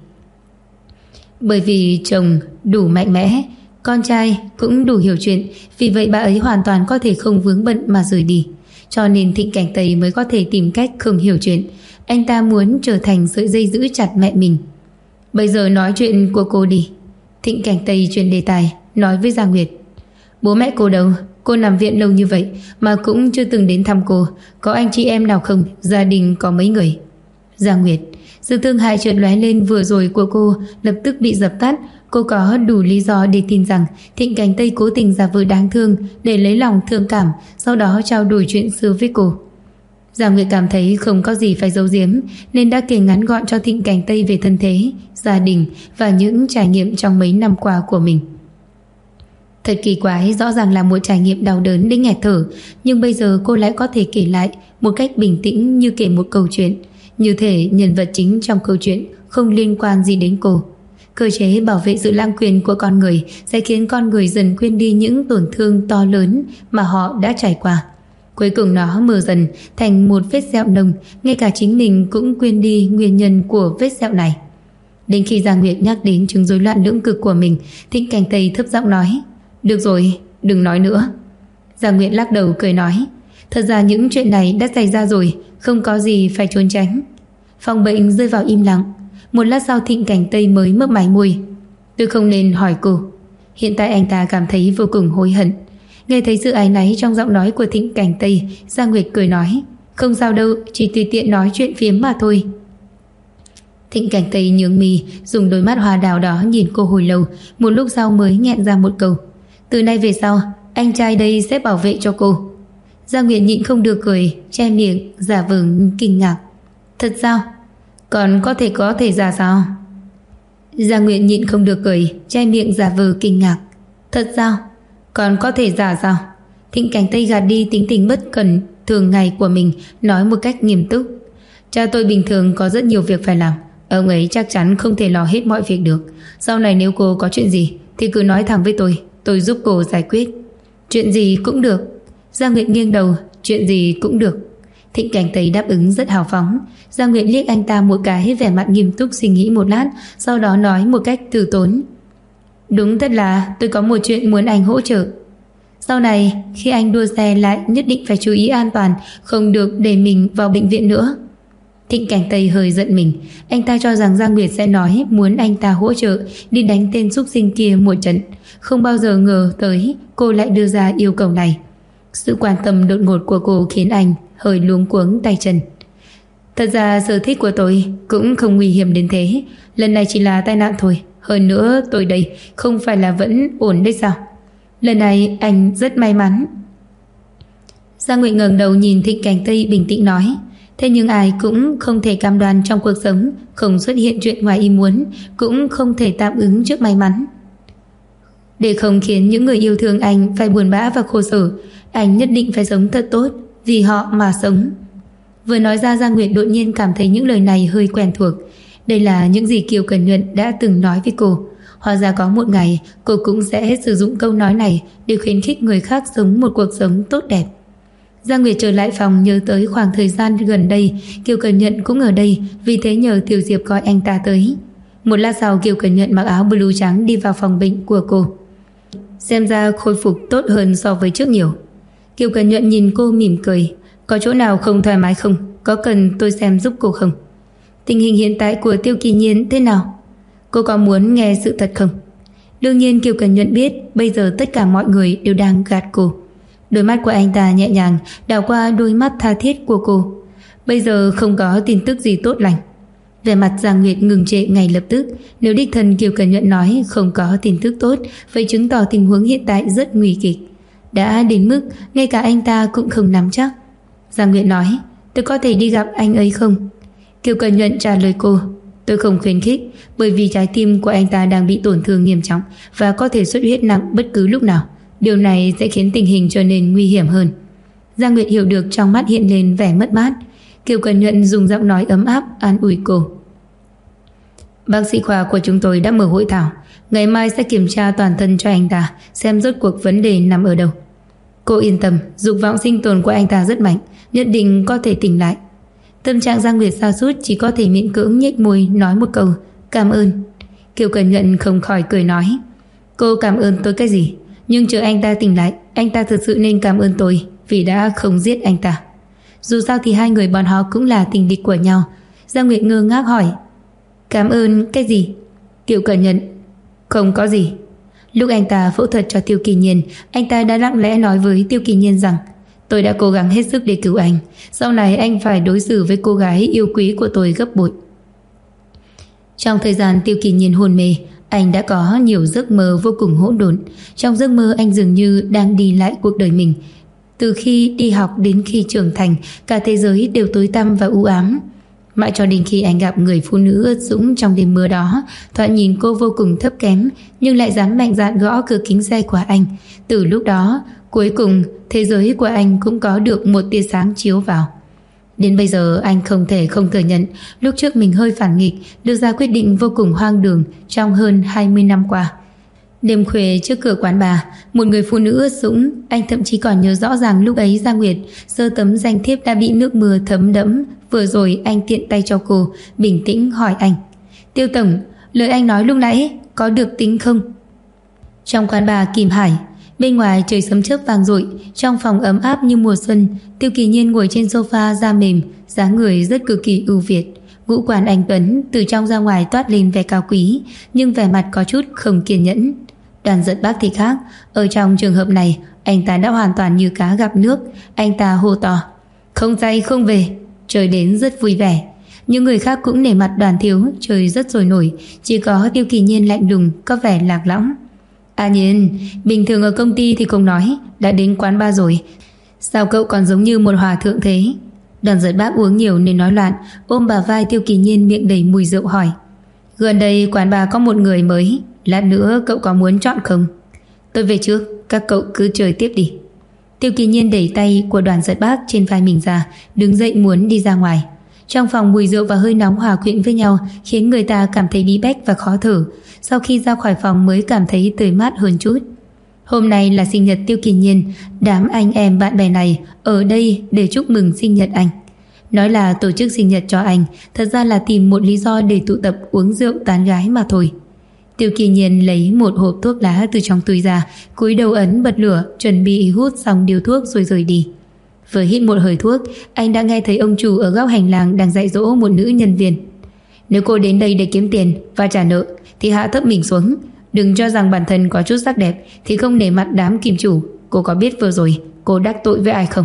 Bởi vì chồng đủ mạnh mẽ, con trai cũng đủ hiểu chuyện, vì vậy bà ấy hoàn toàn có thể không vướng bận mà rời đi. Cho nên Thịnh Cảnh Tây mới có thể tìm cách không hiểu chuyện. Anh ta muốn trở thành sợi dây giữ chặt mẹ mình. Bây giờ nói chuyện của cô đi. Thịnh Cảnh Tây chuyển đề tài, nói với Giang Nguyệt. Bố mẹ cô đâu? Cô nằm viện lâu như vậy mà cũng chưa từng đến thăm cô. Có anh chị em nào không? Gia đình có mấy người? Giang Nguyệt, sự thương hại chợt lóe lên vừa rồi của cô lập tức bị dập tắt. Cô có đủ lý do để tin rằng Thịnh Cảnh Tây cố tình giả vờ đáng thương để lấy lòng thương cảm, sau đó trao đổi chuyện xưa với cô. Giang Nguyệt cảm thấy không có gì phải giấu giếm, nên đã kể ngắn gọn cho Thịnh Cảnh Tây về thân thế, gia đình và những trải nghiệm trong mấy năm qua của mình. Thật kỳ quái, rõ ràng là một trải nghiệm đau đớn đến nghẹt thở, nhưng bây giờ cô lại có thể kể lại một cách bình tĩnh như kể một câu chuyện, như thể nhân vật chính trong câu chuyện không liên quan gì đến cô. Cơ chế bảo vệ sự lãng quyền của con người sẽ khiến con người dần quên đi những tổn thương to lớn mà họ đã trải qua. Cuối cùng nó mờ dần thành một vết sẹo nồng, ngay cả chính mình cũng quên đi nguyên nhân của vết sẹo này. Đến khi Giang Nguyệt nhắc đến chứng rối loạn lưỡng cực của mình, Thịnh Cảnh Tây thấp giọng nói. Được rồi, đừng nói nữa. Giang Nguyệt lắc đầu cười nói. Thật ra những chuyện này đã xảy ra rồi, không có gì phải trốn tránh. Phòng bệnh rơi vào im lặng. Một lát sau Thịnh Cảnh Tây mới mấp máy môi. Tôi không nên hỏi cô. Hiện tại anh ta cảm thấy vô cùng hối hận. Nghe thấy sự áy náy trong giọng nói của Thịnh Cảnh Tây, Giang Nguyệt cười nói, không sao đâu, chỉ tùy tiện nói chuyện phiếm mà thôi. Thịnh Cảnh Tây nhướng mì, dùng đôi mắt hoa đào đó nhìn cô hồi lâu, một lúc sau mới nghẹn ra một câu, từ nay về sau anh trai đây sẽ bảo vệ cho cô. Giang Nguyệt nhịn không được cười, che miệng giả vờ kinh ngạc. Thật sao? Còn có thể giả sao? Giang Nguyệt nhịn không được cười, che miệng giả vờ kinh ngạc. Thật sao? Còn có thể giả sao? Thịnh Cảnh Tây gạt đi tính tình bất cần thường ngày của mình, nói một cách nghiêm túc. Cha tôi bình thường có rất nhiều việc phải làm, ông ấy chắc chắn không thể lo hết mọi việc được. Sau này nếu cô có chuyện gì thì cứ nói thẳng với tôi giúp cô giải quyết. Chuyện gì cũng được. Giang Nguyệt nghiêng đầu, chuyện gì cũng được. Thịnh Cảnh Tây đáp ứng rất hào phóng. Giang Nguyệt liếc anh ta một cái, vẻ mặt nghiêm túc suy nghĩ một lát, sau đó nói một cách từ tốn, đúng thật là tôi có một chuyện muốn anh hỗ trợ. Sau này khi anh đua xe lại nhất định phải chú ý an toàn, không được để mình vào bệnh viện nữa. Thịnh Cảnh Tây hơi giận mình. Anh ta cho rằng Giang Nguyệt sẽ nói muốn anh ta hỗ trợ đi đánh tên xúc sinh kia một trận, không bao giờ ngờ tới cô lại đưa ra yêu cầu này. Sự quan tâm đột ngột của cô khiến anh hơi luống cuống tay chân. Thật ra sở thích của tôi cũng không nguy hiểm đến thế, lần này chỉ là tai nạn thôi. Hơn nữa tôi đây không phải là vẫn ổn đấy sao? Lần này anh rất may mắn. Giang Nguyệt ngẩng đầu nhìn Thịnh Cảnh Tây bình tĩnh nói, thế nhưng ai cũng không thể cam đoan trong cuộc sống không xuất hiện chuyện ngoài ý muốn, cũng không thể tạm ứng trước may mắn. Để không khiến những người yêu thương anh phải buồn bã và khổ sở, anh nhất định phải sống thật tốt, vì họ mà sống. Vừa nói ra, Giang Nguyệt đột nhiên cảm thấy những lời này hơi quen thuộc. Đây là những gì Kiều Cẩn Nhuận đã từng nói với cô. Hóa ra có một ngày cô cũng sẽ sử dụng câu nói này để khuyến khích người khác sống một cuộc sống tốt đẹp. Giang Nguyệt trở lại phòng, nhớ tới khoảng thời gian gần đây Kiều Cẩn Nhuận cũng ở đây, vì thế nhờ Tiểu Diệp gọi anh ta tới. Một lát sau, Kiều Cẩn Nhuận mặc áo blue trắng đi vào phòng bệnh của cô. Xem ra khôi phục tốt hơn so với trước nhiều. Kiều Cẩn Nhuận nhìn cô mỉm cười, có chỗ nào không thoải mái không? Có cần tôi xem giúp cô không? Tình hình hiện tại của Tiêu Kỳ Nhiên thế nào? Cô có muốn nghe sự thật không? Đương nhiên Kiều Cẩn Nhuận biết bây giờ tất cả mọi người đều đang gạt cô. Đôi mắt của anh ta nhẹ nhàng đảo qua đôi mắt tha thiết của cô. Bây giờ không có tin tức gì tốt lành. Vẻ mặt Giang Nguyệt ngừng trệ ngay lập tức. Nếu đích thân Kiều Cẩn Nhuận nói không có tin tức tốt, vậy chứng tỏ tình huống hiện tại rất nguy kịch, đã đến mức ngay cả anh ta cũng không nắm chắc. Giang Nguyệt nói, tôi có thể đi gặp anh ấy không? Kiều Cẩn Nhuận trả lời cô, tôi không khuyến khích, bởi vì trái tim của anh ta đang bị tổn thương nghiêm trọng và có thể xuất huyết nặng bất cứ lúc nào. Điều này sẽ khiến tình hình trở nên nguy hiểm hơn. Giang Nguyệt hiểu được, trong mắt hiện lên vẻ mất mát. Kiều Cẩn Nhuận dùng giọng nói ấm áp an ủi cô. Bác sĩ khoa của chúng tôi đã mở hội thảo, ngày mai sẽ kiểm tra toàn thân cho anh ta, xem rốt cuộc vấn đề nằm ở đâu. Cô yên tâm, dục vọng sinh tồn của anh ta rất mạnh, nhất định có thể tỉnh lại. Tâm trạng Giang Nguyệt sa sút, chỉ có thể miễn cưỡng nhếch môi nói một câu cảm ơn. Kiều Cẩn Nhuận không khỏi cười nói, cô cảm ơn tôi cái gì? Nhưng chờ anh ta tỉnh lại, anh ta thực sự nên cảm ơn tôi vì đã không giết anh ta. Dù sao thì hai người bọn họ cũng là tình địch của nhau. Giang Nguyệt ngơ ngác hỏi, cảm ơn cái gì? Kiều Cẩn Nhuận, không có gì. Lúc anh ta phẫu thuật cho Tiêu Kỳ Nhiên, anh ta đã lặng lẽ nói với Tiêu Kỳ Nhiên rằng, tôi đã cố gắng hết sức để cứu anh, sau này anh phải đối xử với cô gái yêu quý của tôi gấp bội. Trong thời gian Tiêu Kỳ Nhiên hôn mê, anh đã có nhiều giấc mơ vô cùng hỗn độn. Trong giấc mơ anh dường như đang đi lại cuộc đời mình. Từ khi đi học đến khi trưởng thành, cả thế giới đều tối tăm và u ám. Mãi cho đến khi anh gặp người phụ nữ ướt sũng trong đêm mưa đó. Thoạt nhìn cô vô cùng thấp kém, nhưng lại dám mạnh dạn gõ cửa kính xe của anh. Từ lúc đó, cuối cùng thế giới của anh cũng có được một tia sáng chiếu vào. Đến bây giờ anh không thể không thừa nhận, lúc trước mình hơi phản nghịch, đưa ra quyết định vô cùng hoang đường trong hơn 20 năm qua. Đêm khuya trước cửa quán bar, một người phụ nữ ướt sũng, anh thậm chí còn nhớ rõ ràng lúc ấy Giang Nguyệt giơ tấm danh thiếp đã bị nước mưa thấm đẫm. Vừa rồi anh tiện tay cho cô, bình tĩnh hỏi anh, Tiêu tổng, lời anh nói lúc nãy có được tính không? Trong quán bar Kim Hải, bên ngoài trời sấm chớp vang dội, trong phòng ấm áp như mùa xuân. Tiêu Kỳ Nhiên ngồi trên sofa da mềm, dáng người rất cực kỳ ưu việt. Ngũ quan anh tuấn từ trong ra ngoài toát lên vẻ cao quý, nhưng vẻ mặt có chút không kiên nhẫn. Đoàn Giật Bắc thì khác. Ở trong trường hợp này, anh ta đã hoàn toàn như cá gặp nước. Anh ta hô to: "Không say không về!" Chơi đến rất vui vẻ. Những người khác cũng nể mặt Đoàn thiếu, chơi rất sôi nổi. Chỉ có Tiêu Kỳ Nhiên lạnh lùng, có vẻ lạc lõng. "À Nhiên, bình thường ở công ty thì không nói, đã đến quán bar rồi, sao cậu còn giống như một hòa thượng thế?" Đoàn Giật Bác uống nhiều nên nói loạn, ôm bả vai Tiêu Kỳ Nhiên miệng đầy mùi rượu hỏi: "Gần đây quán bar có một người mới, lát nữa cậu có muốn chọn không?" "Tôi về trước, các cậu cứ chơi tiếp đi." Tiêu Kỳ Nhiên đẩy tay của Đoàn Giật Bác trên vai mình ra, đứng dậy muốn đi ra ngoài. Trong phòng mùi rượu và hơi nóng hòa quyện với nhau khiến người ta cảm thấy bí bách và khó thở. Sau khi ra khỏi phòng mới cảm thấy tươi mát hơn chút. Hôm nay là sinh nhật Tiêu Kỳ Nhiên, đám anh em bạn bè này ở đây để chúc mừng sinh nhật anh. Nói là tổ chức sinh nhật cho anh, thật ra là tìm một lý do để tụ tập uống rượu tán gái mà thôi. Tiêu Kỳ Nhiên lấy một hộp thuốc lá từ trong túi ra, cúi đầu ấn bật lửa, chuẩn bị hút xong điếu thuốc rồi rời đi. Vừa hít một hơi thuốc, anh đã nghe thấy ông chủ ở góc hành lang đang dạy dỗ một nữ nhân viên. "Nếu cô đến đây để kiếm tiền và trả nợ thì hạ thấp mình xuống, đừng cho rằng bản thân có chút sắc đẹp thì không nể mặt đám kim chủ. Cô có biết vừa rồi cô đắc tội với ai không?"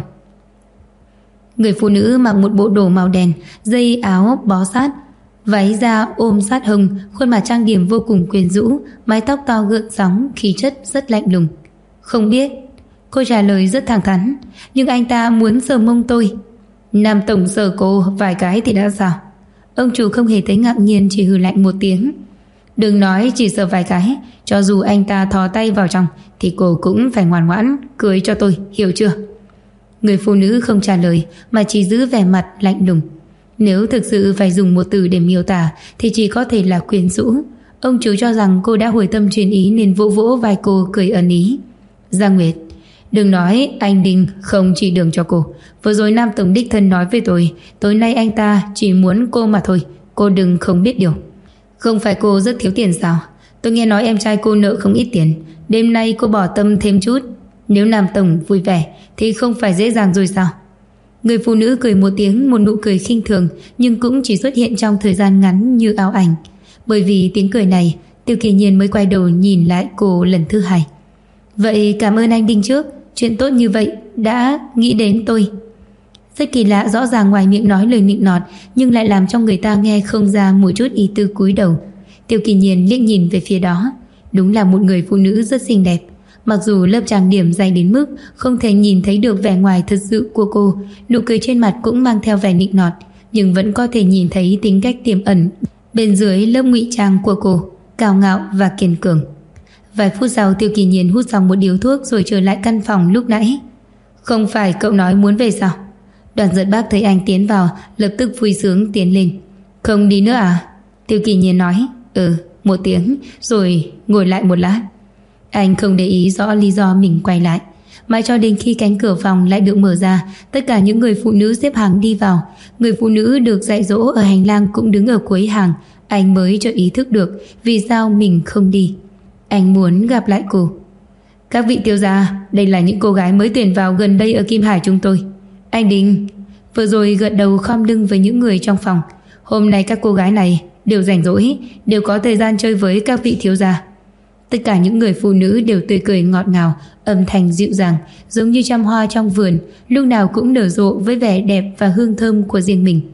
Người phụ nữ mặc một bộ đồ màu đen, dây áo bó sát, váy da ôm sát hông, khuôn mặt trang điểm vô cùng quyến rũ, mái tóc to gợn sóng, khí chất rất lạnh lùng. "Không biết." Cô trả lời rất thẳng thắn. "Nhưng anh ta muốn sờ mông tôi." "Nam tổng sờ cô vài cái thì đã sao?" Ông chủ không hề thấy ngạc nhiên, chỉ hừ lạnh một tiếng. "Đừng nói chỉ sờ vài cái, cho dù anh ta thò tay vào trong thì cô cũng phải ngoan ngoãn cưới cho tôi, hiểu chưa?" Người phụ nữ không trả lời mà chỉ giữ vẻ mặt lạnh lùng. Nếu thực sự phải dùng một từ để miêu tả thì chỉ có thể là quyến rũ. Ông chủ cho rằng cô đã hồi tâm chuyển ý nên vỗ vỗ vai cô cười ẩn ý. "Giang Nguyệt, đừng nói anh Đinh không chỉ đường cho cô. Vừa rồi Nam tổng đích thân nói với tôi, tối nay anh ta chỉ muốn cô mà thôi. Cô đừng không biết điều." "Không phải cô rất thiếu tiền sao? Tôi nghe nói em trai cô nợ không ít tiền. Đêm nay cô bỏ tâm thêm chút. Nếu Nam tổng vui vẻ thì không phải dễ dàng rồi sao?" Người phụ nữ cười một tiếng, một nụ cười khinh thường nhưng cũng chỉ xuất hiện trong thời gian ngắn như ảo ảnh. Bởi vì tiếng cười này, Tiêu Kỳ Nhiên mới quay đầu nhìn lại cô lần thứ hai. "Vậy cảm ơn anh Đinh trước, chuyện tốt như vậy đã nghĩ đến tôi." Rất kỳ lạ, rõ ràng ngoài miệng nói lời nịnh nọt nhưng lại làm cho người ta nghe không ra một chút ý tư cúi đầu. Tiêu Kỳ Nhiên liếc nhìn về phía đó. Đúng là một người phụ nữ rất xinh đẹp. Mặc dù lớp trang điểm dày đến mức không thể nhìn thấy được vẻ ngoài thật sự của cô, nụ cười trên mặt cũng mang theo vẻ nịnh nọt, nhưng vẫn có thể nhìn thấy tính cách tiềm ẩn bên dưới lớp ngụy trang của cô, cao ngạo và kiên cường. Vài phút sau, Tiêu Kỳ Nhiên hút xong một điếu thuốc rồi trở lại căn phòng lúc nãy. "Không phải cậu nói muốn về sao?" Đoàn Giật Bác thấy anh tiến vào, lập tức vui sướng tiến lên. "Không đi nữa à?" Tiêu Kỳ Nhiên nói. Một tiếng rồi ngồi lại một lát. Anh không để ý rõ lý do mình quay lại. Mãi cho đến khi cánh cửa phòng lại được mở ra, tất cả những người phụ nữ xếp hàng đi vào. Người phụ nữ được dạy dỗ ở hành lang cũng đứng ở cuối hàng. Anh mới cho ý thức được vì sao mình không đi. Anh muốn gặp lại cô. "Các vị tiêu gia, đây là những cô gái mới tuyển vào gần đây ở Kim Hải chúng tôi." Anh Đinh vừa rồi gật đầu khom lưng với những người trong phòng. "Hôm nay các cô gái này đều rảnh rỗi, đều có thời gian chơi với các vị thiếu gia." Tất cả những người phụ nữ đều tươi cười ngọt ngào, âm thanh dịu dàng, giống như trăm hoa trong vườn, lúc nào cũng nở rộ với vẻ đẹp và hương thơm của riêng mình.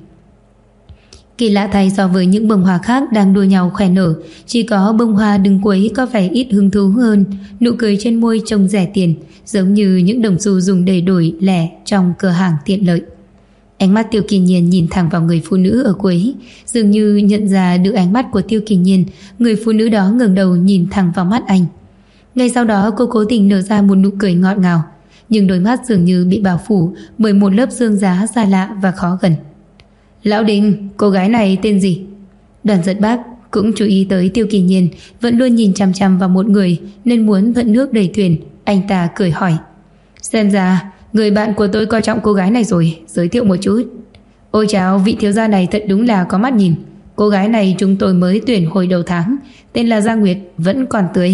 Kỳ lạ thay, so với những bông hoa khác đang đua nhau khoe nở, chỉ có bông hoa đứng cuối có vẻ ít hứng thú hơn. Nụ cười trên môi trông rẻ tiền, giống như những đồng xu dùng để đổi lẻ trong cửa hàng tiện lợi. Ánh mắt Tiêu Kỳ Nhiên nhìn thẳng vào người phụ nữ ở cuối. Dường như nhận ra được ánh mắt của Tiêu Kỳ Nhiên, người phụ nữ đó ngẩng đầu nhìn thẳng vào mắt anh. Ngay sau đó cô cố tình nở ra một nụ cười ngọt ngào, nhưng đôi mắt dường như bị bao phủ bởi một lớp sương giá xa lạ và khó gần. "Lão Đinh, cô gái này tên gì?" Đoàn Giật Bác cũng chú ý tới Tiêu Kỳ Nhiên vẫn luôn nhìn chằm chằm vào một người nên muốn thuận nước đẩy thuyền. Anh ta cười hỏi. "Xem ra người bạn của tôi coi trọng cô gái này rồi, giới thiệu một chút." "Ôi chào, vị thiếu gia này thật đúng là có mắt nhìn. Cô gái này chúng tôi mới tuyển hồi đầu tháng, tên là Giang Nguyệt, vẫn còn tươi."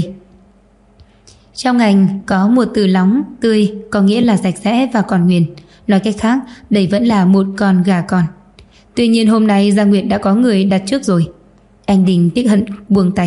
Trong ngành có một từ lóng, tươi có nghĩa là sạch sẽ và còn nguyên. Nói cách khác, đây vẫn là một con gà con. Tuy nhiên hôm nay Giang Nguyệt đã có người đặt trước rồi. Anh Đình tiếc hận buông tay.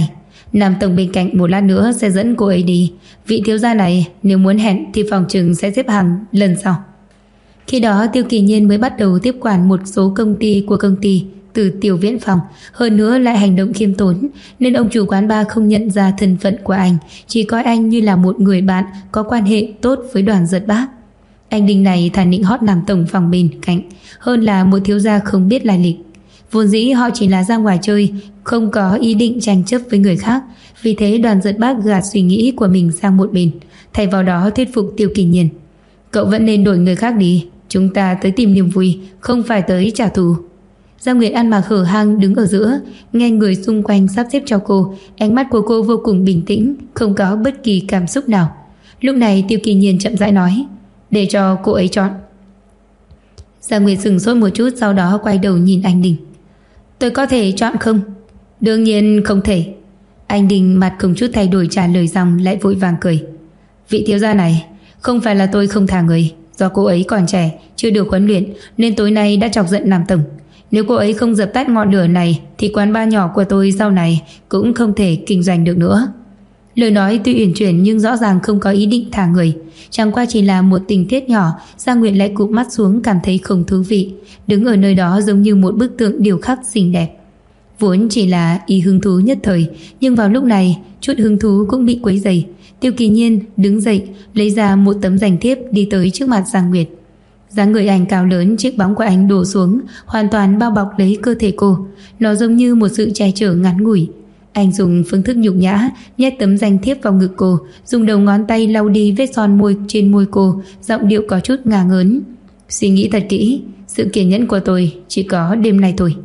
Nam tổng bên cạnh một lát nữa sẽ dẫn cô ấy đi. Vị thiếu gia này nếu muốn hẹn thì phòng trừng sẽ xếp hàng lần sau. Khi đó Tiêu Kỳ Nhiên mới bắt đầu tiếp quản một số công ty của công ty từ Tiểu Viễn Phòng, hơn nữa lại hành động khiêm tốn, nên ông chủ quán bar không nhận ra thân phận của anh, chỉ coi anh như là một người bạn có quan hệ tốt với Đoàn Giật Bác. Anh Đinh này thà nịnh hót Nam tổng phòng bên cạnh hơn là một thiếu gia không biết lai lịch. Vốn dĩ họ chỉ là ra ngoài chơi, không có ý định tranh chấp với người khác, vì thế Đoàn Giật Bác gạt suy nghĩ của mình sang một bên, thay vào đó thuyết phục Tiêu Kỳ Nhiên. Cậu vẫn nên đổi người khác đi, chúng ta tới tìm niềm vui, không phải tới trả thù. Giang Nguyệt ăn mặc hở hang đứng ở giữa, nghe người xung quanh sắp xếp cho cô, ánh mắt của cô vô cùng bình tĩnh, không có bất kỳ cảm xúc nào. Lúc này Tiêu Kỳ Nhiên chậm rãi nói, để cho cô ấy chọn. Giang Nguyệt sững sốt một chút, sau đó quay đầu nhìn anh Đình. Tôi có thể chọn không? Đương nhiên không thể. Anh Đình mặt không chút thay đổi trả lời xong lại vội vàng cười. Vị thiếu gia này, không phải là tôi không thà người, do cô ấy còn trẻ, chưa được huấn luyện nên tối nay đã chọc giận Nam tổng. Nếu cô ấy không dập tắt ngọn lửa này thì quán bar nhỏ của tôi sau này cũng không thể kinh doanh được nữa. Lời nói tuy uyển chuyển nhưng rõ ràng không có ý định thả người, chẳng qua chỉ là một tình tiết nhỏ. Giang Nguyệt lại cụp mắt xuống, cảm thấy không thú vị, đứng ở nơi đó giống như một bức tượng điêu khắc xinh đẹp. Vốn chỉ là ý hứng thú nhất thời, nhưng vào lúc này chút hứng thú cũng bị quấy rầy. Tiêu Kỳ Nhiên đứng dậy, lấy ra một tấm danh thiếp đi tới trước mặt Giang Nguyệt. Dáng người anh cao lớn, chiếc bóng của anh đổ xuống, hoàn toàn bao bọc lấy cơ thể cô. Nó giống như một sự che chở ngắn ngủi. Anh dùng phương thức nhục nhã nhét tấm danh thiếp vào ngực cô, dùng đầu ngón tay lau đi vết son môi trên môi cô, giọng điệu có chút ngả ngớn. Suy nghĩ thật kỹ, sự kiên nhẫn của tôi chỉ có đêm nay thôi.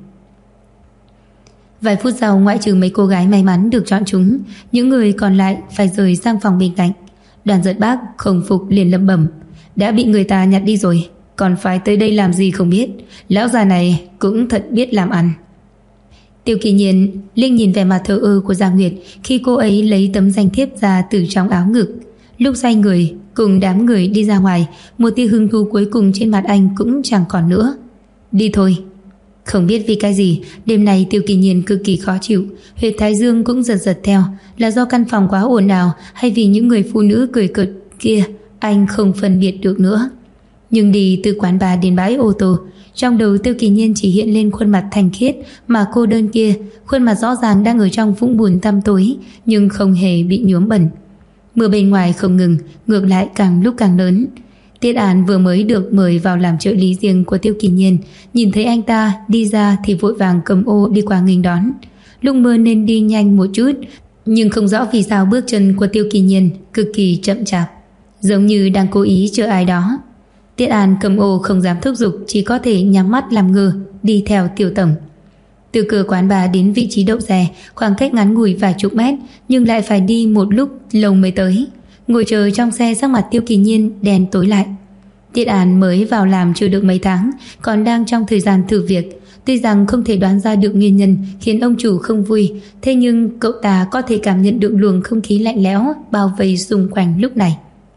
Vài phút sau, ngoại trừ mấy cô gái may mắn được chọn chúng, những người còn lại phải rời sang phòng bên cạnh. Đoàn Giật Bác không phục liền lẩm bẩm, đã bị người ta nhặt đi rồi, còn phải tới đây làm gì không biết. Lão già này cũng thật biết làm ăn. Tiêu Kỳ Nhiên liếc nhìn vẻ mặt thờ ơ của Giang Nguyệt khi cô ấy lấy tấm danh thiếp ra từ trong áo ngực. Lúc xoay người cùng đám người đi ra ngoài, một tia hứng thú cuối cùng trên mặt anh cũng chẳng còn nữa. Đi thôi. Không biết vì cái gì, đêm nay Tiêu Kỳ Nhiên cực kỳ khó chịu, huyệt thái dương cũng giật giật theo, là do căn phòng quá ồn ào hay vì những người phụ nữ cười cợt kia, anh không phân biệt được nữa. Nhưng đi từ quán bar đến bãi ô tô, trong đầu Tiêu Kỳ Nhiên chỉ hiện lên khuôn mặt thanh khiết mà cô đơn kia, khuôn mặt rõ ràng đang ở trong vũng bùn tăm tối nhưng không hề bị nhuốm bẩn. Mưa bên ngoài không ngừng, ngược lại càng lúc càng lớn. Tiết An vừa mới được mời vào làm trợ lý riêng của Tiêu Kỳ Nhiên, nhìn thấy anh ta đi ra thì vội vàng cầm ô đi qua nghênh đón. Lúc mưa nên đi nhanh một chút, nhưng không rõ vì sao bước chân của Tiêu Kỳ Nhiên cực kỳ chậm chạp, giống như đang cố ý chờ ai đó. Tiết An cầm ô không dám thúc giục, chỉ có thể nhắm mắt làm ngơ đi theo Tiêu tổng. Từ cửa quán bar đến vị trí đậu xe khoảng cách ngắn ngủi vài chục mét, nhưng lại phải đi một lúc lâu mới tới. Ngồi chờ trong xe, sắc mặt Tiêu Kỳ Nhiên đen tối lại. Tiết An mới vào làm chưa được mấy tháng, còn đang trong thời gian thử việc. Tuy rằng không thể đoán ra được nguyên nhân khiến ông chủ không vui, thế nhưng cậu ta có thể cảm nhận được luồng không khí lạnh lẽo bao vây xung quanh lúc này.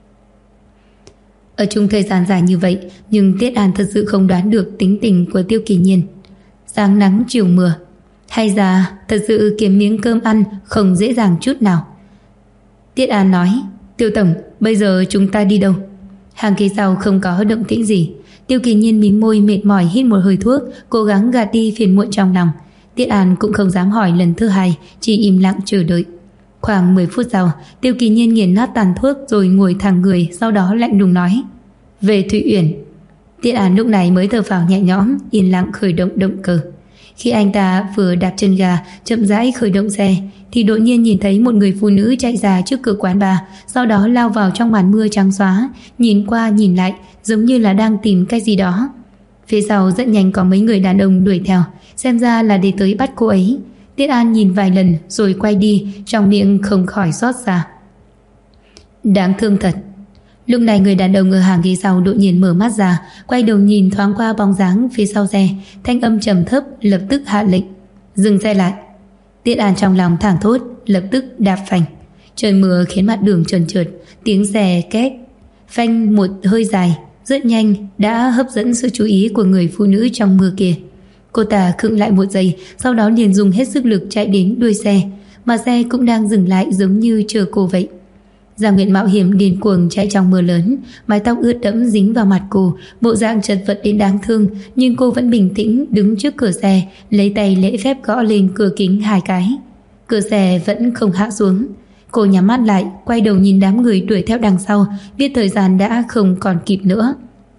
Ở chung thời gian dài như vậy, nhưng Tiết An thật sự không đoán được tính tình của Tiêu Kỳ Nhiên. Sáng nắng chiều mưa, hay ra thật sự kiếm miếng cơm ăn không dễ dàng chút nào. Tiết An nói, Tiêu tổng, bây giờ chúng ta đi đâu? Hàng ghế sau không có động tĩnh gì. Tiêu Kỳ Nhiên mím môi mệt mỏi hít một hơi thuốc, cố gắng gạt đi phiền muộn trong lòng. Tiết An cũng không dám hỏi lần thứ hai, chỉ im lặng chờ đợi. Khoảng 10 phút sau, Tiêu Kỳ Nhiên nghiền nát tàn thuốc rồi ngồi thẳng người, sau đó lạnh lùng nói, về Thụy Uyển. Tiết An lúc này mới thở phào nhẹ nhõm, yên lặng khởi động động cơ. Khi anh ta vừa đạp chân ga chậm rãi khởi động xe thì đột nhiên nhìn thấy một người phụ nữ chạy ra trước cửa quán bar, sau đó lao vào trong màn mưa trắng xóa, nhìn qua nhìn lại giống như là đang tìm cái gì đó. Phía sau rất nhanh có mấy người đàn ông đuổi theo, xem ra là để tới bắt cô ấy. Tiết An nhìn vài lần rồi quay đi, trong miệng không khỏi xót xa. Đáng thương thật. Lúc này người đàn ông ở hàng ghế sau đột nhiên mở mắt ra, quay đầu nhìn thoáng qua bóng dáng phía sau xe, thanh âm trầm thấp lập tức hạ lệnh, dừng xe lại. Tiết An trong lòng thảng thốt, lập tức đạp phanh. Trời mưa khiến mặt đường trơn trượt, tiếng xe két phanh một hơi dài rất nhanh đã hấp dẫn sự chú ý của người phụ nữ trong mưa kia. Cô ta khựng lại một giây, sau đó liền dùng hết sức lực chạy đến đuôi xe. mà xe cũng đang dừng lại giống như chờ cô vậy. Giang Nguyệt mạo hiểm điên cuồng chạy trong mưa lớn, mái tóc ướt đẫm dính vào mặt cô, bộ dạng chật vật đến đáng thương, nhưng cô vẫn bình tĩnh đứng trước cửa xe, lấy tay lễ phép gõ lên cửa kính 2 cái. Cửa xe vẫn không hạ xuống. Cô nhắm mắt lại, quay đầu nhìn đám người đuổi theo đằng sau, biết thời gian đã không còn kịp nữa.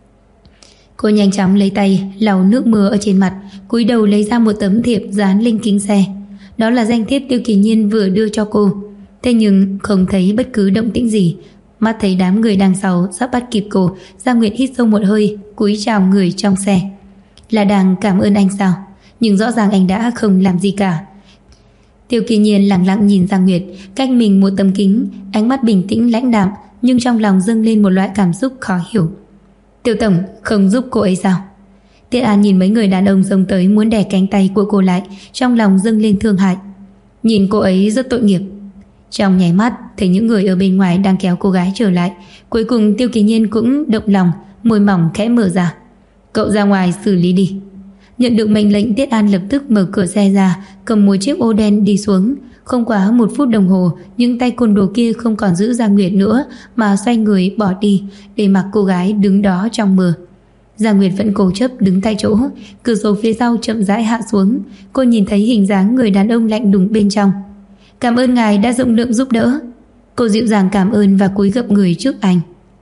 Cô nhanh chóng lấy tay lau nước mưa ở trên mặt, cúi đầu lấy ra một tấm thiệp dán lên kính xe. Đó là danh thiếp Tiêu Kỳ Nhiên vừa đưa cho cô. Thế nhưng không thấy bất cứ động tĩnh gì. Mắt thấy đám người đằng sau sắp bắt kịp cô, Giang Nguyệt hít sâu một hơi, cúi chào người trong xe. Là đang cảm ơn anh sao? Nhưng rõ ràng anh đã không làm gì cả. Tiêu Kỳ Nhiên lặng lặng nhìn Giang Nguyệt, cách mình một tấm kính, ánh mắt bình tĩnh lãnh đạm, nhưng trong lòng dâng lên một loại cảm xúc khó hiểu. Tiêu tổng không giúp cô ấy sao? Tiết An nhìn mấy người đàn ông xông tới muốn đè cánh tay của cô lại, trong lòng dâng lên thương hại. Nhìn cô ấy rất tội nghiệp. Trong nháy mắt thấy những người ở bên ngoài đang kéo cô gái trở lại, cuối cùng Tiêu Kỳ Nhiên cũng động lòng, môi mỏng khẽ mở ra. Cậu ra ngoài xử lý đi. Nhận được mệnh lệnh, Tiết An lập tức mở cửa xe ra, cầm một chiếc ô đen đi xuống. Không quá 1 phút đồng hồ, những tay côn đồ kia không còn giữ Giang Nguyệt nữa mà xoay người bỏ đi, để mặc cô gái đứng đó trong mưa. Giang Nguyệt vẫn cố chấp đứng tại chỗ, cửa sổ phía sau chậm rãi hạ xuống. Cô nhìn thấy hình dáng người đàn ông lạnh lùng bên trong. Cảm ơn ngài đã rộng lượng giúp đỡ. Cô dịu dàng cảm ơn và cúi gập người trước anh.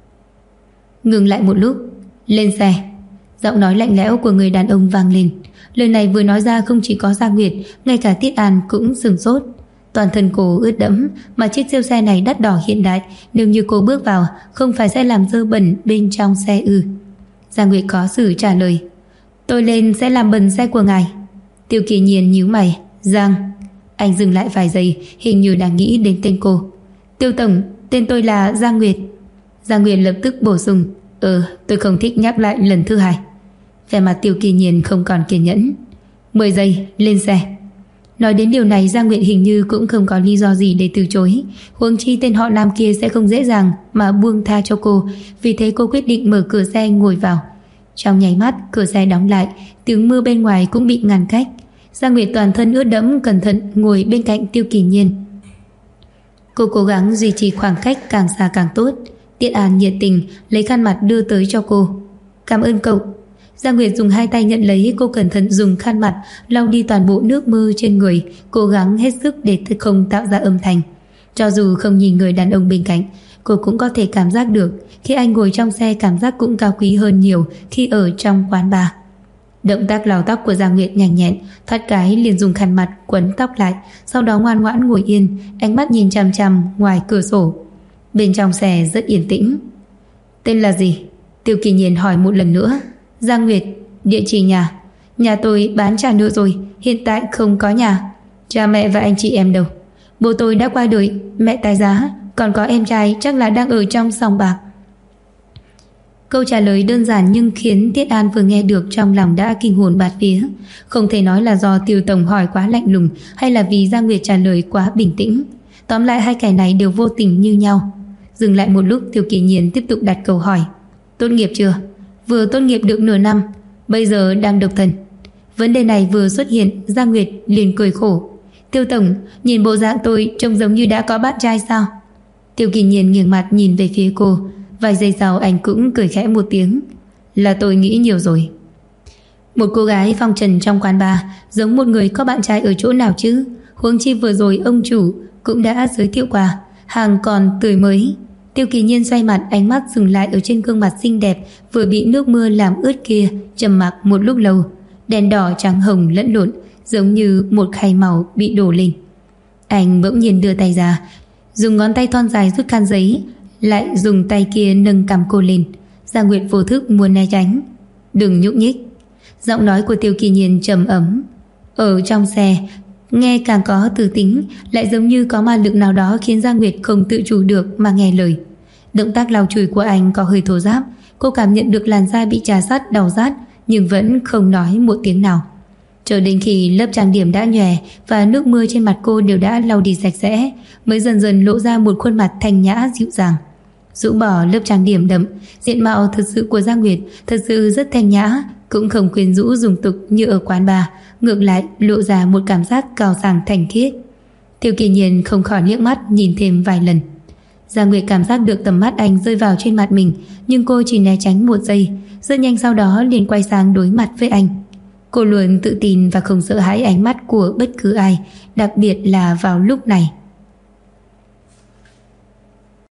Ngừng lại một lúc, lên xe. Giọng nói lạnh lẽo của người đàn ông vang lên. Lời này vừa nói ra không chỉ có Giang Nguyệt, ngay cả Tiết An cũng sửng sốt. Toàn thân cô ướt đẫm, mà chiếc siêu xe này đắt đỏ hiện đại, nếu như cô bước vào không phải sẽ làm dơ bẩn bên trong xe ư? Giang Nguyệt khó xử trả lời. Tôi lên sẽ làm bẩn xe của ngài. Tiêu Kỳ Nhiên nhíu mày. Giang. Anh dừng lại vài giây, hình như đang nghĩ đến tên cô. Tiêu tổng, tên tôi là Giang Nguyệt. Giang Nguyệt lập tức bổ sung. Tôi không thích nhắc lại lần thứ 2. Vẻ mặt Tiêu Kỳ Nhiên không còn kiên nhẫn. 10 giây, lên xe. Nói đến điều này, Giang Nguyệt hình như cũng không có lý do gì để từ chối. Huống chi tên họ Nam kia sẽ không dễ dàng mà buông tha cho cô. Vì thế cô quyết định mở cửa xe ngồi vào. Trong nháy mắt cửa xe đóng lại, tiếng mưa bên ngoài cũng bị ngăn cách. Giang Nguyệt toàn thân ướt đẫm cẩn thận ngồi bên cạnh Tiêu Kỳ Nhiên. Cô cố gắng duy trì khoảng cách càng xa càng tốt. Tiết An nhiệt tình lấy khăn mặt đưa tới cho cô. Cảm ơn cậu. Giang Nguyệt dùng 2 tay nhận lấy, cô cẩn thận dùng khăn mặt lau đi toàn bộ nước mưa trên người, cố gắng hết sức để không tạo ra âm thanh. Cho dù không nhìn người đàn ông bên cạnh, cô cũng có thể cảm giác được khi anh ngồi trong xe cảm giác cũng cao quý hơn nhiều khi ở trong quán bar. Động tác lau tóc của Giang Nguyệt nhanh nhẹn, thoát cái liền dùng khăn mặt quấn tóc lại, sau đó ngoan ngoãn ngồi yên, ánh mắt nhìn chằm chằm ngoài cửa sổ. Bên trong xe rất yên tĩnh. Tên là gì? Tiêu Kỳ Nhiên hỏi một lần nữa. Giang Nguyệt. Địa chỉ nhà? Nhà tôi bán trả nợ rồi, hiện tại không có nhà. Cha mẹ và anh chị em đâu? Bố tôi đã qua đời, mẹ tái giá, còn có em trai chắc là đang ở trong sòng bạc. Câu trả lời đơn giản nhưng khiến Tiết An vừa nghe được trong lòng đã kinh hồn bạt vía. Không thể nói là do Tiêu tổng hỏi quá lạnh lùng hay là vì Giang Nguyệt trả lời quá bình tĩnh. Tóm lại 2 kẻ này đều vô tình như nhau. Dừng lại một lúc, Tiêu Kỳ Nhiên tiếp tục đặt câu hỏi. Tốt nghiệp chưa? Vừa tốt nghiệp được nửa năm, bây giờ đang độc thân. Vấn đề này vừa xuất hiện, Giang Nguyệt liền cười khổ. Tiêu tổng, nhìn bộ dạng tôi trông giống như đã có bạn trai sao? Tiêu Kỳ Nhiên nghiêng mặt nhìn về phía cô. Vài giây sau anh cũng cười khẽ một tiếng. Là tôi nghĩ nhiều rồi. Một cô gái phong trần trong quán bar giống một người có bạn trai ở chỗ nào chứ? Huống chi vừa rồi ông chủ cũng đã giới thiệu qua, hàng còn tươi mới. Tiêu Kỳ Nhiên xoay mặt, ánh mắt dừng lại ở trên gương mặt xinh đẹp vừa bị nước mưa làm ướt kia, trầm mặc một lúc lâu. Đèn đỏ trắng hồng lẫn lộn, giống như một khay màu bị đổ lên. Anh bỗng nhiên đưa tay ra, dùng ngón tay thon dài rút khăn giấy, lại dùng tay kia nâng cằm cô lên. Giang Nguyệt vô thức muốn né tránh. Đừng nhúc nhích. Giọng nói của Tiêu Kỳ Nhiên trầm ấm. Ở trong xe nghe càng có từ tính, lại giống như có ma lực nào đó khiến Giang Nguyệt không tự chủ được mà nghe lời. Động tác lau chùi của anh có hơi thô ráp. Cô cảm nhận được làn da bị chà sát đau rát, nhưng vẫn không nói một tiếng nào. Cho đến khi lớp trang điểm đã nhòe và nước mưa trên mặt cô đều đã lau đi sạch sẽ, mới dần dần lộ ra một khuôn mặt thanh nhã dịu dàng. Rũ bỏ lớp trang điểm đậm, diện mạo thật sự của Giang Nguyệt thật sự rất thanh nhã, cũng không quyến rũ dùng tục như ở quán bar, ngược lại lộ ra một cảm giác cao sảng thanh khiết. Tiêu Kỳ Nhiên không khỏi liếc mắt nhìn thêm vài lần. Giang Nguyệt cảm giác được tầm mắt anh rơi vào trên mặt mình, nhưng cô chỉ né tránh một giây, rất nhanh sau đó liền quay sang đối mặt với anh. Cô luôn tự tin và không sợ hãi ánh mắt của bất cứ ai, đặc biệt là vào lúc này.